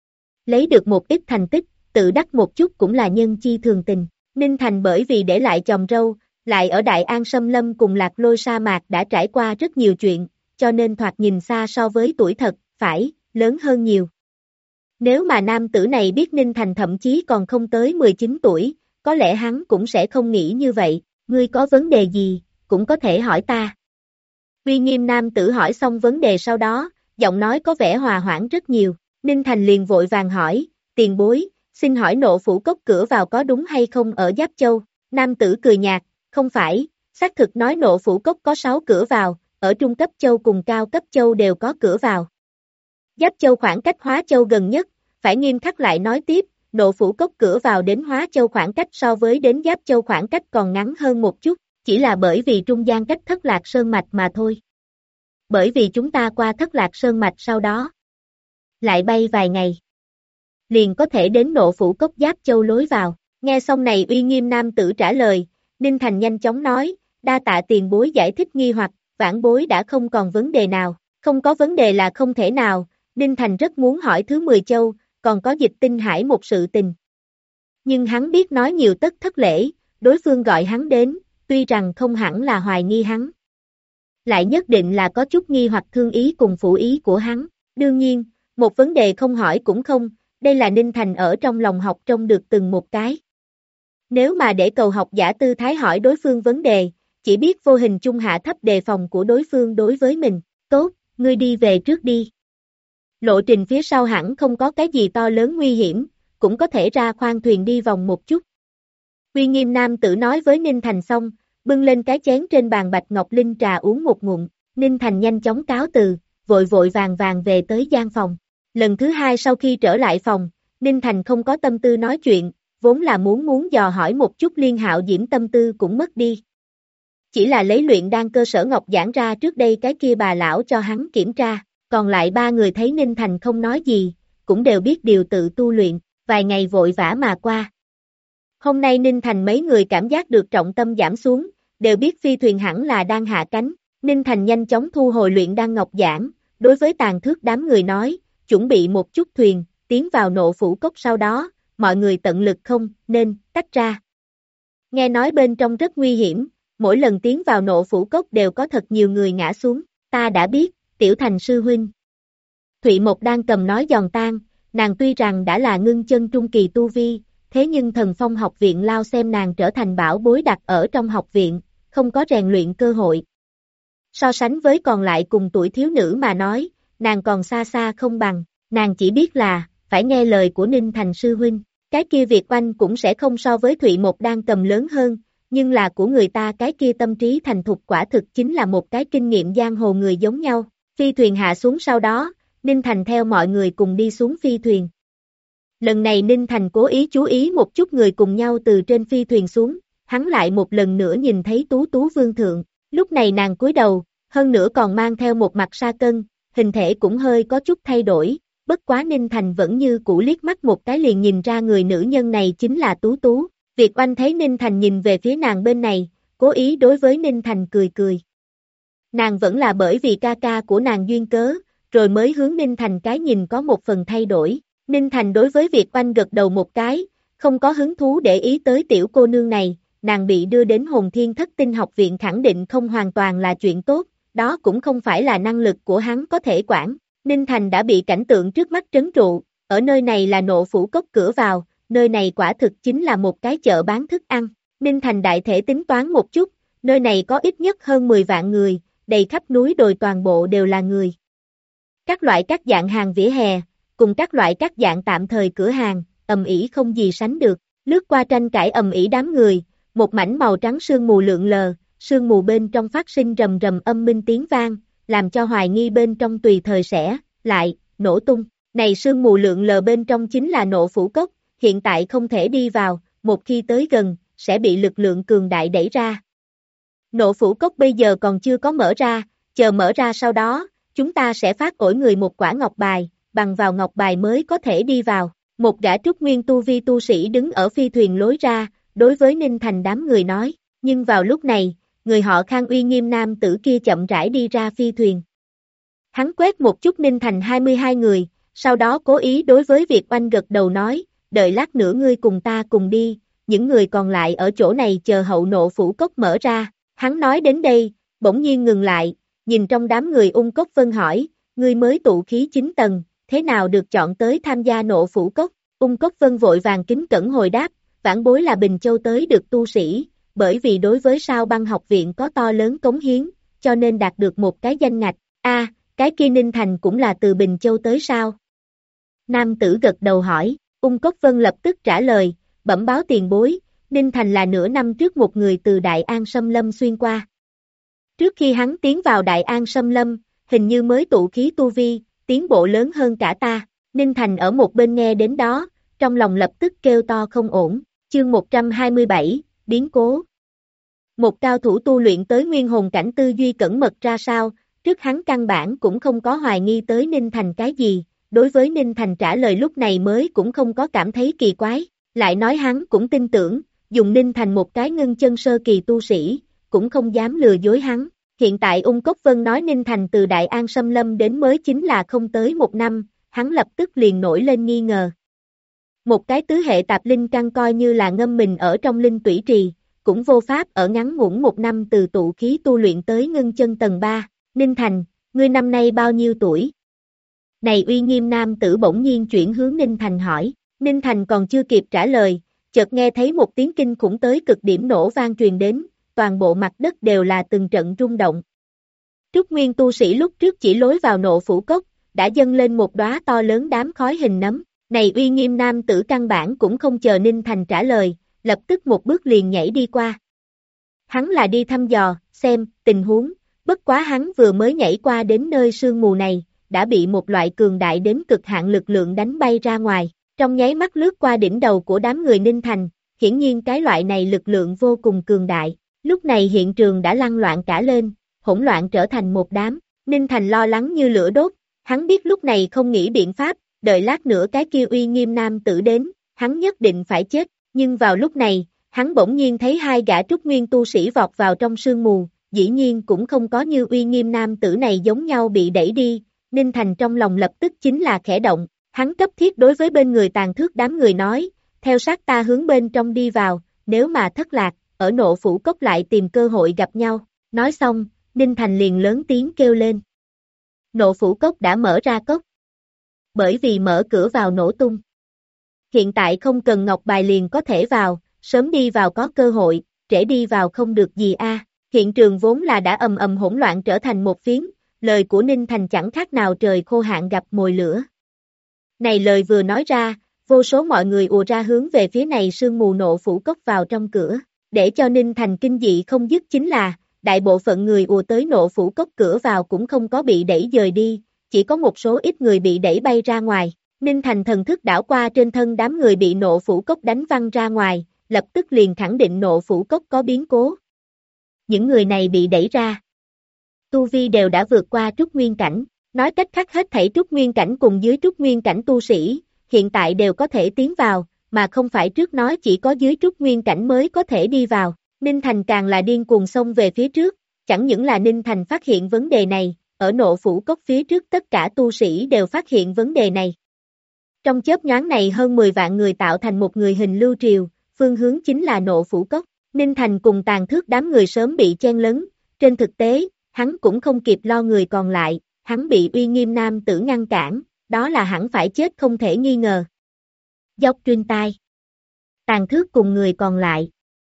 Lấy được một ít thành tích, tự đắc một chút cũng là nhân chi thường tình. Ninh Thành bởi vì để lại chòm râu, lại ở Đại An Sâm Lâm cùng Lạc Lôi sa mạc đã trải qua rất nhiều chuyện, cho nên thoạt nhìn xa so với tuổi thật, phải, lớn hơn nhiều. Nếu mà nam tử này biết Ninh Thành thậm chí còn không tới 19 tuổi, có lẽ hắn cũng sẽ không nghĩ như vậy, ngươi có vấn đề gì, cũng có thể hỏi ta. Uy Nghiêm nam tử hỏi xong vấn đề sau đó, giọng nói có vẻ hòa hoãn rất nhiều, Ninh Thành liền vội vàng hỏi, tiền bối, xin hỏi Nộ Phủ Cốc cửa vào có đúng hay không ở Giáp Châu, nam tử cười nhạt, không phải, xác thực nói Nộ Phủ Cốc có 6 cửa vào, ở trung cấp châu cùng cao cấp châu đều có cửa vào. Giáp Châu khoảng cách Hóa Châu gần nhất, phải nghiêm khắc lại nói tiếp, Nộ Phủ Cốc cửa vào đến Hóa Châu khoảng cách so với đến Giáp Châu khoảng cách còn ngắn hơn một chút, chỉ là bởi vì trung gian cách Thất Lạc Sơn Mạch mà thôi. Bởi vì chúng ta qua Thất Lạc Sơn Mạch sau đó, lại bay vài ngày, liền có thể đến Nộ Phủ Cốc Giáp Châu lối vào. Nghe xong này Uy Nghiêm nam tử trả lời, Ninh Thành nhanh chóng nói, đa tạ tiền bối giải thích nghi hoặc, vãn bối đã không còn vấn đề nào, không có vấn đề là không thể nào, Ninh Thành rất muốn hỏi thứ 10 châu, còn có Dịch Tinh Hải một sự tình. Nhưng hắn biết nói nhiều tất thất lễ, đối phương gọi hắn đến, tuy rằng không hẳn là hoài nghi hắn, lại nhất định là có chút nghi hoặc thương ý cùng phụ ý của hắn. Đương nhiên, một vấn đề không hỏi cũng không, đây là Ninh Thành ở trong lòng học trông được từng một cái. Nếu mà để cầu học giả tư thái hỏi đối phương vấn đề, chỉ biết vô hình chung hạ thấp đề phòng của đối phương đối với mình. Tốt, ngươi đi về trước đi. Lộ trình phía sau hẳn không có cái gì to lớn nguy hiểm, cũng có thể ra khoang thuyền đi vòng một chút. Uy Nghiêm nam tử nói với Ninh Thành xong, bưng lên cái chén trên bàn bạch ngọc linh trà uống một ngụm, Ninh Thành nhanh chóng cáo từ, vội vội vàng vàng về tới gian phòng. Lần thứ hai sau khi trở lại phòng, Ninh Thành không có tâm tư nói chuyện, vốn là muốn dò hỏi một chút Liên Hạo Diễm tâm tư cũng mất đi. Chỉ là lấy luyện đan cơ sở ngọc giảng ra trước đây cái kia bà lão cho hắn kiểm tra, còn lại ba người thấy Ninh Thành không nói gì, cũng đều biết điều tự tu luyện, vài ngày vội vã mà qua. Hôm nay Ninh Thành mấy người cảm giác được trọng tâm giảm xuống, đều biết phi thuyền hẳn là đang hạ cánh, Ninh Thành nhanh chóng thu hồi luyện đan ngọc giảng, đối với Tàn Thước đám người nói, chuẩn bị một chút thuyền, tiến vào Nộ Phủ Cốc sau đó, mọi người tận lực không nên tách ra. Nghe nói bên trong rất nguy hiểm, mỗi lần tiến vào Nộ Phủ Cốc đều có thật nhiều người ngã xuống, ta đã biết, Tiểu Thành sư huynh. Thụy Mộc đang cầm nói giòn tan, nàng tuy rằng đã là ngưng chân trung kỳ tu vi, thế nhưng Thần Phong học viện lao xem nàng trở thành bảo bối đặt ở trong học viện, không có rèn luyện cơ hội. So sánh với còn lại cùng tuổi thiếu nữ mà nói, nàng còn xa xa không bằng, nàng chỉ biết là, phải nghe lời của Ninh Thành sư huynh, cái kia Việt Oanh cũng sẽ không so với Thụy Mộc đang cầm lớn hơn, nhưng là của người ta cái kia tâm trí thành thục quả thực chính là một cái kinh nghiệm giang hồ người giống nhau. Phi thuyền hạ xuống sau đó, Ninh Thành theo mọi người cùng đi xuống phi thuyền. Lần này Ninh Thành cố ý chú ý một chút người cùng nhau từ trên phi thuyền xuống, hắn lại một lần nữa nhìn thấy Tú Tú Vương Thượng, lúc này nàng cúi đầu, hơn nữa còn mang theo một mặt sa cân, hình thể cũng hơi có chút thay đổi, bất quá Ninh Thành vẫn như cũ liếc mắt một cái liền nhìn ra người nữ nhân này chính là Tú Tú. Việt Oanh thấy Ninh Thành nhìn về phía nàng bên này, cố ý đối với Ninh Thành cười cười. Nàng vẫn là bởi vì ca ca của nàng duyên cớ, rồi mới hướng Ninh Thành cái nhìn có một phần thay đổi. Ninh Thành đối với Việt Oanh gật đầu một cái, không có hứng thú để ý tới tiểu cô nương này, nàng bị đưa đến Hồn Thiên Thất Tinh học viện khẳng định không hoàn toàn là chuyện tốt, đó cũng không phải là năng lực của hắn có thể quản. Ninh Thành đã bị cảnh tượng trước mắt trấn trụ, ở nơi này là Nộ Phủ Cốc cửa vào, nơi này quả thực chính là một cái chợ bán thức ăn. Ninh Thành đại thể tính toán một chút, nơi này có ít nhất hơn 10 vạn người, đầy khắp núi đồi toàn bộ đều là người. Các loại các dạng hàng vỉa hè, cùng các loại các dạng tạm thời cửa hàng, ầm ĩ không gì sánh được, lướt qua tranh cãi ầm ĩ đám người, một mảnh màu trắng sương mù lượn lờ, sương mù bên trong phát sinh rầm rầm âm minh tiếng vang, làm cho hoài nghi bên trong tùy thời sẽ lại nổ tung. Này sương mù lượn lờ bên trong chính là Nộ Phủ Cốc, hiện tại không thể đi vào, một khi tới gần, sẽ bị lực lượng cường đại đẩy ra. Nộ Phủ Cốc bây giờ còn chưa có mở ra, chờ mở ra sau đó, chúng ta sẽ phát ổi người một quả ngọc bài, bằng vào ngọc bài mới có thể đi vào. Một gã trúc nguyên tu vi tu sĩ đứng ở phi thuyền lối ra, đối với Ninh Thành đám người nói, nhưng vào lúc này, người họ Khang uy nghiêm nam tử kia chậm rãi đi ra phi thuyền. Hắn quét một chút Ninh Thành 22 người, sau đó cố ý đối với Việt Oanh gật đầu nói, đợi lát nữa ngươi cùng ta cùng đi, những người còn lại ở chỗ này chờ hậu nộ phủ cốc mở ra. Hắn nói đến đây, bỗng nhiên ngừng lại, nhìn trong đám người Ung Cốc Vân hỏi, ngươi mới tụ khí 9 tầng, thế nào được chọn tới tham gia nộ phủ cốc? Ung Cốc Vân vội vàng kính cẩn hồi đáp, vãn bối là Bình Châu tới được tu sĩ, bởi vì đối với Sao Băng học viện có to lớn cống hiến, cho nên đạt được một cái danh ngạch. Cái kia Ninh Thành cũng là từ Bình Châu tới sao? Nam tử gật đầu hỏi, Ung Cốc Vân lập tức trả lời, bẩm báo tiền bối, Ninh Thành là nửa năm trước một người từ Đại An Sâm Lâm xuyên qua. Trước khi hắn tiến vào Đại An Sâm Lâm, hình như mới tụ khí tu vi, tiến bộ lớn hơn cả ta. Ninh Thành ở một bên nghe đến đó, trong lòng lập tức kêu to không ổn. Chương 127, biến cố. Một cao thủ tu luyện tới nguyên hồn cảnh tư duy cẩn mật ra sao, trước hắn căn bản cũng không có hoài nghi tới Ninh Thành cái gì, đối với Ninh Thành trả lời lúc này mới cũng không có cảm thấy kỳ quái, lại nói hắn cũng tin tưởng, dùng Ninh Thành một cái ngưng chân sơ kỳ tu sĩ, cũng không dám lừa dối hắn. Hiện tại Ung Cốc Vân nói Ninh Thành từ Đại An Sâm Lâm đến mới chính là không tới một năm, hắn lập tức liền nổi lên nghi ngờ. Một cái tứ hệ tạp linh căn coi như là ngâm mình ở trong linh tủy trì, cũng vô pháp ở ngắn ngủn một năm từ tụ khí tu luyện tới ngưng chân tầng 3. Ninh Thành, ngươi năm nay bao nhiêu tuổi? Này uy nghiêm nam tử bỗng nhiên chuyển hướng Ninh Thành hỏi. Ninh Thành còn chưa kịp trả lời, chợt nghe thấy một tiếng kinh khủng tới cực điểm nổ vang truyền đến, toàn bộ mặt đất đều là từng trận rung động. Trúc Nguyên tu sĩ lúc trước chỉ lối vào nộ phủ cốc, đã dâng lên một đóa to lớn đám khói hình nấm. Này uy nghiêm nam tử căn bản cũng không chờ Ninh Thành trả lời, lập tức một bước liền nhảy đi qua. Hắn là đi thăm dò, xem, tình huống, bất quá hắn vừa mới nhảy qua đến nơi sương mù này, đã bị một loại cường đại đến cực hạn lực lượng đánh bay ra ngoài, trong nháy mắt lướt qua đỉnh đầu của đám người Ninh Thành, hiển nhiên cái loại này lực lượng vô cùng cường đại. Lúc này hiện trường đã lăn loạn cả lên, hỗn loạn trở thành một đám, Ninh Thành lo lắng như lửa đốt, hắn biết lúc này không nghĩ biện pháp, đợi lát nữa cái kia uy nghiêm nam tử đến, hắn nhất định phải chết, nhưng vào lúc này, hắn bỗng nhiên thấy hai gã trúc nguyên tu sĩ vọt vào trong sương mù, dĩ nhiên cũng không có như uy nghiêm nam tử này giống nhau bị đẩy đi, Ninh Thành trong lòng lập tức chính là khẽ động, hắn cấp thiết đối với bên người Tàn Thước đám người nói, theo sát ta hướng bên trong đi vào, nếu mà thất lạc, ở nộ phủ cốc lại tìm cơ hội gặp nhau, nói xong, Ninh Thành liền lớn tiếng kêu lên. Nộ phủ cốc đã mở ra cốc, bởi vì mở cửa vào nổ tung. Hiện tại không cần ngọc bài liền có thể vào, sớm đi vào có cơ hội, trễ đi vào không được gì a. Hiện trường vốn là đã ầm ầm hỗn loạn trở thành một phiến, lời của Ninh Thành chẳng khác nào trời khô hạn gặp mồi lửa. Này lời vừa nói ra, vô số mọi người ùa ra hướng về phía này sương mù nộ phủ cốc vào trong cửa, để cho Ninh Thành kinh dị không dứt chính là, đại bộ phận người ùa tới nộ phủ cốc cửa vào cũng không có bị đẩy dời đi, chỉ có một số ít người bị đẩy bay ra ngoài. Ninh Thành thần thức đảo qua trên thân đám người bị nộ phủ cốc đánh văng ra ngoài, lập tức liền khẳng định nộ phủ cốc có biến cố. Những người này bị đẩy ra. Tu vi đều đã vượt qua trúc nguyên cảnh, nói cách khác hết thảy trúc nguyên cảnh cùng dưới trúc nguyên cảnh tu sĩ, hiện tại đều có thể tiến vào, mà không phải trước nói chỉ có dưới trúc nguyên cảnh mới có thể đi vào. Ninh Thành càng là điên cuồng xông về phía trước, chẳng những là Ninh Thành phát hiện vấn đề này, ở nộ phủ cốc phía trước tất cả tu sĩ đều phát hiện vấn đề này. Trong chớp nhoáng này hơn 10 vạn người tạo thành một người hình lưu triều, phương hướng chính là nộ phủ cốc. Ninh Thành cùng Tàn Thước đám người sớm bị chen lấn, trên thực tế, hắn cũng không kịp lo người còn lại, hắn bị uy nghiêm nam tử ngăn cản, đó là hẳn phải chết không thể nghi ngờ. Dốc truyền tai. Tàn Thước cùng người còn lại,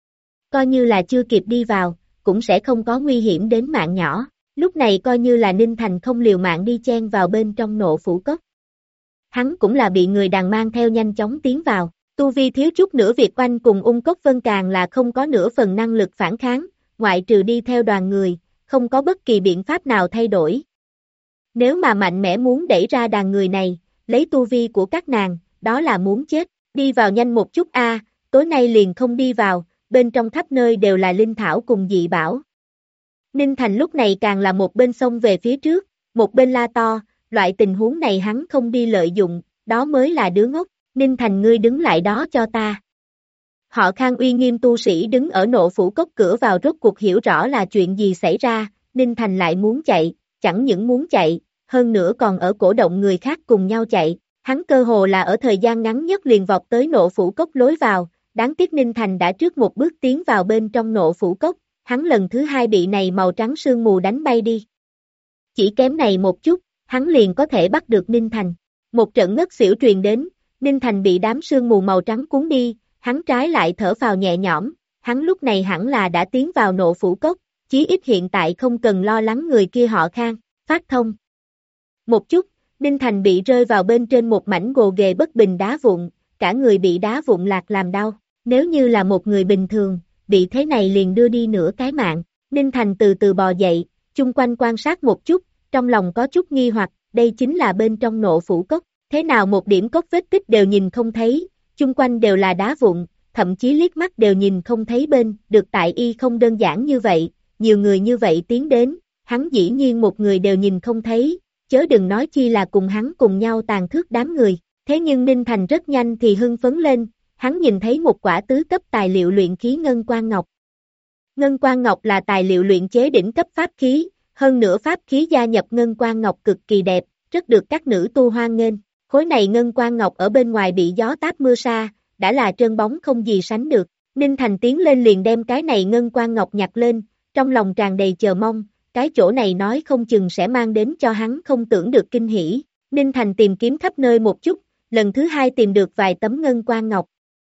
coi như là chưa kịp đi vào, cũng sẽ không có nguy hiểm đến mạng nhỏ, lúc này coi như là Ninh Thành không liều mạng đi chen vào bên trong nộ phủ cốc. Hắn cũng là bị người đàn mang theo nhanh chóng tiến vào, tu vi thiếu chút nữa Việt Oanh cùng Ung Cốc Vân càng là không có nửa phần năng lực phản kháng, ngoại trừ đi theo đoàn người, không có bất kỳ biện pháp nào thay đổi. Nếu mà mạnh mẽ muốn đẩy ra đàn người này, lấy tu vi của các nàng, đó là muốn chết, đi vào nhanh một chút a, tối nay liền không đi vào, bên trong khắp nơi đều là linh thảo cùng dị bảo. Ninh Thành lúc này càng là một bên xông về phía trước, một bên la to, loại tình huống này hắn không đi lợi dụng, đó mới là đứa ngốc, Ninh Thành ngươi đứng lại đó cho ta. Họ Khang uy nghiêm tu sĩ đứng ở nộ phủ cốc cửa vào rốt cuộc hiểu rõ là chuyện gì xảy ra, Ninh Thành lại muốn chạy, chẳng những muốn chạy, hơn nữa còn ở cổ động người khác cùng nhau chạy, hắn cơ hồ là ở thời gian ngắn nhất liền vọt tới nộ phủ cốc lối vào, đáng tiếc Ninh Thành đã trước một bước tiến vào bên trong Nộ Phủ Cốc, hắn lần thứ hai bị này màu trắng sương mù đánh bay đi. Chỉ kém này một chút, hắn liền có thể bắt được Ninh Thành. Một trận ngất xỉu truyền đến, Ninh Thành bị đám sương mù màu trắng cuốn đi, hắn trái lại thở phào nhẹ nhõm, hắn lúc này hẳn là đã tiến vào Nộ Phủ Cốc, chí ít hiện tại không cần lo lắng người kia họ Khang, phát thông. Một chút, Ninh Thành bị rơi vào bên trên một mảnh gồ ghề bất bình đá vụn, cả người bị đá vụn lạc làm đau, nếu như là một người bình thường, bị thế này liền đưa đi nửa cái mạng. Ninh Thành từ từ bò dậy, chung quanh quan sát một chút, trong lòng có chút nghi hoặc, đây chính là bên trong Nộ Phủ Cốc, thế nào một điểm cốc vết tích đều nhìn không thấy, chung quanh đều là đá vụn, thậm chí liếc mắt đều nhìn không thấy bên, được tại y không đơn giản như vậy, nhiều người như vậy tiến đến, hắn dĩ nhiên một người đều nhìn không thấy, chớ đừng nói chi là cùng hắn cùng nhau tàn thước đám người, thế nhưng Ninh Thành rất nhanh thì hưng phấn lên, hắn nhìn thấy một quả tứ cấp tài liệu luyện khí ngân quan ngọc. Ngân quan ngọc là tài liệu luyện chế đỉnh cấp pháp khí, hơn nữa pháp khí gia nhập ngân quan ngọc cực kỳ đẹp, rất được các nữ tu hoan nghênh. Khối này ngân quan ngọc ở bên ngoài bị gió táp mưa sa, đã là trơn bóng không gì sánh được. Ninh Thành tiến lên liền đem cái này ngân quan ngọc nhặt lên, trong lòng tràn đầy chờ mong, cái chỗ này nói không chừng sẽ mang đến cho hắn không tưởng được kinh hỉ. Ninh Thành tìm kiếm khắp nơi một chút, lần thứ hai tìm được vài tấm ngân quan ngọc.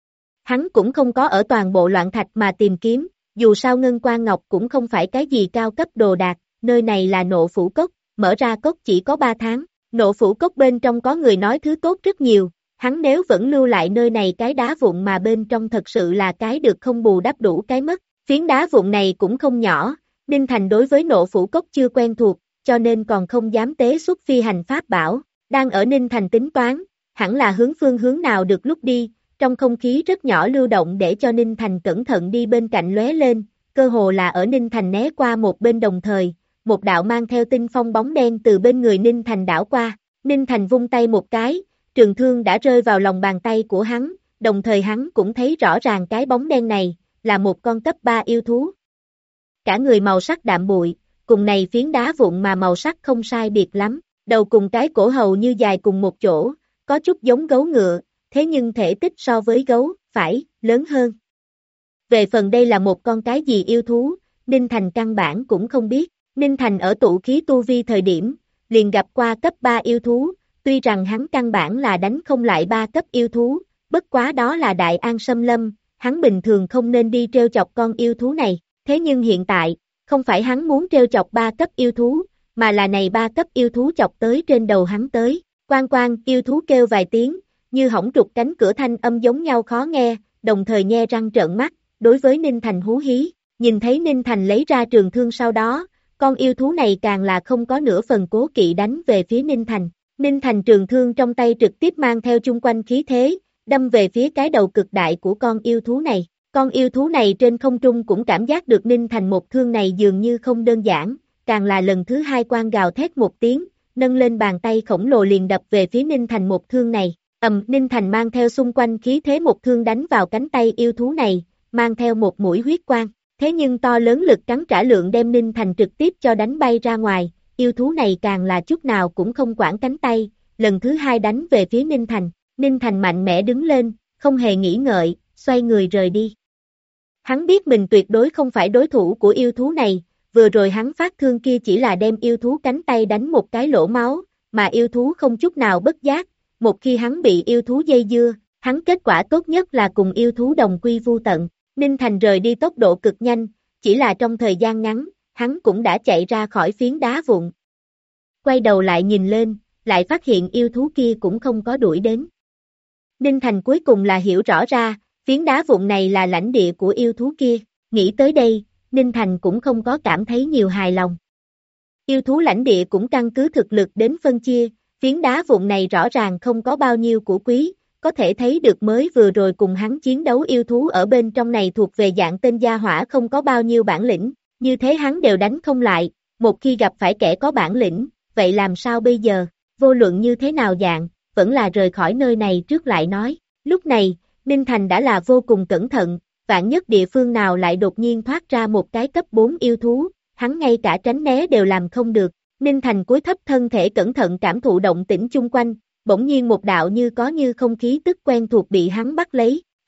Hắn cũng không có ở toàn bộ loạn thạch mà tìm kiếm, dù sao ngân quan ngọc cũng không phải cái gì cao cấp đồ đạc, nơi này là Nộ Phủ Cốc, mở ra cốc chỉ có 3 tháng. Nộ Phủ Cốc bên trong có người nói thứ tốt rất nhiều, hắn nếu vẫn lưu lại nơi này cái đá vụn mà bên trong thật sự là cái được không bù đắp đủ cái mất, phiến đá vụn này cũng không nhỏ, Ninh Thành đối với Nộ Phủ Cốc chưa quen thuộc, cho nên còn không dám tế xuất phi hành pháp bảo, đang ở Ninh Thành tính toán, hẳn là hướng phương hướng nào được lúc đi, trong không khí rất nhỏ lưu động để cho Ninh Thành cẩn thận đi bên cạnh lóe lên, cơ hồ là ở Ninh Thành né qua một bên đồng thời, một đạo mang theo tinh phong bóng đen từ bên người Ninh Thành đảo qua, Ninh Thành vung tay một cái, trường thương đã rơi vào lòng bàn tay của hắn, đồng thời hắn cũng thấy rõ ràng cái bóng đen này, là một con cấp 3 yêu thú. Cả người màu sắc đạm bụi, cùng này phiến đá vụn mà màu sắc không sai biệt lắm, đầu cùng cái cổ hầu như dài cùng một chỗ, có chút giống gấu ngựa, thế nhưng thể tích so với gấu, phải, lớn hơn. Về phần đây là một con cái gì yêu thú, Ninh Thành căn bản cũng không biết, Ninh Thành ở tụ khí tu vi thời điểm, liền gặp qua cấp 3 yêu thú, tuy rằng hắn căn bản là đánh không lại 3 cấp yêu thú, bất quá đó là Đại An Xâm Lâm, hắn bình thường không nên đi trêu chọc con yêu thú này, thế nhưng hiện tại, không phải hắn muốn trêu chọc 3 cấp yêu thú, mà là này 3 cấp yêu thú chọc tới trên đầu hắn tới, quang yêu thú kêu vài tiếng, như hỏng trục cánh cửa thanh âm giống nhau khó nghe, đồng thời nhe răng trợn mắt, đối với Ninh Thành hú hí, nhìn thấy Ninh Thành lấy ra trường thương sau đó, con yêu thú này càng là không có nửa phần cố kỵ đánh về phía Ninh Thành. Ninh Thành trường thương trong tay trực tiếp mang theo chung quanh khí thế, đâm về phía cái đầu cực đại của con yêu thú này. Con yêu thú này trên không trung cũng cảm giác được Ninh Thành một thương này dường như không đơn giản, càng là lần thứ hai quan gào thét một tiếng, nâng lên bàn tay khổng lồ liền đập về phía Ninh Thành một thương này. Ninh Thành mang theo xung quanh khí thế một thương đánh vào cánh tay yêu thú này, mang theo một mũi huyết quang. Thế nhưng to lớn lực cắn trả lượng đem Ninh Thành trực tiếp cho đánh bay ra ngoài, yêu thú này càng là chút nào cũng không quản cánh tay, lần thứ hai đánh về phía Ninh Thành. Ninh Thành mạnh mẽ đứng lên, không hề nghĩ ngợi, xoay người rời đi. Hắn biết mình tuyệt đối không phải đối thủ của yêu thú này, vừa rồi hắn phát thương kia chỉ là đem yêu thú cánh tay đánh một cái lỗ máu, mà yêu thú không chút nào bất giác, một khi hắn bị yêu thú dây dưa, hắn kết quả tốt nhất là cùng yêu thú đồng quy vu tận. Ninh Thành rời đi tốc độ cực nhanh, chỉ là trong thời gian ngắn, hắn cũng đã chạy ra khỏi phiến đá vụn. Quay đầu lại nhìn lên, lại phát hiện yêu thú kia cũng không có đuổi đến. Ninh Thành cuối cùng là hiểu rõ ra, phiến đá vụn này là lãnh địa của yêu thú kia, nghĩ tới đây, Ninh Thành cũng không có cảm thấy nhiều hài lòng. Yêu thú lãnh địa cũng căn cứ thực lực đến phân chia, phiến đá vụn này rõ ràng không có bao nhiêu của quý, có thể thấy được mới vừa rồi cùng hắn chiến đấu yêu thú ở bên trong này thuộc về dạng tên gia hỏa không có bao nhiêu bản lĩnh, như thế hắn đều đánh không lại, một khi gặp phải kẻ có bản lĩnh, vậy làm sao bây giờ, vô luận như thế nào dạng, vẫn là rời khỏi nơi này trước lại nói. Lúc này, Ninh Thành đã là vô cùng cẩn thận, vạn nhất địa phương nào lại đột nhiên thoát ra một cái cấp 4 yêu thú, hắn ngay cả tránh né đều làm không được. Ninh Thành cúi thấp thân thể cẩn thận cảm thụ động tĩnh chung quanh, bỗng nhiên một đạo như có như không khí tức quen thuộc bị hắn bắt lấy,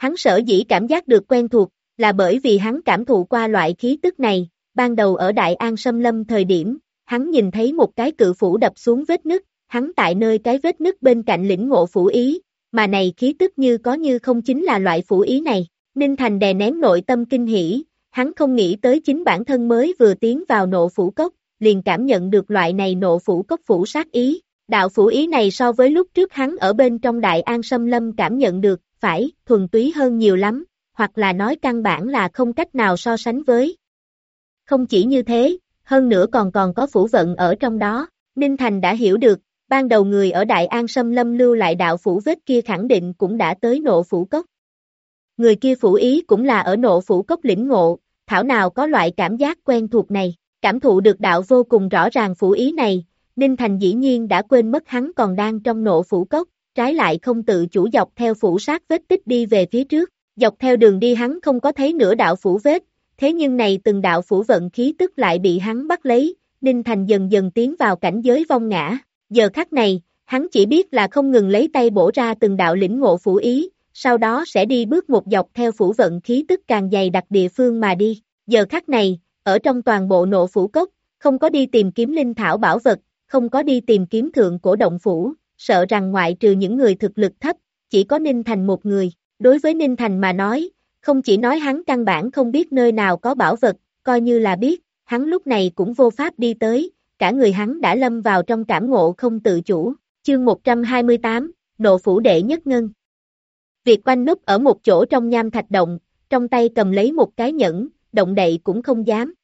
Hắn sở dĩ cảm giác được quen thuộc, là bởi vì hắn cảm thụ qua loại khí tức này, ban đầu ở Đại An Sâm Lâm thời điểm, hắn nhìn thấy một cái cự phủ đập xuống vết nứt, hắn tại nơi cái vết nứt bên cạnh lĩnh ngộ phủ ý, mà này khí tức như có như không chính là loại phủ ý này. Ninh Thành đè nén nội tâm kinh hỉ, hắn không nghĩ tới chính bản thân mới vừa tiến vào nộ phủ cốc, liền cảm nhận được loại này nộ phủ cốc phủ sát ý. Đạo phủ ý này so với lúc trước hắn ở bên trong Đại An Sâm Lâm cảm nhận được, phải, thuần túy hơn nhiều lắm, hoặc là nói căn bản là không cách nào so sánh với. Không chỉ như thế, hơn nữa còn có phủ vận ở trong đó, Ninh Thành đã hiểu được, ban đầu người ở Đại An Sâm Lâm lưu lại đạo phủ vết kia khẳng định cũng đã tới nộ phủ cốc. Người kia phủ ý cũng là ở nộ phủ cốc lĩnh ngộ, thảo nào có loại cảm giác quen thuộc này, cảm thụ được đạo vô cùng rõ ràng phủ ý này, Ninh Thành dĩ nhiên đã quên mất hắn còn đang trong nộ phủ cốc, trái lại không tự chủ dọc theo phủ sát vết tích đi về phía trước, dọc theo đường đi hắn không có thấy nửa đạo phủ vết, thế nhưng này từng đạo phủ vận khí tức lại bị hắn bắt lấy, Ninh Thành dần dần tiến vào cảnh giới vong ngã, giờ khắc này, hắn chỉ biết là không ngừng lấy tay bổ ra từng đạo lĩnh ngộ phủ ý, sau đó sẽ đi bước một dọc theo phủ vận khí tức càng dày đặc địa phương mà đi, giờ khắc này, ở trong toàn bộ nộ phủ cốc, không có đi tìm kiếm linh thảo bảo vật, không có đi tìm kiếm thượng cổ động phủ, sợ rằng ngoại trừ những người thực lực thấp, chỉ có Ninh Thành một người, đối với Ninh Thành mà nói, không chỉ nói hắn căn bản không biết nơi nào có bảo vật, coi như là biết, hắn lúc này cũng vô pháp đi tới, cả người hắn đã lâm vào trong cảm ngộ không tự chủ, chương 128, nộ phủ đệ nhất ngân. Việt Oanh núp ở một chỗ trong nham thạch động, trong tay cầm lấy một cái nhẫn, động đậy cũng không dám.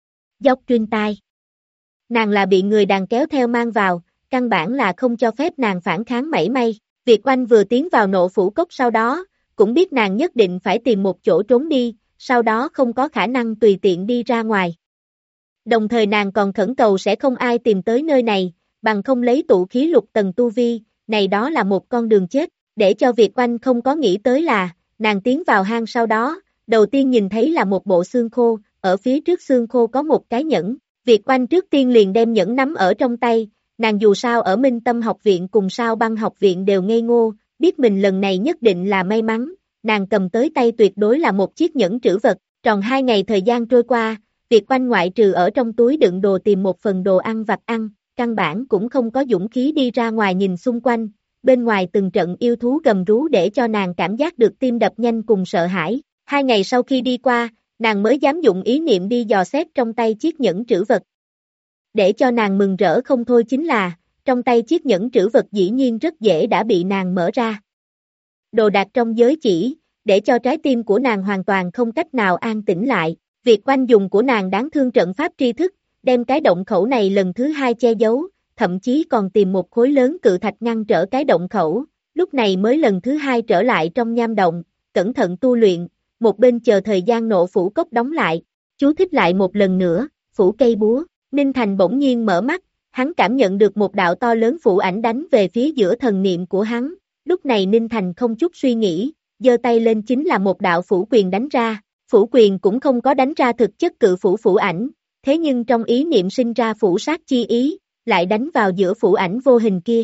Dốc Truyên tai. Nàng là bị người đàn kéo theo mang vào, căn bản là không cho phép nàng phản kháng mảy may. Việt Oanh vừa tiến vào nộ phủ cốc sau đó, cũng biết nàng nhất định phải tìm một chỗ trốn đi, sau đó không có khả năng tùy tiện đi ra ngoài. Đồng thời nàng còn khẩn cầu sẽ không ai tìm tới nơi này, bằng không lấy tụ khí lục tầng tu vi, này đó là một con đường chết, để cho Việt Oanh không có nghĩ tới là, nàng tiến vào hang sau đó, đầu tiên nhìn thấy là một bộ xương khô, ở phía trước xương khô có một cái nhẫn, Việt Oanh trước tiên liền đem nhẫn nắm ở trong tay, nàng dù sao ở Minh Tâm học viện cùng Sao Băng học viện đều ngây ngô, biết mình lần này nhất định là may mắn, nàng cầm tới tay tuyệt đối là một chiếc nhẫn trữ vật, tròn 2 ngày thời gian trôi qua, Việt Oanh ngoại trừ ở trong túi đựng đồ tìm một phần đồ ăn vặt ăn, căn bản cũng không có dũng khí đi ra ngoài nhìn xung quanh, bên ngoài từng trận yêu thú gầm rú để cho nàng cảm giác được tim đập nhanh cùng sợ hãi, 2 ngày sau khi đi qua, nàng mới dám dụng ý niệm đi dò xét trong tay chiếc nhẫn trữ vật. Để cho nàng mừng rỡ không thôi chính là, trong tay chiếc nhẫn trữ vật dĩ nhiên rất dễ đã bị nàng mở ra. Đồ đạc trong giới chỉ, để cho trái tim của nàng hoàn toàn không cách nào an tĩnh lại, việc Oanh dùng của nàng đáng thương trận pháp tri thức, đem cái động khẩu này lần thứ 2 che giấu, thậm chí còn tìm một khối lớn cự thạch ngăn trở cái động khẩu, lúc này mới lần thứ 2 trở lại trong nham động, cẩn thận tu luyện, một bên chờ thời gian nộ phủ cốc đóng lại, chú thích lại một lần nữa, phủ cây búa, Ninh Thành bỗng nhiên mở mắt, hắn cảm nhận được một đạo to lớn phủ ảnh đánh về phía giữa thần niệm của hắn, lúc này Ninh Thành không chút suy nghĩ, giơ tay lên chính là một đạo phủ quyền đánh ra, phủ quyền cũng không có đánh ra thực chất cự phủ ảnh, thế nhưng trong ý niệm sinh ra phủ sát chi ý, lại đánh vào giữa phủ ảnh vô hình kia.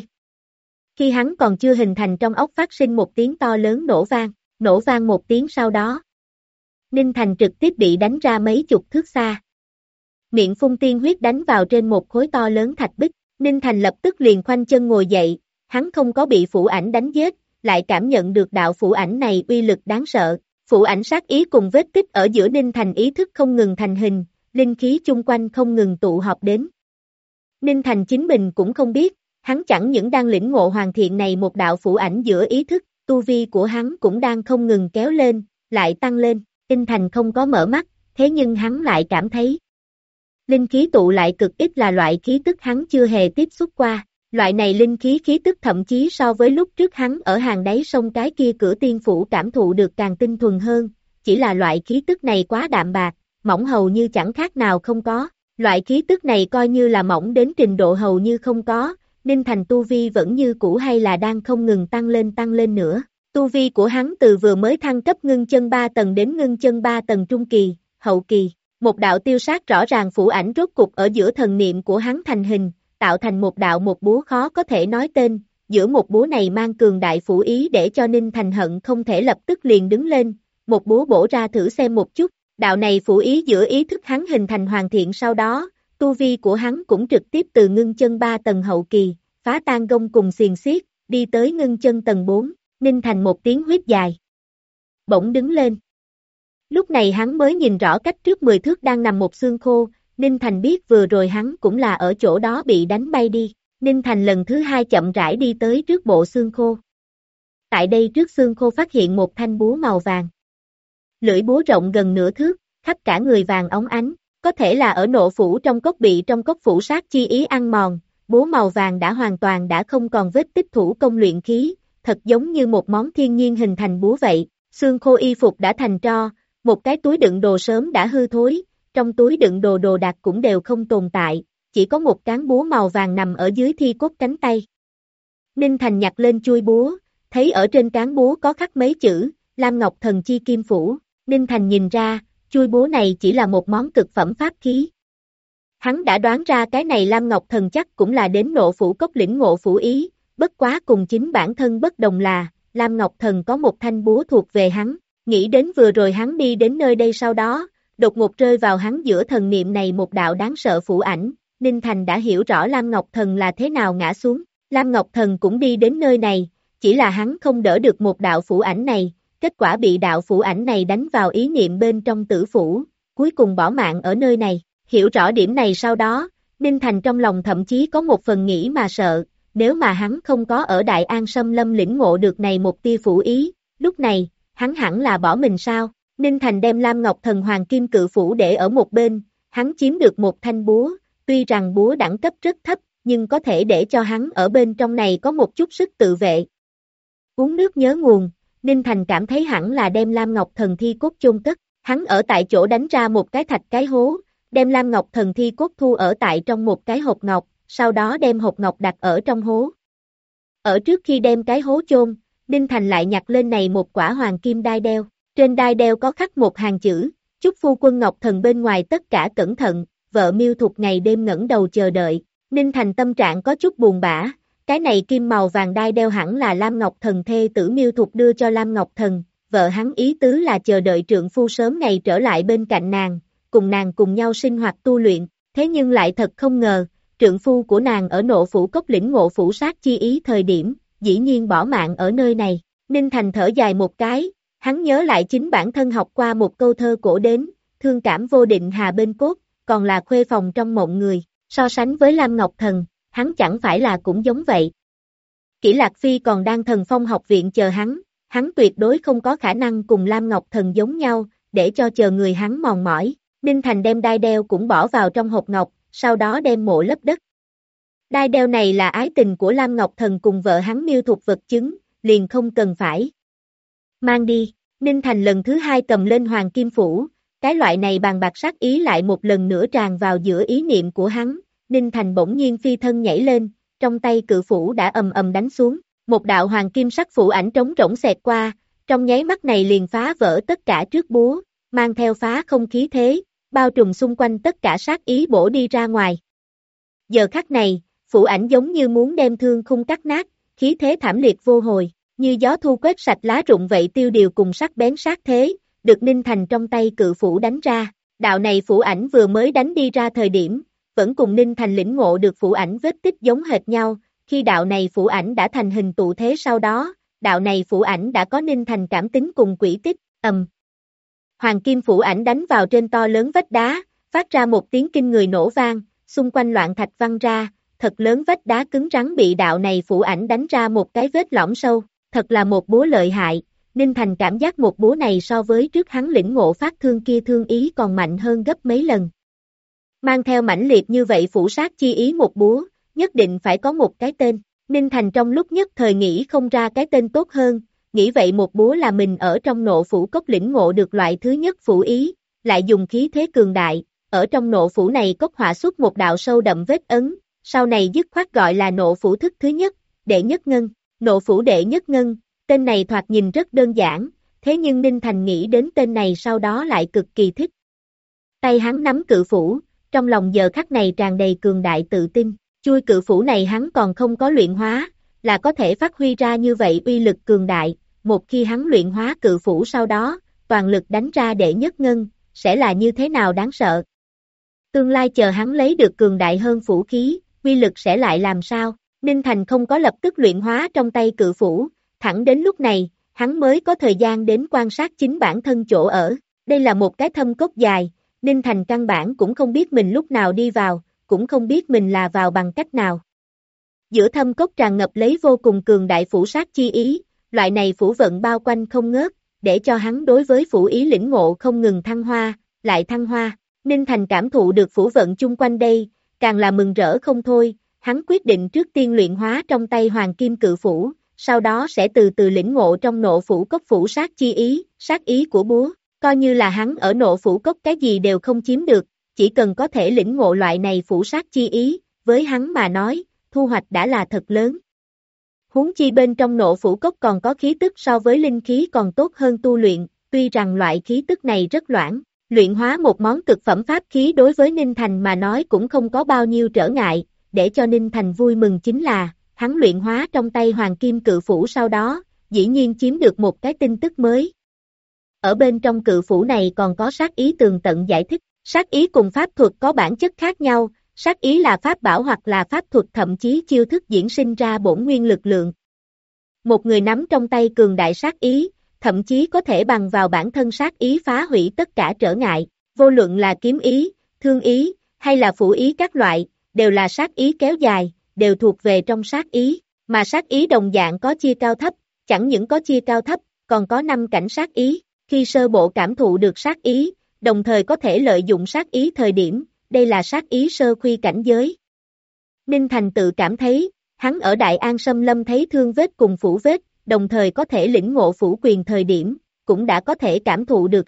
Khi hắn còn chưa hình thành trong óc phát sinh một tiếng to lớn nổ vang một tiếng sau đó. Ninh Thành trực tiếp bị đánh ra mấy chục thước xa. Miệng phun tiên huyết đánh vào trên một khối to lớn thạch bích, Ninh Thành lập tức liền khoanh chân ngồi dậy, hắn không có bị phủ ảnh đánh giết, lại cảm nhận được đạo phủ ảnh này uy lực đáng sợ, phủ ảnh sát ý cùng vết tích ở giữa Ninh Thành ý thức không ngừng thành hình, linh khí chung quanh không ngừng tụ họp đến. Ninh Thành chính mình cũng không biết, hắn chẳng những đang lĩnh ngộ hoàn thiện này một đạo phủ ảnh giữa ý thức, tu vi của hắn cũng đang không ngừng kéo lên, lại tăng lên, Ninh Thành không có mở mắt, thế nhưng hắn lại cảm thấy linh khí tụ lại cực ít là loại khí tức hắn chưa hề tiếp xúc qua, loại này linh khí khí tức thậm chí so với lúc trước hắn ở hàng đáy sông cái kia cửa tiên phủ cảm thụ được càng tinh thuần hơn, chỉ là loại khí tức này quá đạm bạc, mỏng hầu như chẳng khác nào không có, loại khí tức này coi như là mỏng đến trình độ hầu như không có, Ninh Thành tu vi vẫn như cũ hay là đang không ngừng tăng lên nữa, tu vi của hắn từ vừa mới thăng cấp ngưng chân 3 tầng đến ngưng chân 3 tầng trung kỳ, hậu kỳ. Một đạo tiêu sát rõ ràng phủ ảnh rốt cục ở giữa thần niệm của hắn thành hình, tạo thành một đạo một búa khó có thể nói tên, giữa một búa này mang cường đại phủ ý để cho Ninh Thành hận không thể lập tức liền đứng lên, một búa bổ ra thử xem một chút, đạo này phủ ý giữa ý thức hắn hình thành hoàn thiện sau đó, tu vi của hắn cũng trực tiếp từ ngưng chân 3 tầng hậu kỳ, phá tan gông cùng xiềng xiết, đi tới ngưng chân tầng 4, Ninh Thành một tiếng huýt dài. Bỗng đứng lên. Lúc này hắn mới nhìn rõ cách trước 10 thước đang nằm một xương khô, Ninh Thành biết vừa rồi hắn cũng là ở chỗ đó bị đánh bay đi. Ninh Thành lần thứ 2 chậm rãi đi tới trước bộ xương khô. Tại đây trước xương khô phát hiện một thanh búa màu vàng. Lưỡi búa rộng gần nửa thước, khắp cả người vàng óng ánh, có thể là ở nộ phủ trong cốc bị trong cốc phủ sát chi ý ăn mòn, búa màu vàng đã hoàn toàn đã không còn vết tích thủ công luyện khí, thật giống như một món thiên nhiên hình thành búa vậy. Xương khô y phục đã thành tro, một cái túi đựng đồ sớm đã hư thối, trong túi đựng đồ đồ đạc cũng đều không tồn tại, chỉ có một cán búa màu vàng nằm ở dưới thi cốt cánh tay. Ninh Thành nhặt lên chuôi búa, thấy ở trên cán búa có khắc mấy chữ, Lam Ngọc Thần Chi Kim Phủ, Ninh Thành nhìn ra, chuôi búa này chỉ là một món cực phẩm pháp khí. Hắn đã đoán ra cái này Lam Ngọc Thần chắc cũng là đến nộ phủ cốc lĩnh ngộ phủ ý, bất quá cùng chính bản thân bất đồng là, Lam Ngọc Thần có một thanh búa thuộc về hắn, nghĩ đến vừa rồi hắn đi đến nơi đây sau đó, đột ngột rơi vào hắn giữa thần niệm này một đạo đáng sợ phủ ảnh, Ninh Thành đã hiểu rõ Lam Ngọc Thần là thế nào ngã xuống, Lam Ngọc Thần cũng đi đến nơi này, chỉ là hắn không đỡ được một đạo phủ ảnh này, kết quả bị đạo phủ ảnh này đánh vào ý niệm bên trong tử phủ, cuối cùng bỏ mạng ở nơi này, hiểu rõ điểm này sau đó, Ninh Thành trong lòng thậm chí có một phần nghĩ mà sợ, nếu mà hắn không có ở Đại An Sâm Lâm lĩnh ngộ được này một tia phủ ý, lúc này, hắn hẳn là bỏ mình sao? Ninh Thành đem Lam Ngọc Thần Hoàng Kim Cự Phủ để ở một bên, hắn chiếm được một thanh búa, tuy rằng búa đẳng cấp rất thấp, nhưng có thể để cho hắn ở bên trong này có một chút sức tự vệ. Uống nước nhớ nguồn, Ninh Thành cảm thấy hẳn là đem Lam Ngọc Thần thi cốt chôn cất, hắn ở tại chỗ đánh ra một cái thạch cái hố, đem Lam Ngọc Thần thi cốt thu ở tại trong một cái hộp ngọc, sau đó đem hộp ngọc đặt ở trong hố. Ở trước khi đem cái hố chôn, Ninh Thành lại nhặt lên này một quả hoàng kim đai đeo, trên đai đeo có khắc một hàng chữ, chúc phu quân Ngọc Thần bên ngoài tất cả cẩn thận, vợ Miêu Thục ngày đêm ngẩng đầu chờ đợi, Ninh Thành tâm trạng có chút buồn bã, cái này kim màu vàng đai đeo hẳn là Lam Ngọc Thần thê tử Miêu Thục đưa cho Lam Ngọc Thần, vợ hắn ý tứ là chờ đợi trượng phu sớm ngày trở lại bên cạnh nàng, cùng nàng cùng nhau sinh hoạt tu luyện, thế nhưng lại thật không ngờ, trượng phu của nàng ở nộ phủ cốc lĩnh ngộ phủ sát chi ý thời điểm, dĩ nhiên bỏ mạng ở nơi này, Ninh Thành thở dài một cái, hắn nhớ lại chính bản thân học qua một câu thơ cổ đến, thương cảm vô định hà bên cốt, còn là khuê phòng trong mộng người, so sánh với Lam Ngọc Thần, hắn chẳng phải là cũng giống vậy. Kỷ Lạc Phi còn đang Thần Phong học viện chờ hắn tuyệt đối không có khả năng cùng Lam Ngọc Thần giống nhau, để cho chờ người hắn mòn mỏi, Ninh Thành đem đai đeo cũng bỏ vào trong hộp ngọc, sau đó đem mộ lấp đất. Đai đeo này là ái tình của Lam Ngọc Thần cùng vợ hắn Miêu Thục vật chứng, liền không cần phải mang đi, Ninh Thành lần thứ 2 cầm lên Hoàng Kim Phủ, cái loại này bàn bạc sát ý lại một lần nữa tràn vào giữa ý niệm của hắn, Ninh Thành bỗng nhiên phi thân nhảy lên, trong tay cự phủ đã ầm ầm đánh xuống, một đạo hoàng kim sắc phủ ảnh trống rỗng xẹt qua, trong nháy mắt này liền phá vỡ tất cả trước búa, mang theo phá không khí thế, bao trùm xung quanh tất cả sát ý bổ đi ra ngoài. Giờ khắc này, phủ ảnh giống như muốn đem thương khung cắt nát, khí thế thảm liệt vô hồi, như gió thu quét sạch lá rụng vậy tiêu điều cùng sắc bén sát thế, được Ninh Thành trong tay cự phủ đánh ra. Đạo này phủ ảnh vừa mới đánh đi ra thời điểm, vẫn cùng Ninh Thành lĩnh ngộ được phủ ảnh vết tích giống hệt nhau, khi đạo này phủ ảnh đã thành hình tụ thế sau đó, đạo này phủ ảnh đã có Ninh Thành cảm tính cùng quỷ tích, Hoàng kim phủ ảnh đánh vào trên to lớn vách đá, phát ra một tiếng kinh người nổ vang, xung quanh loạn thạch văng ra, thật lớn vách đá cứng rắn bị đạo này phủ ảnh đánh ra một cái vết lõm sâu, thật là một búa lợi hại, Ninh Thành cảm giác một búa này so với trước hắn lĩnh ngộ phát thương kia thương ý còn mạnh hơn gấp mấy lần. Mang theo mãnh liệt như vậy phủ sát chi ý một búa, nhất định phải có một cái tên, Ninh Thành trong lúc nhất thời nghĩ không ra cái tên tốt hơn, nghĩ vậy một búa là mình ở trong nộ phủ cốc lĩnh ngộ được loại thứ nhất phủ ý, lại dùng khí thế cường đại, ở trong nộ phủ này cốc họa xuất một đạo sâu đậm vết ấn, sau này dứt khoát gọi là nộ phủ thức thứ nhất, đệ nhất ngân, nộ phủ đệ nhất ngân, tên này thoạt nhìn rất đơn giản, thế nhưng Ninh Thành nghĩ đến tên này sau đó lại cực kỳ thích. Tay hắn nắm cự phủ, trong lòng giờ khắc này tràn đầy cường đại tự tin, chui cự phủ này hắn còn không có luyện hóa, là có thể phát huy ra như vậy uy lực cường đại, một khi hắn luyện hóa cự phủ sau đó, toàn lực đánh ra đệ nhất ngân, sẽ là như thế nào đáng sợ. Tương lai chờ hắn lấy được cường đại hơn vũ khí, uy lực sẽ lại làm sao? Ninh Thành không có lập tức luyện hóa trong tay cự phủ, thẳng đến lúc này, hắn mới có thời gian đến quan sát chính bản thân chỗ ở. Đây là một cái thâm cốc dài, Ninh Thành căn bản cũng không biết mình lúc nào đi vào, cũng không biết mình là vào bằng cách nào. Giữa thâm cốc tràn ngập lấy vô cùng cường đại phủ sát chi ý, loại này phủ vận bao quanh không ngớt, để cho hắn đối với phủ ý lĩnh ngộ không ngừng thăng hoa, lại thăng hoa. Ninh Thành cảm thụ được phủ vận chung quanh đây, càng là mừng rỡ không thôi, hắn quyết định trước tiên luyện hóa trong tay hoàng kim cự phủ, sau đó sẽ từ từ lĩnh ngộ trong nộ phủ cốc phủ sát chi ý, sát ý của búa, coi như là hắn ở nộ phủ cốc cái gì đều không chiếm được, chỉ cần có thể lĩnh ngộ loại này phủ sát chi ý, với hắn mà nói, thu hoạch đã là thật lớn. Huống chi bên trong nộ phủ cốc còn có khí tức so với linh khí còn tốt hơn tu luyện, tuy rằng loại khí tức này rất loãng, luyện hóa một món cực phẩm pháp khí đối với Ninh Thành mà nói cũng không có bao nhiêu trở ngại, để cho Ninh Thành vui mừng chính là, hắn luyện hóa trong tay hoàng kim cự phủ sau đó, dĩ nhiên chiếm được một cái tin tức mới. Ở bên trong cự phủ này còn có sát ý tường tận giải thích, sát ý cùng pháp thuật có bản chất khác nhau, sát ý là pháp bảo hoặc là pháp thuật thậm chí chiêu thức diễn sinh ra bổn nguyên lực lượng. Một người nắm trong tay cường đại sát ý, thậm chí có thể bằng vào bản thân sát ý phá hủy tất cả trở ngại, vô luận là kiếm ý, thương ý, hay là phủ ý các loại, đều là sát ý kéo dài, đều thuộc về trong sát ý, mà sát ý đồng dạng có chia cao thấp, chẳng những có chia cao thấp, còn có 5 cảnh sát ý, khi sơ bộ cảm thụ được sát ý, đồng thời có thể lợi dụng sát ý thời điểm, đây là sát ý sơ khuy cảnh giới. Ninh Thành tự cảm thấy, hắn ở Đại An Sâm Lâm thấy thương vết cùng phủ vết, đồng thời có thể lĩnh ngộ phủ quyền thời điểm, cũng đã có thể cảm thụ được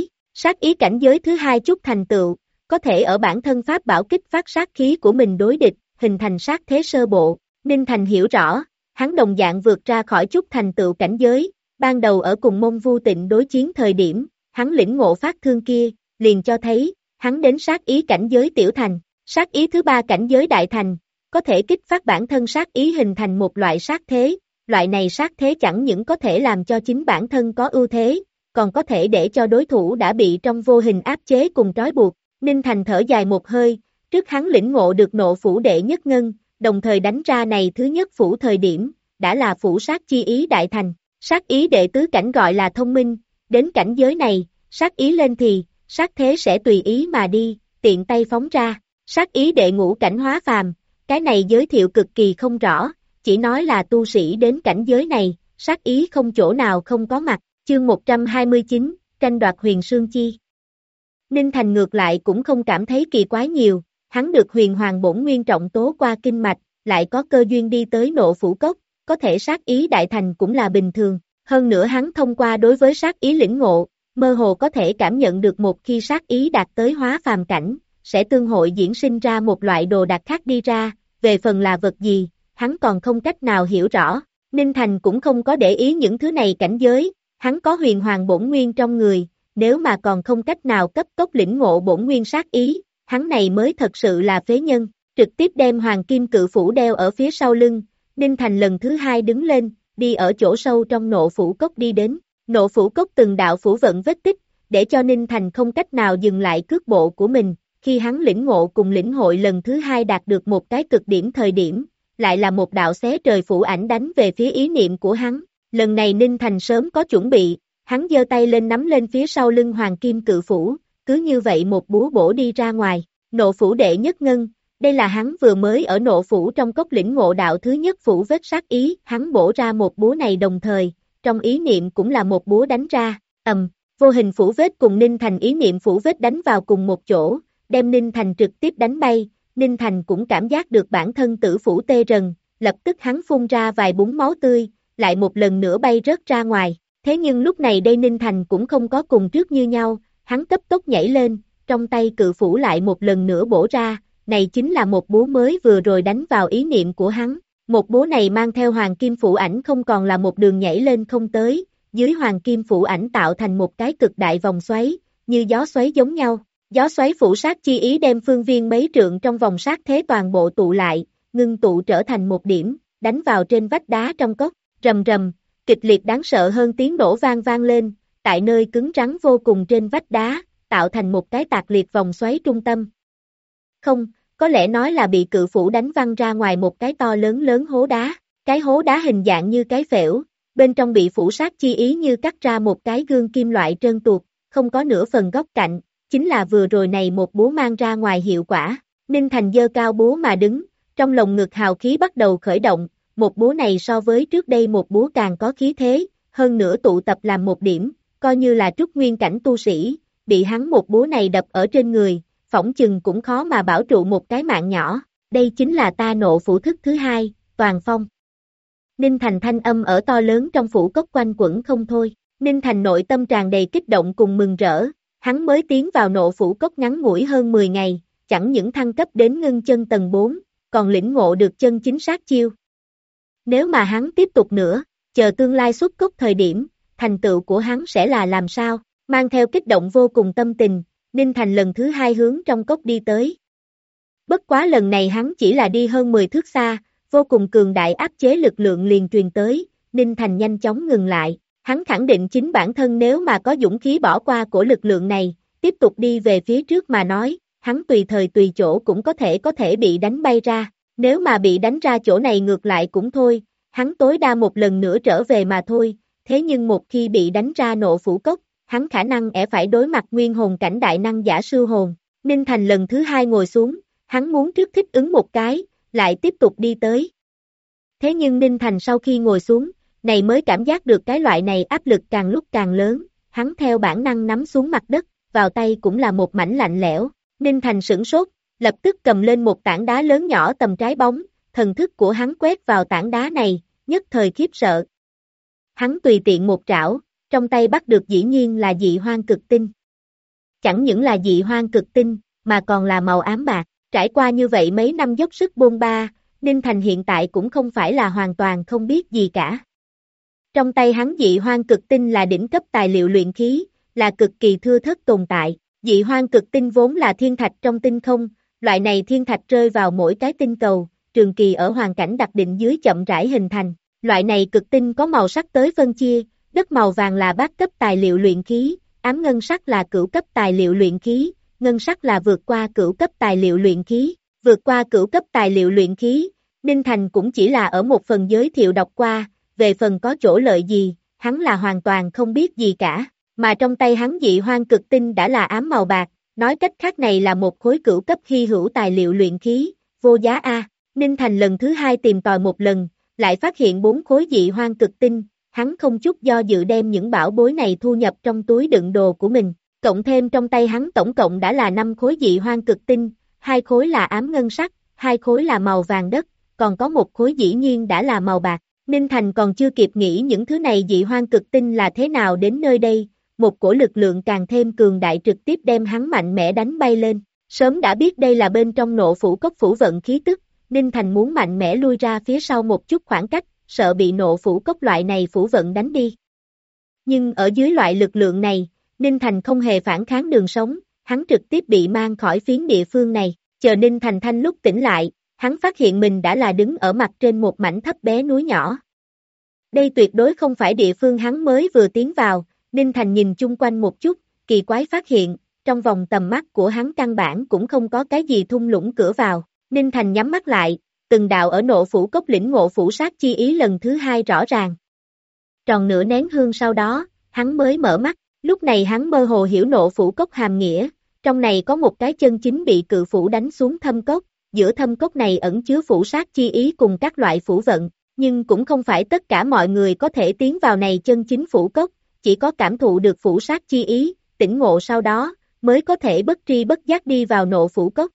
sát ý cảnh giới thứ hai chút thành tựu, có thể ở bản thân pháp bảo kích phát sát khí của mình đối địch, hình thành sát thế sơ bộ. Ninh Thành hiểu rõ, hắn đồng dạng vượt ra khỏi chút thành tựu cảnh giới, ban đầu ở cùng Mông Vu Tịnh đối chiến thời điểm, hắn lĩnh ngộ phát thương kia, liền cho thấy, hắn đến sát ý cảnh giới tiểu thành, sát ý thứ ba cảnh giới đại thành, có thể kích phát bản thân sát ý hình thành một loại sát thế, loại này sát thế chẳng những có thể làm cho chính bản thân có ưu thế, còn có thể để cho đối thủ đã bị trong vô hình áp chế cùng trói buộc. Ninh Thành thở dài một hơi, trước hắn lĩnh ngộ được nộ phủ đệ nhất ngân, đồng thời đánh ra này thứ nhất phủ thời điểm, đã là phủ sát chi ý đại thành, sát ý đệ tứ cảnh gọi là thông minh, đến cảnh giới này, sát ý lên thì, sát thế sẽ tùy ý mà đi, tiện tay phóng ra, sát ý đệ ngũ cảnh hóa phàm, cái này giới thiệu cực kỳ không rõ, chỉ nói là tu sĩ đến cảnh giới này, sát ý không chỗ nào không có mặt, chương 129, tranh đoạt huyền sương chi. Ninh Thành ngược lại cũng không cảm thấy kỳ quái nhiều, hắn được huyền hoàng bổn nguyên trọng tố qua kinh mạch, lại có cơ duyên đi tới nộ phủ cốc, có thể sát ý đại thành cũng là bình thường, hơn nữa hắn thông qua đối với sát ý lĩnh ngộ, mơ hồ có thể cảm nhận được một khi sát ý đạt tới hóa phàm cảnh, sẽ tương hội diễn sinh ra một loại đồ đạc khác đi ra, về phần là vật gì, hắn còn không cách nào hiểu rõ, Ninh Thành cũng không có để ý những thứ này cảnh giới, hắn có huyền hoàng bổn nguyên trong người, nếu mà còn không cách nào cấp tốc lĩnh ngộ bổn nguyên sát ý, hắn này mới thật sự là phế nhân, trực tiếp đem hoàng kim cự phủ đeo ở phía sau lưng, Ninh Thành lần thứ hai đứng lên, đi ở chỗ sâu trong nộ phủ cốc đi đến, nộ phủ cốc từng đạo phủ vận vết tích, để cho Ninh Thành không cách nào dừng lại cước bộ của mình, khi hắn lĩnh ngộ cùng lĩnh hội lần thứ hai đạt được một cái cực điểm thời điểm, lại là một đạo xé trời phủ ảnh đánh về phía ý niệm của hắn, lần này Ninh Thành sớm có chuẩn bị, hắn giơ tay lên nắm lên phía sau lưng hoàng kim cự phủ, cứ như vậy một búa bổ đi ra ngoài, nộ phủ đệ nhất ngân, đây là hắn vừa mới ở nộ phủ trong cốc lĩnh ngộ đạo thứ nhất phủ vết sát ý, hắn bổ ra một búa này đồng thời, trong ý niệm cũng là một búa đánh ra, vô hình phủ vết cùng Ninh Thành ý niệm phủ vết đánh vào cùng một chỗ, đem Ninh Thành trực tiếp đánh bay, Ninh Thành cũng cảm giác được bản thân tử phủ tê rần, lập tức hắn phun ra vài búng máu tươi, lại một lần nữa bay rớt ra ngoài, thế nhưng lúc này đây Ninh Thành cũng không có cùng trước như nhau, hắn cấp tốc nhảy lên, trong tay cự phủ lại một lần nữa bổ ra, này chính là một búa mới vừa rồi đánh vào ý niệm của hắn, một búa này mang theo hoàng kim phủ ảnh không còn là một đường nhảy lên không tới, dưới hoàng kim phủ ảnh tạo thành một cái cực đại vòng xoáy, như gió xoáy giống nhau. Gió xoáy phủ sát chi ý đem phương viên mấy trượng trong vòng sát thế toàn bộ tụ lại, ngưng tụ trở thành một điểm, đánh vào trên vách đá trong cốc, rầm rầm, kịch liệt đáng sợ hơn tiếng nổ vang vang lên, tại nơi cứng rắn vô cùng trên vách đá, tạo thành một cái tạc liệt vòng xoáy trung tâm. Không, có lẽ nói là bị cự phủ đánh văng ra ngoài một cái to lớn lớn hố đá, cái hố đá hình dạng như cái phễu, bên trong bị phủ sát chi ý như cắt ra một cái gương kim loại trơn tuột, không có nửa phần góc cạnh, chính là vừa rồi này một búa mang ra ngoài hiệu quả. Ninh Thành giơ cao búa mà đứng, trong lồng ngực hào khí bắt đầu khởi động, một búa này so với trước đây một búa càng có khí thế, hơn nữa tụ tập làm một điểm, coi như là trúc nguyên cảnh tu sĩ, bị hắn một búa này đập ở trên người, phỏng chừng cũng khó mà bảo trụ một cái mạng nhỏ, đây chính là ta nộ phủ thức thứ hai, toàn phong. Ninh Thành thanh âm ở to lớn trong phủ cốc quanh quẩn không thôi, Ninh Thành nội tâm tràn đầy kích động cùng mừng rỡ, hắn mới tiến vào nộ phủ cốc ngắn ngủi hơn 10 ngày, chẳng những thăng cấp đến ngưng chân tầng 4, còn lĩnh ngộ được chân chính sát chiêu. Nếu mà hắn tiếp tục nữa, chờ tương lai xuất cốc thời điểm, thành tựu của hắn sẽ là làm sao, mang theo kích động vô cùng tâm tình, Ninh Thành lần thứ hai hướng trong cốc đi tới. Bất quá lần này hắn chỉ là đi hơn 10 thước xa, vô cùng cường đại áp chế lực lượng liền truyền tới, Ninh Thành nhanh chóng ngừng lại, hắn khẳng định chính bản thân nếu mà có dũng khí bỏ qua của lực lượng này, tiếp tục đi về phía trước mà nói, hắn tùy thời tùy chỗ cũng có thể bị đánh bay ra, nếu mà bị đánh ra chỗ này ngược lại cũng thôi, hắn tối đa một lần nữa trở về mà thôi, thế nhưng một khi bị đánh ra nộ phủ cốc, hắn khả năng phải đối mặt nguyên hồn cảnh đại năng giả sư hồn. Ninh Thành lần thứ hai ngồi xuống, hắn muốn trước thích ứng một cái, lại tiếp tục đi tới. Thế nhưng Ninh Thành sau khi ngồi xuống, này mới cảm giác được cái loại này áp lực càng lúc càng lớn, hắn theo bản năng nắm xuống mặt đất, vào tay cũng là một mảnh lạnh lẽo. Ninh Thành sửng sốt, lập tức cầm lên một tảng đá lớn nhỏ tầm trái bóng, thần thức của hắn quét vào tảng đá này, nhất thời khiếp sợ. Hắn tùy tiện một trảo, trong tay bắt được dĩ nhiên là dị hoang cực tinh. Chẳng những là dị hoang cực tinh, mà còn là màu ám bạc, trải qua như vậy mấy năm dốc sức bôn ba, Ninh Thành hiện tại cũng không phải là hoàn toàn không biết gì cả. Trong tay hắn dị hoang cực tinh là đỉnh cấp tài liệu luyện khí, là cực kỳ thưa thớt tồn tại, dị hoang cực tinh vốn là thiên thạch trong tinh không, loại này thiên thạch rơi vào mỗi cái tinh cầu, trường kỳ ở hoàn cảnh đặc định dưới chậm rãi hình thành, loại này cực tinh có màu sắc tới phân chia, đất màu vàng là bát cấp tài liệu luyện khí, ám ngân sắc là cửu cấp tài liệu luyện khí, ngân sắc là vượt qua cửu cấp tài liệu luyện khí, vượt qua cửu cấp tài liệu luyện khí, Ninh Thành cũng chỉ là ở một phần giới thiệu đọc qua, về phần có chỗ lợi gì, hắn là hoàn toàn không biết gì cả, mà trong tay hắn dị hoang cực tinh đã là ám màu bạc, nói cách khác này là một khối cửu cấp hy hữu tài liệu luyện khí, vô giá a. Ninh Thành lần thứ hai tìm tòi một lần, lại phát hiện 4 khối dị hoang cực tinh, hắn không chút do dự đem những bảo bối này thu nhập trong túi đựng đồ của mình, cộng thêm trong tay hắn tổng cộng đã là 5 khối dị hoang cực tinh, 2 khối là ám ngân sắc, 2 khối là màu vàng đất, còn có một khối dĩ nhiên đã là màu bạc. Ninh Thành còn chưa kịp nghĩ những thứ này dị hoang cực tinh là thế nào đến nơi đây, một cổ lực lượng càng thêm cường đại trực tiếp đem hắn mạnh mẽ đánh bay lên, sớm đã biết đây là bên trong nộ phủ cốc phủ vận khí tức, Ninh Thành muốn mạnh mẽ lui ra phía sau một chút khoảng cách, sợ bị nộ phủ cốc loại này phủ vận đánh đi. Nhưng ở dưới loại lực lượng này, Ninh Thành không hề phản kháng đường sống, hắn trực tiếp bị mang khỏi phiến địa phương này, chờ Ninh Thành thanh lúc tỉnh lại, hắn phát hiện mình đã là đứng ở mặt trên một mảnh thấp bé núi nhỏ. Đây tuyệt đối không phải địa phương hắn mới vừa tiến vào, Ninh Thành nhìn chung quanh một chút, kỳ quái phát hiện, trong vòng tầm mắt của hắn căn bản cũng không có cái gì thung lũng cửa vào, Ninh Thành nhắm mắt lại, từng đạo ở nộ phủ cốc lĩnh ngộ phủ sát chi ý lần thứ hai rõ ràng. Tròn nửa nén hương sau đó, hắn mới mở mắt, lúc này hắn mơ hồ hiểu nộ phủ cốc hàm nghĩa, trong này có một cái chân chính bị cự phủ đánh xuống thâm cốc, giữa thâm cốc này ẩn chứa phủ sát chi ý cùng các loại phủ vận, nhưng cũng không phải tất cả mọi người có thể tiến vào này chân chính phủ cốc, chỉ có cảm thụ được phủ sát chi ý, tỉnh ngộ sau đó, mới có thể bất tri bất giác đi vào nộ phủ cốc.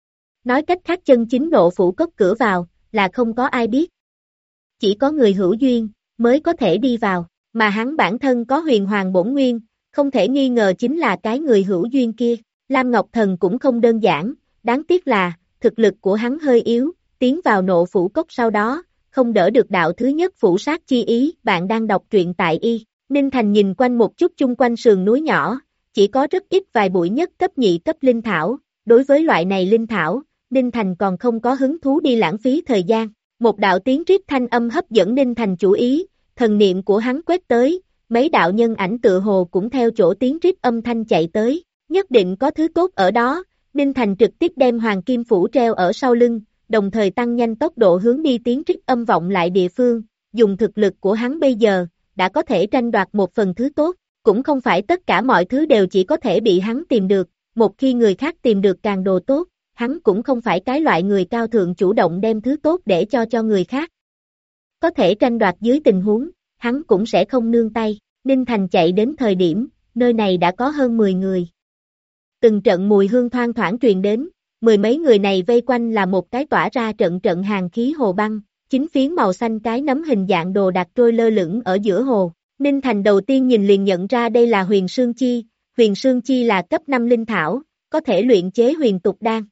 Nói cách khác chân chính nộ phủ cốc cửa vào, là không có ai biết. Chỉ có người hữu duyên, mới có thể đi vào, mà hắn bản thân có huyền hoàng bổn nguyên, không thể nghi ngờ chính là cái người hữu duyên kia. Lam Ngọc Thần cũng không đơn giản, đáng tiếc là, thực lực của hắn hơi yếu, tiến vào nộ phủ cốc sau đó, không đỡ được đạo thứ nhất phủ sát chi ý. Bạn đang đọc truyện tại Y. Ninh Thành nhìn quanh một chút chung quanh sườn núi nhỏ, chỉ có rất ít vài bụi nhất cấp nhị cấp linh thảo, đối với loại này linh thảo, Ninh Thành còn không có hứng thú đi lãng phí thời gian, Một đạo tiếng rít thanh âm hấp dẫn Ninh Thành chú ý, thần niệm của hắn quét tới, mấy đạo nhân ảnh tựa hồ cũng theo chỗ tiếng rít âm thanh chạy tới, nhất định có thứ tốt ở đó, Ninh Thành trực tiếp đem hoàng kim phủ treo ở sau lưng, đồng thời tăng nhanh tốc độ hướng đi tiếng rít âm vọng lại địa phương, dùng thực lực của hắn bây giờ, đã có thể tranh đoạt một phần thứ tốt, cũng không phải tất cả mọi thứ đều chỉ có thể bị hắn tìm được, một khi người khác tìm được càng đồ tốt, hắn cũng không phải cái loại người cao thượng chủ động đem thứ tốt để cho người khác. Có thể tranh đoạt dưới tình huống, hắn cũng sẽ không nương tay, Ninh Thành chạy đến thời điểm, nơi này đã có hơn 10 người. Từng trận mùi hương thoang thoảng truyền đến, mười mấy người này vây quanh là một cái tỏa ra trận trận hàng khí hồ băng, chính phiến màu xanh cái nấm hình dạng đồ đạc trôi lơ lửng ở giữa hồ. Ninh Thành đầu tiên nhìn liền nhận ra đây là huyền sương chi là cấp 5 linh thảo, có thể luyện chế huyền tục đan.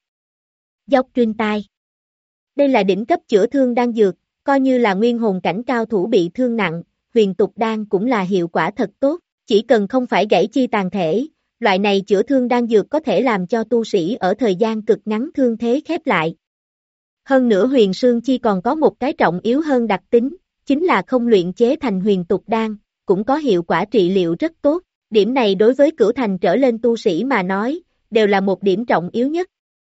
Dốc truyền tai. Đây là đỉnh cấp chữa thương đan dược, coi như là nguyên hồn cảnh cao thủ bị thương nặng, huyền tục đan cũng là hiệu quả thật tốt, chỉ cần không phải gãy chi tàn thể, loại này chữa thương đan dược có thể làm cho tu sĩ ở thời gian cực ngắn thương thế khép lại. Hơn nữa huyền sương chi còn có một cái trọng yếu hơn đặc tính, chính là không luyện chế thành huyền tục đan, cũng có hiệu quả trị liệu rất tốt, điểm này đối với cửu thành trở lên tu sĩ mà nói, đều là một điểm trọng yếu nhất.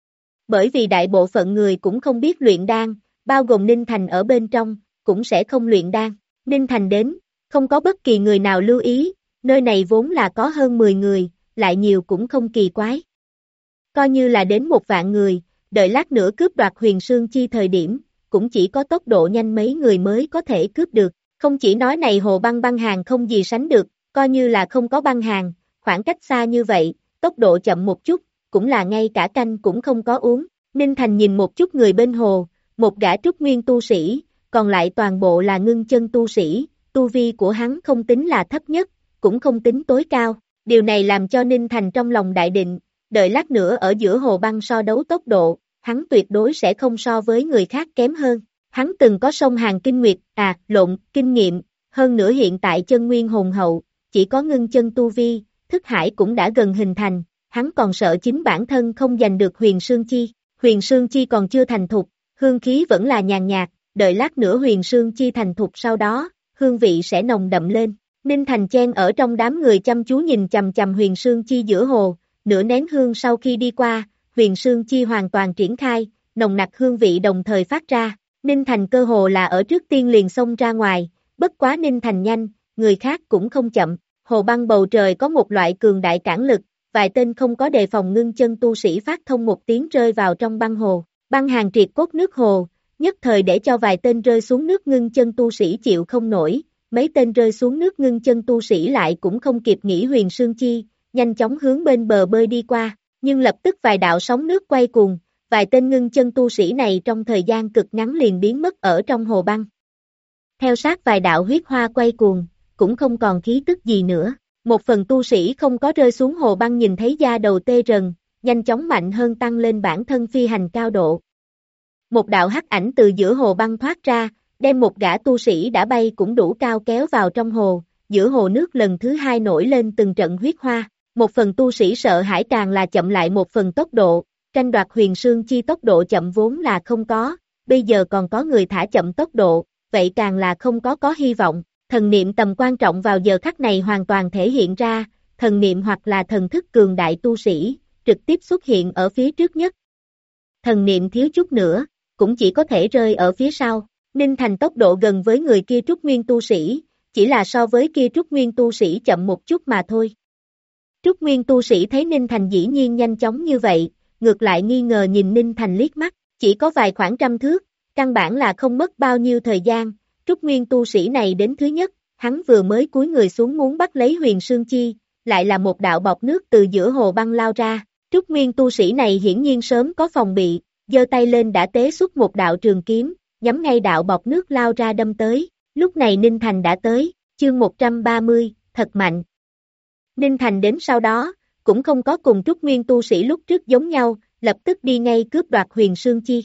Bởi vì đại bộ phận người cũng không biết luyện đan, bao gồm Ninh Thành ở bên trong, cũng sẽ không luyện đan. Ninh Thành đến, không có bất kỳ người nào lưu ý, nơi này vốn là có hơn 10 người, lại nhiều cũng không kỳ quái. Coi như là đến 1 vạn người, đợi lát nữa cướp đoạt huyền sương chi thời điểm, cũng chỉ có tốc độ nhanh mấy người mới có thể cướp được. Không chỉ nói này hồ băng hàng không gì sánh được, coi như là không có băng hàng, khoảng cách xa như vậy, tốc độ chậm một chút, cũng là ngay cả canh cũng không có uống. Ninh Thành nhìn một chút người bên hồ, một gã trúc nguyên tu sĩ, còn lại toàn bộ là ngưng chân tu sĩ, tu vi của hắn không tính là thấp nhất, cũng không tính tối cao. Điều này làm cho Ninh Thành trong lòng đại định, đợi lát nữa ở giữa hồ băng so đấu tốc độ, hắn tuyệt đối sẽ không so với người khác kém hơn. Hắn từng có sông hàng kinh nguyệt, kinh nghiệm, hơn nữa hiện tại chân nguyên hồn hậu, chỉ có ngưng chân tu vi, thức hải cũng đã gần hình thành, hắn còn sợ chính bản thân không giành được huyền sương chi còn chưa thành thục, hương khí vẫn là nhàn nhạt, đợi lát nữa huyền sương chi thành thục sau đó, hương vị sẽ nồng đậm lên. Ninh Thành chen ở trong đám người chăm chú nhìn chằm chằm huyền sương chi giữa hồ, nửa nén hương sau khi đi qua, huyền sương chi hoàn toàn triển khai, nồng nặc hương vị đồng thời phát ra. Ninh Thành cơ hồ là ở trước tiên liền xông ra ngoài, bất quá Ninh Thành nhanh, người khác cũng không chậm, hồ băng bầu trời có một loại cường đại cản lực, vài tên không có đề phòng ngưng chân tu sĩ phát thông một tiếng rơi vào trong băng hồ, băng hàng triệt cốt nước hồ, nhất thời để cho vài tên rơi xuống nước ngưng chân tu sĩ chịu không nổi, mấy tên rơi xuống nước ngưng chân tu sĩ lại cũng không kịp nghĩ huyền sương chi, nhanh chóng hướng bên bờ bơi đi qua, nhưng lập tức vài đạo sóng nước quay cuồng, vài tên ngưng chân tu sĩ này trong thời gian cực ngắn liền biến mất ở trong hồ băng. Theo sát vài đạo huyết hoa quay cuồng, cũng không còn khí tức gì nữa. Một phần tu sĩ không có rơi xuống hồ băng nhìn thấy da đầu tê rần, nhanh chóng mạnh hơn tăng lên bản thân phi hành cao độ. Một đạo hắc ảnh từ giữa hồ băng thoát ra, đem một gã tu sĩ đã bay cũng đủ cao kéo vào trong hồ, giữa hồ nước lần thứ hai nổi lên từng trận huyết hoa. Một phần tu sĩ sợ hãi càng là chậm lại một phần tốc độ, tranh đoạt huyền sương chi tốc độ chậm vốn là không có, bây giờ còn có người thả chậm tốc độ, vậy càng là không có hy vọng. Thần niệm tầm quan trọng vào giờ khắc này hoàn toàn thể hiện ra, thần niệm hoặc là thần thức cường đại tu sĩ, trực tiếp xuất hiện ở phía trước nhất. Thần niệm thiếu chút nữa, cũng chỉ có thể rơi ở phía sau. Ninh Thành tốc độ gần với người kia trúc nguyên tu sĩ, chỉ là so với kia trúc nguyên tu sĩ chậm một chút mà thôi. Trúc nguyên tu sĩ thấy Ninh Thành dĩ nhiên nhanh chóng như vậy, ngược lại nghi ngờ nhìn Ninh Thành liếc mắt, chỉ có vài khoảng trăm thước, căn bản là không mất bao nhiêu thời gian. Trúc nguyên tu sĩ này đến thứ nhất, hắn vừa mới cúi người xuống muốn bắt lấy huyền sương chi, lại là một đạo bọt nước từ giữa hồ băng lao ra. Trúc nguyên tu sĩ này hiển nhiên sớm có phòng bị, giơ tay lên đã tế xuất một đạo trường kiếm, nhắm ngay đạo bọt nước lao ra đâm tới. Lúc này Ninh Thành đã tới, chương 130, thật mạnh. Ninh Thành đến sau đó, cũng không có cùng Trúc nguyên tu sĩ lúc trước giống nhau, lập tức đi ngay cướp đoạt huyền sương chi.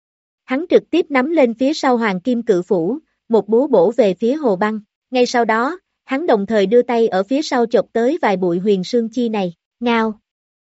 Hắn trực tiếp nắm lên phía sau hoàng kim cự phủ, một búa bổ về phía hồ băng. Ngay sau đó, hắn đồng thời đưa tay ở phía sau chộp tới vài bụi huyền sương chi này, ngao.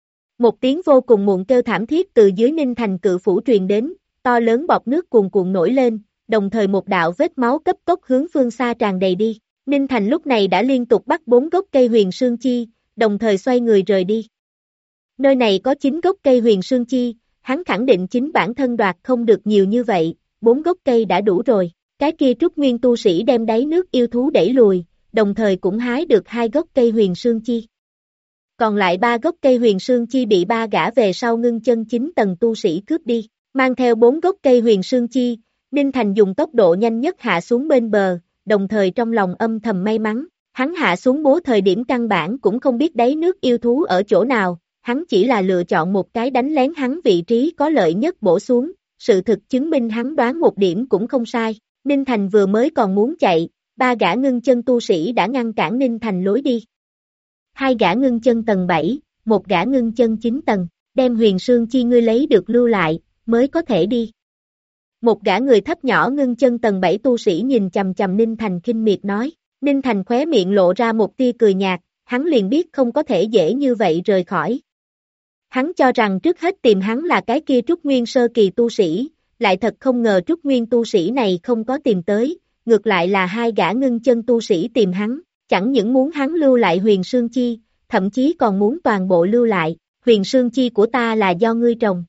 Một tiếng vô cùng muộn kêu thảm thiết từ dưới Ninh Thành cự phủ truyền đến, to lớn bọt nước cuồn cuộn nổi lên, đồng thời một đạo vết máu cấp tốc hướng phương xa tràn đầy đi. Ninh Thành lúc này đã liên tục bắt 4 gốc cây huyền sương chi, đồng thời xoay người rời đi. Nơi này có 9 gốc cây huyền sương chi, hắn khẳng định chính bản thân đoạt không được nhiều như vậy, 4 gốc cây đã đủ rồi. Cái kia trúc nguyên tu sĩ đem đáy nước yêu thú đẩy lùi, đồng thời cũng hái được 2 gốc cây huyền sương chi. Còn lại 3 gốc cây huyền sương chi bị 3 gã về sau ngưng chân 9 tầng tu sĩ cướp đi, mang theo 4 gốc cây huyền sương chi, Ninh Thành dùng tốc độ nhanh nhất hạ xuống bên bờ, đồng thời trong lòng âm thầm may mắn, hắn hạ xuống bố thời điểm căn bản cũng không biết đáy nước yêu thú ở chỗ nào, hắn chỉ là lựa chọn một cái đánh lén hắn vị trí có lợi nhất bổ xuống, sự thực chứng minh hắn đoán một điểm cũng không sai. Ninh Thành vừa mới còn muốn chạy, 3 gã ngưng chân tu sĩ đã ngăn cản Ninh Thành lối đi. 2 gã ngưng chân tầng 7, 1 gã ngưng chân 9 tầng, đem huyền sương chi ngươi lấy được lưu lại, mới có thể đi. Một gã người thấp nhỏ ngưng chân tầng 7 tu sĩ nhìn chằm chằm Ninh Thành khinh miệt nói. Ninh Thành khóe miệng lộ ra một tia cười nhạt, hắn liền biết không có thể dễ như vậy rời khỏi. Hắn cho rằng trước hết tìm hắn là cái kia trúc nguyên sơ kỳ tu sĩ, lại thật không ngờ trúc nguyên tu sĩ này không có tìm tới, ngược lại là 2 gã ngưng chân tu sĩ tìm hắn, chẳng những muốn hắn lưu lại huyền sương chi, thậm chí còn muốn toàn bộ lưu lại, huyền sương chi của ta là do ngươi trồng.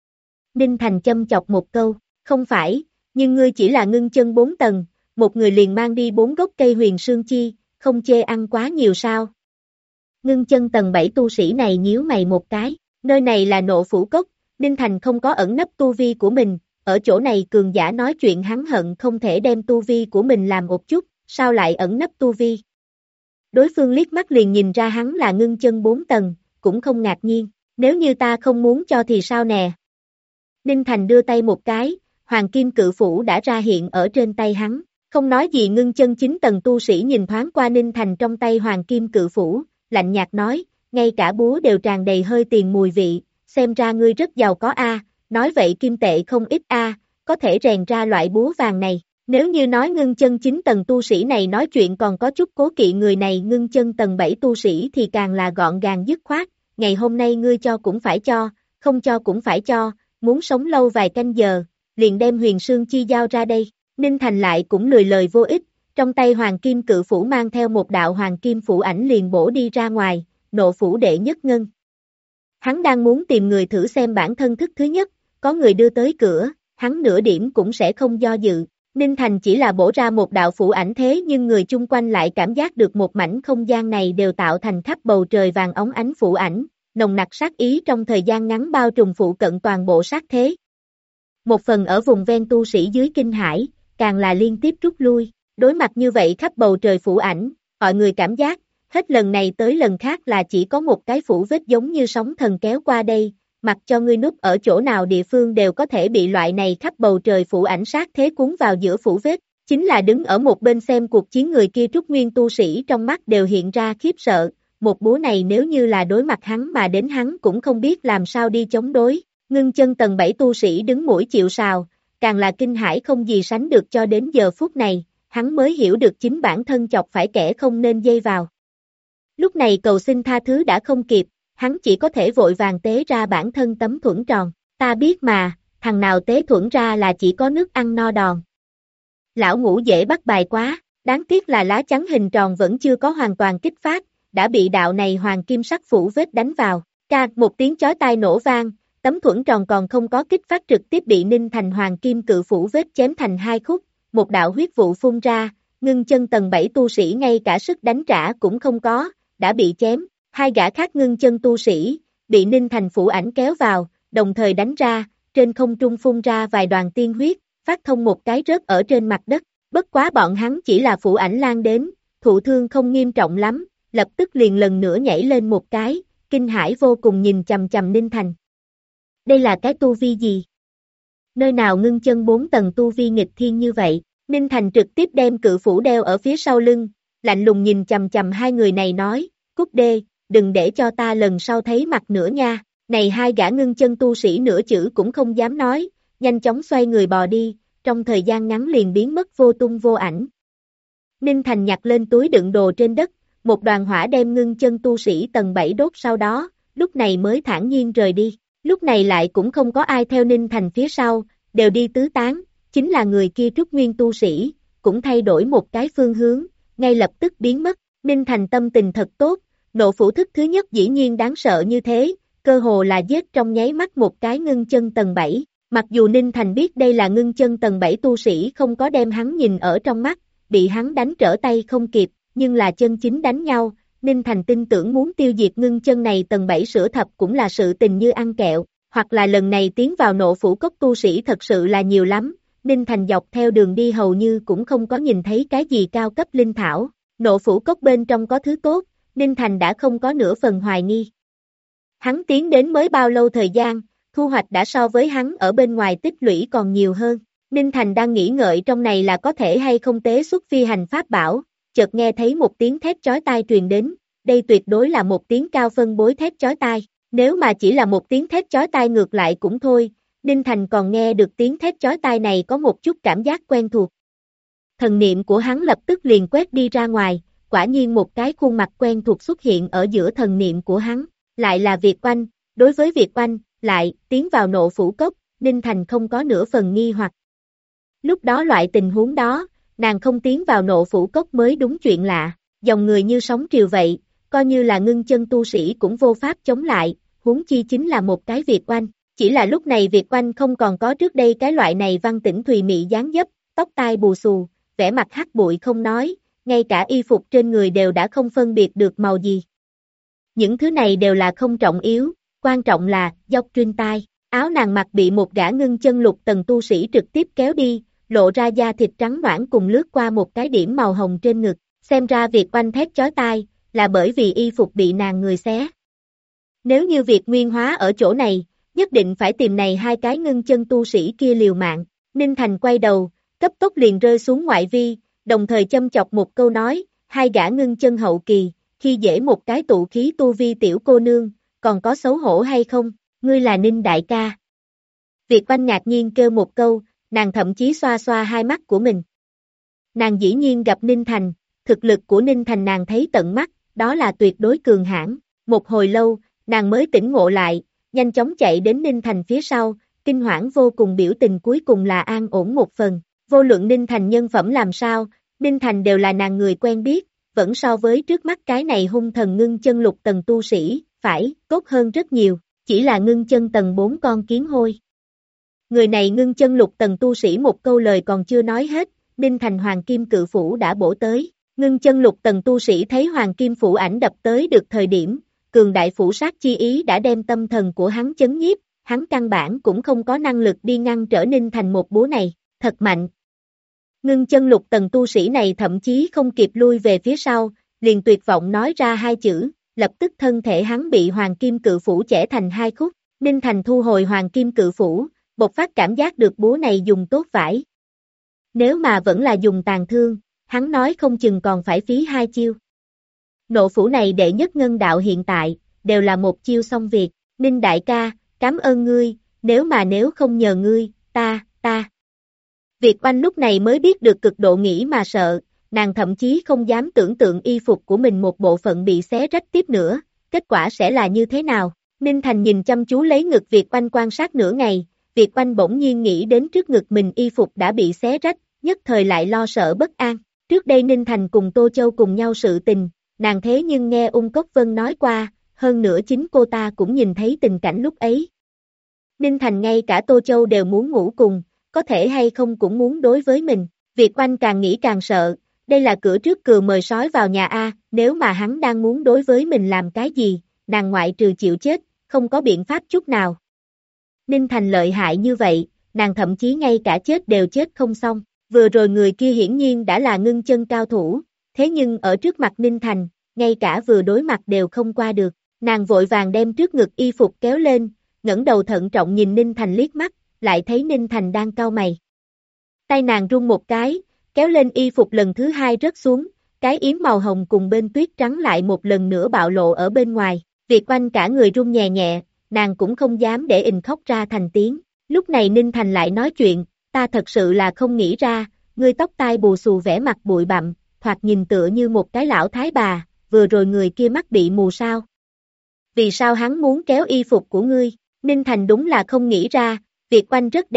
Ninh Thành châm chọc một câu, không phải, nhưng ngươi chỉ là ngưng chân 4 tầng, một người liền mang đi 4 gốc cây huyền sương chi, không chê ăn quá nhiều sao. Ngưng chân tầng 7 tu sĩ này nhíu mày một cái, nơi này là Nộ Phủ Cốc, Ninh Thành không có ẩn nấp tu vi của mình, ở chỗ này cường giả nói chuyện hắn hận không thể đem tu vi của mình làm một chút, sao lại ẩn nấp tu vi. Đối phương liếc mắt liền nhìn ra hắn là ngưng chân 4 tầng, cũng không ngạc nhiên, nếu như ta không muốn cho thì sao nè. Ninh Thành đưa tay một cái, hoàng kim cự phủ đã ra hiện ở trên tay hắn, không nói gì ngưng chân 9 tầng tu sĩ nhìn thoáng qua Ninh Thành trong tay hoàng kim cự phủ, lạnh nhạt nói, ngay cả búa đều tràn đầy hơi tiền mùi vị, xem ra ngươi rất giàu có a, nói vậy kim tệ không ít a, có thể rèn ra loại búa vàng này. Nếu như nói ngưng chân 9 tầng tu sĩ này nói chuyện còn có chút cố kỵ người này ngưng chân tầng 7 tu sĩ thì càng là gọn gàng dứt khoát, ngày hôm nay ngươi cho cũng phải cho, không cho cũng phải cho, muốn sống lâu vài canh giờ, liền đem huyền sương chi giao ra đây. Ninh Thành lại cũng lười lời vô ích, trong tay hoàng kim cự phủ mang theo một đạo hoàng kim phủ ảnh liền bổ đi ra ngoài, Nộ Phủ đệ nhất ngân. Hắn đang muốn tìm người thử xem bản thân thức thứ nhất, có người đưa tới cửa, hắn nửa điểm cũng sẽ không do dự. Ninh Thành chỉ là bổ ra một đạo phủ ảnh thế nhưng người chung quanh lại cảm giác được một mảnh không gian này đều tạo thành khắp bầu trời vàng óng ánh phủ ảnh, nồng nặc sát ý trong thời gian ngắn bao trùm phụ cận toàn bộ sát thế. Một phần ở vùng ven tu sĩ dưới kinh hải, càng là liên tiếp rút lui, đối mặt như vậy khắp bầu trời phủ ảnh, mọi người cảm giác, hết lần này tới lần khác là chỉ có một cái phủ vết giống như sóng thần kéo qua đây, mặc cho ngươi núp ở chỗ nào địa phương đều có thể bị loại này khắp bầu trời phủ ảnh sát thế cuốn vào giữa phủ vết, chính là đứng ở một bên xem cuộc chiến người kia trúc nguyên tu sĩ trong mắt đều hiện ra khiếp sợ, một búa này nếu như là đối mặt hắn mà đến hắn cũng không biết làm sao đi chống đối, ngưng chân tầng 7 tu sĩ đứng mũi chịu sào, càng là kinh hãi không gì sánh được cho đến giờ phút này, hắn mới hiểu được chính bản thân chọc phải kẻ không nên dây vào. Lúc này cầu xin tha thứ đã không kịp, hắn chỉ có thể vội vàng tế ra bản thân tấm thuẫn tròn, ta biết mà, thằng nào tế thuẫn ra là chỉ có nước ăn no đòn. Lão ngũ dễ bắt bài quá, đáng tiếc là lá chắn hình tròn vẫn chưa có hoàn toàn kích phát, đã bị đạo này hoàng kim sắc phủ vết đánh vào, một tiếng chói tai nổ vang, tấm thuẫn tròn còn không có kích phát trực tiếp bị Ninh Thành hoàng kim cự phủ vết chém thành 2 khúc, một đạo huyết vụ phun ra, ngưng chân tầng 7 tu sĩ ngay cả sức đánh trả cũng không có, đã bị chém, 2 gã khác ngưng chân tu sĩ, bị Ninh Thành phủ ảnh kéo vào, đồng thời đánh ra, trên không trung phun ra vài đoàn tiên huyết, phát thông một cái rớt ở trên mặt đất, bất quá bọn hắn chỉ là phủ ảnh lan đến, thụ thương không nghiêm trọng lắm, lập tức liền lần nữa nhảy lên một cái, kinh hãi vô cùng nhìn chằm chằm Ninh Thành. Đây là cái tu vi gì? Nơi nào ngưng chân 4 tầng tu vi nghịch thiên như vậy? Ninh Thành trực tiếp đem cự phủ đeo ở phía sau lưng, lạnh lùng nhìn chằm chằm 2 người này nói, cút đê, đừng để cho ta lần sau thấy mặt nữa nha. Này 2 gã ngưng chân tu sĩ nửa chữ cũng không dám nói, nhanh chóng xoay người bò đi, trong thời gian ngắn liền biến mất vô tung vô ảnh. Ninh Thành nhặt lên túi đựng đồ trên đất, một đoàn hỏa đem ngưng chân tu sĩ tầng 7 đốt sau đó, lúc này mới thản nhiên rời đi. Lúc này lại cũng không có ai theo Ninh Thành phía sau, đều đi tứ tán, chính là người kia Trúc Nguyên tu sĩ, cũng thay đổi một cái phương hướng, ngay lập tức biến mất. Ninh Thành tâm tình thật tốt, nộ phủ thức thứ nhất dĩ nhiên đáng sợ như thế, cơ hồ là giết trong nháy mắt một cái ngưng chân tầng 7. Mặc dù Ninh Thành biết đây là ngưng chân tầng 7 tu sĩ không có đem hắn nhìn ở trong mắt, bị hắn đánh trở tay không kịp, nhưng là chân chính đánh nhau, Ninh Thành tin tưởng muốn tiêu diệt ngưng chân này tầng 7 sửa thập cũng là sự tình như ăn kẹo, hoặc là lần này tiến vào nộ phủ cốc tu sĩ thật sự là nhiều lắm, Ninh Thành dọc theo đường đi hầu như cũng không có nhìn thấy cái gì cao cấp linh thảo, nộ phủ cốc bên trong có thứ tốt, Ninh Thành đã không có nửa phần hoài nghi. Hắn tiến đến mới bao lâu thời gian, thu hoạch đã so với hắn ở bên ngoài tích lũy còn nhiều hơn. Ninh Thành đang nghĩ ngợi trong này là có thể hay không tế xuất phi hành pháp bảo, chợt nghe thấy một tiếng thét chói tai truyền đến, đây tuyệt đối là một tiếng cao phân bối thét chói tai, nếu mà chỉ là một tiếng thét chói tai ngược lại cũng thôi, Ninh Thành còn nghe được tiếng thét chói tai này có một chút cảm giác quen thuộc. Thần niệm của hắn lập tức liền quét đi ra ngoài, quả nhiên một cái khuôn mặt quen thuộc xuất hiện ở giữa thần niệm của hắn, lại là Việt Oanh, đối với Việt Oanh, lại, tiến vào nộ phủ cốc, Ninh Thành không có nửa phần nghi hoặc. Lúc đó loại tình huống đó, nàng không tiến vào nộ phủ cốc mới đúng chuyện lạ, dòng người như sóng triều vậy, coi như là ngưng chân tu sĩ cũng vô pháp chống lại, huống chi chính là một cái Việt Oanh. Chỉ là lúc này Việt Oanh không còn có trước đây cái loại này văn tĩnh thùy mị dáng dấp, tóc tai bù xù, vẻ mặt hắc bụi không nói, ngay cả y phục trên người đều đã không phân biệt được màu gì. Những thứ này đều là không trọng yếu, quan trọng là, dọc trên tai, áo nàng mặc bị một gã ngưng chân lục tầng tu sĩ trực tiếp kéo đi, lộ ra da thịt trắng nõn cùng lướt qua một cái điểm màu hồng trên ngực, xem ra Việt Oanh thét chói tai, là bởi vì y phục bị nàng người xé. Nếu như Việt Nguyên hóa ở chỗ này, nhất định phải tìm này hai cái ngưng chân tu sĩ kia liều mạng, Ninh Thành quay đầu, cấp tốc liền rơi xuống ngoại vi, đồng thời châm chọc một câu nói, hai gã ngưng chân hậu kỳ, khi dễ một cái tụ khí tu vi tiểu cô nương, còn có xấu hổ hay không, ngươi là Ninh đại ca. Việt Oanh ngạc nhiên kêu một câu, nàng thậm chí xoa xoa hai mắt của mình. Nàng dĩ nhiên gặp Ninh Thành, thực lực của Ninh Thành nàng thấy tận mắt, đó là tuyệt đối cường hãn. Một hồi lâu, nàng mới tỉnh ngộ lại, nhanh chóng chạy đến Ninh Thành phía sau, kinh hoảng vô cùng biểu tình cuối cùng là an ổn một phần. Vô luận Ninh Thành nhân phẩm làm sao, Ninh Thành đều là nàng người quen biết, vẫn so với trước mắt cái này hung thần ngưng chân lục tầng tu sĩ, phải, tốt hơn rất nhiều, chỉ là ngưng chân tầng 4 con kiến hôi. Người này ngưng chân lục tầng tu sĩ một câu lời còn chưa nói hết, Ninh Thành Hoàng Kim Cự Phủ đã bổ tới, ngưng chân lục tầng tu sĩ thấy Hoàng Kim Phủ ảnh đập tới được thời điểm, cường đại phủ sát chi ý đã đem tâm thần của hắn chấn nhiếp, hắn căn bản cũng không có năng lực đi ngăn trở Ninh Thành một búa này, thật mạnh. Ngưng chân lục tầng tu sĩ này thậm chí không kịp lui về phía sau, liền tuyệt vọng nói ra hai chữ, lập tức thân thể hắn bị Hoàng Kim Cự Phủ chẻ thành hai khúc, Ninh Thành thu hồi Hoàng Kim Cự Phủ, bộc phát cảm giác được búa này dùng tốt vải. Nếu mà vẫn là dùng tàn thương, hắn nói không chừng còn phải phí hai chiêu. Nộ phủ này đệ nhất ngân đạo hiện tại, đều là một chiêu xong việc, Ninh đại ca, cảm ơn ngươi, nếu không nhờ ngươi, ta. Việt Oanh lúc này mới biết được cực độ nghĩ mà sợ, nàng thậm chí không dám tưởng tượng y phục của mình một bộ phận bị xé rách tiếp nữa, kết quả sẽ là như thế nào. Ninh Thành nhìn chăm chú lấy ngực Việt Oanh quan sát nửa ngày, Việt Oanh bỗng nhiên nghĩ đến trước ngực mình y phục đã bị xé rách, nhất thời lại lo sợ bất an. Trước đây Ninh Thành cùng Tô Châu cùng nhau sự tình, nàng thế nhưng nghe Ung Cốc Vân nói qua, hơn nữa chính cô ta cũng nhìn thấy tình cảnh lúc ấy. Ninh Thành ngay cả Tô Châu đều muốn ngủ cùng, có thể hay không cũng muốn đối với mình, Việt Oanh càng nghĩ càng sợ, đây là cửa trước cừu mời sói vào nhà A, nếu mà hắn đang muốn đối với mình làm cái gì, nàng ngoại trừ chịu chết, không có biện pháp chút nào. Ninh Thành lợi hại như vậy, nàng thậm chí ngay cả chết đều chết không xong, vừa rồi người kia hiển nhiên đã là ngưng chân cao thủ, thế nhưng ở trước mặt Ninh Thành, ngay cả vừa đối mặt đều không qua được, nàng vội vàng đem trước ngực y phục kéo lên, ngẩng đầu thận trọng nhìn Ninh Thành liếc mắt, lại thấy Ninh Thành đang cau mày. Tay nàng rung một cái, kéo lên y phục lần thứ hai rớt xuống, cái yếm màu hồng cùng bên tuyết trắng lại một lần nữa bạo lộ ở bên ngoài, Việt Oanh cả người run nhẹ nhẹ, nàng cũng không dám để ình khóc ra thành tiếng. Lúc này Ninh Thành lại nói chuyện, ta thật sự là không nghĩ ra, ngươi tóc tai bù xù vẻ mặt bụi bặm, thoạt nhìn tựa như một cái lão thái bà, vừa rồi người kia mắt bị mù sao? Vì sao hắn muốn kéo y phục của ngươi? Ninh Thành đúng là không nghĩ ra, Việt Oanh rất đẹp,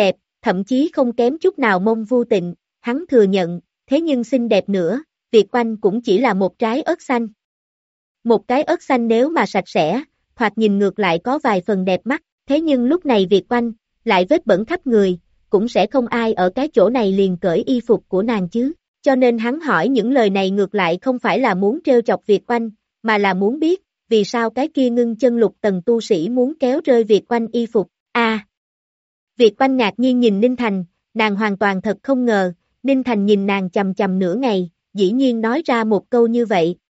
thậm chí không kém chút nào Mông Vu Tịnh, hắn thừa nhận, thế nhưng xinh đẹp nữa, Việt Oanh cũng chỉ là một trái ớt xanh. Một cái ớt xanh nếu mà sạch sẽ, thoạt nhìn ngược lại có vài phần đẹp mắt, thế nhưng lúc này Việt Oanh, lại vết bẩn khắp người, cũng sẽ không ai ở cái chỗ này liền cởi y phục của nàng chứ, cho nên hắn hỏi những lời này ngược lại không phải là muốn trêu chọc Việt Oanh, mà là muốn biết, vì sao cái kia ngưng chân lục tầng tu sĩ muốn kéo rơi Việt Oanh y phục, Việt Oanh ngạc nhiên nhìn Ninh Thành, nàng hoàn toàn thật không ngờ, Ninh Thành nhìn nàng chằm chằm nửa ngày, dĩ nhiên nói ra một câu như vậy,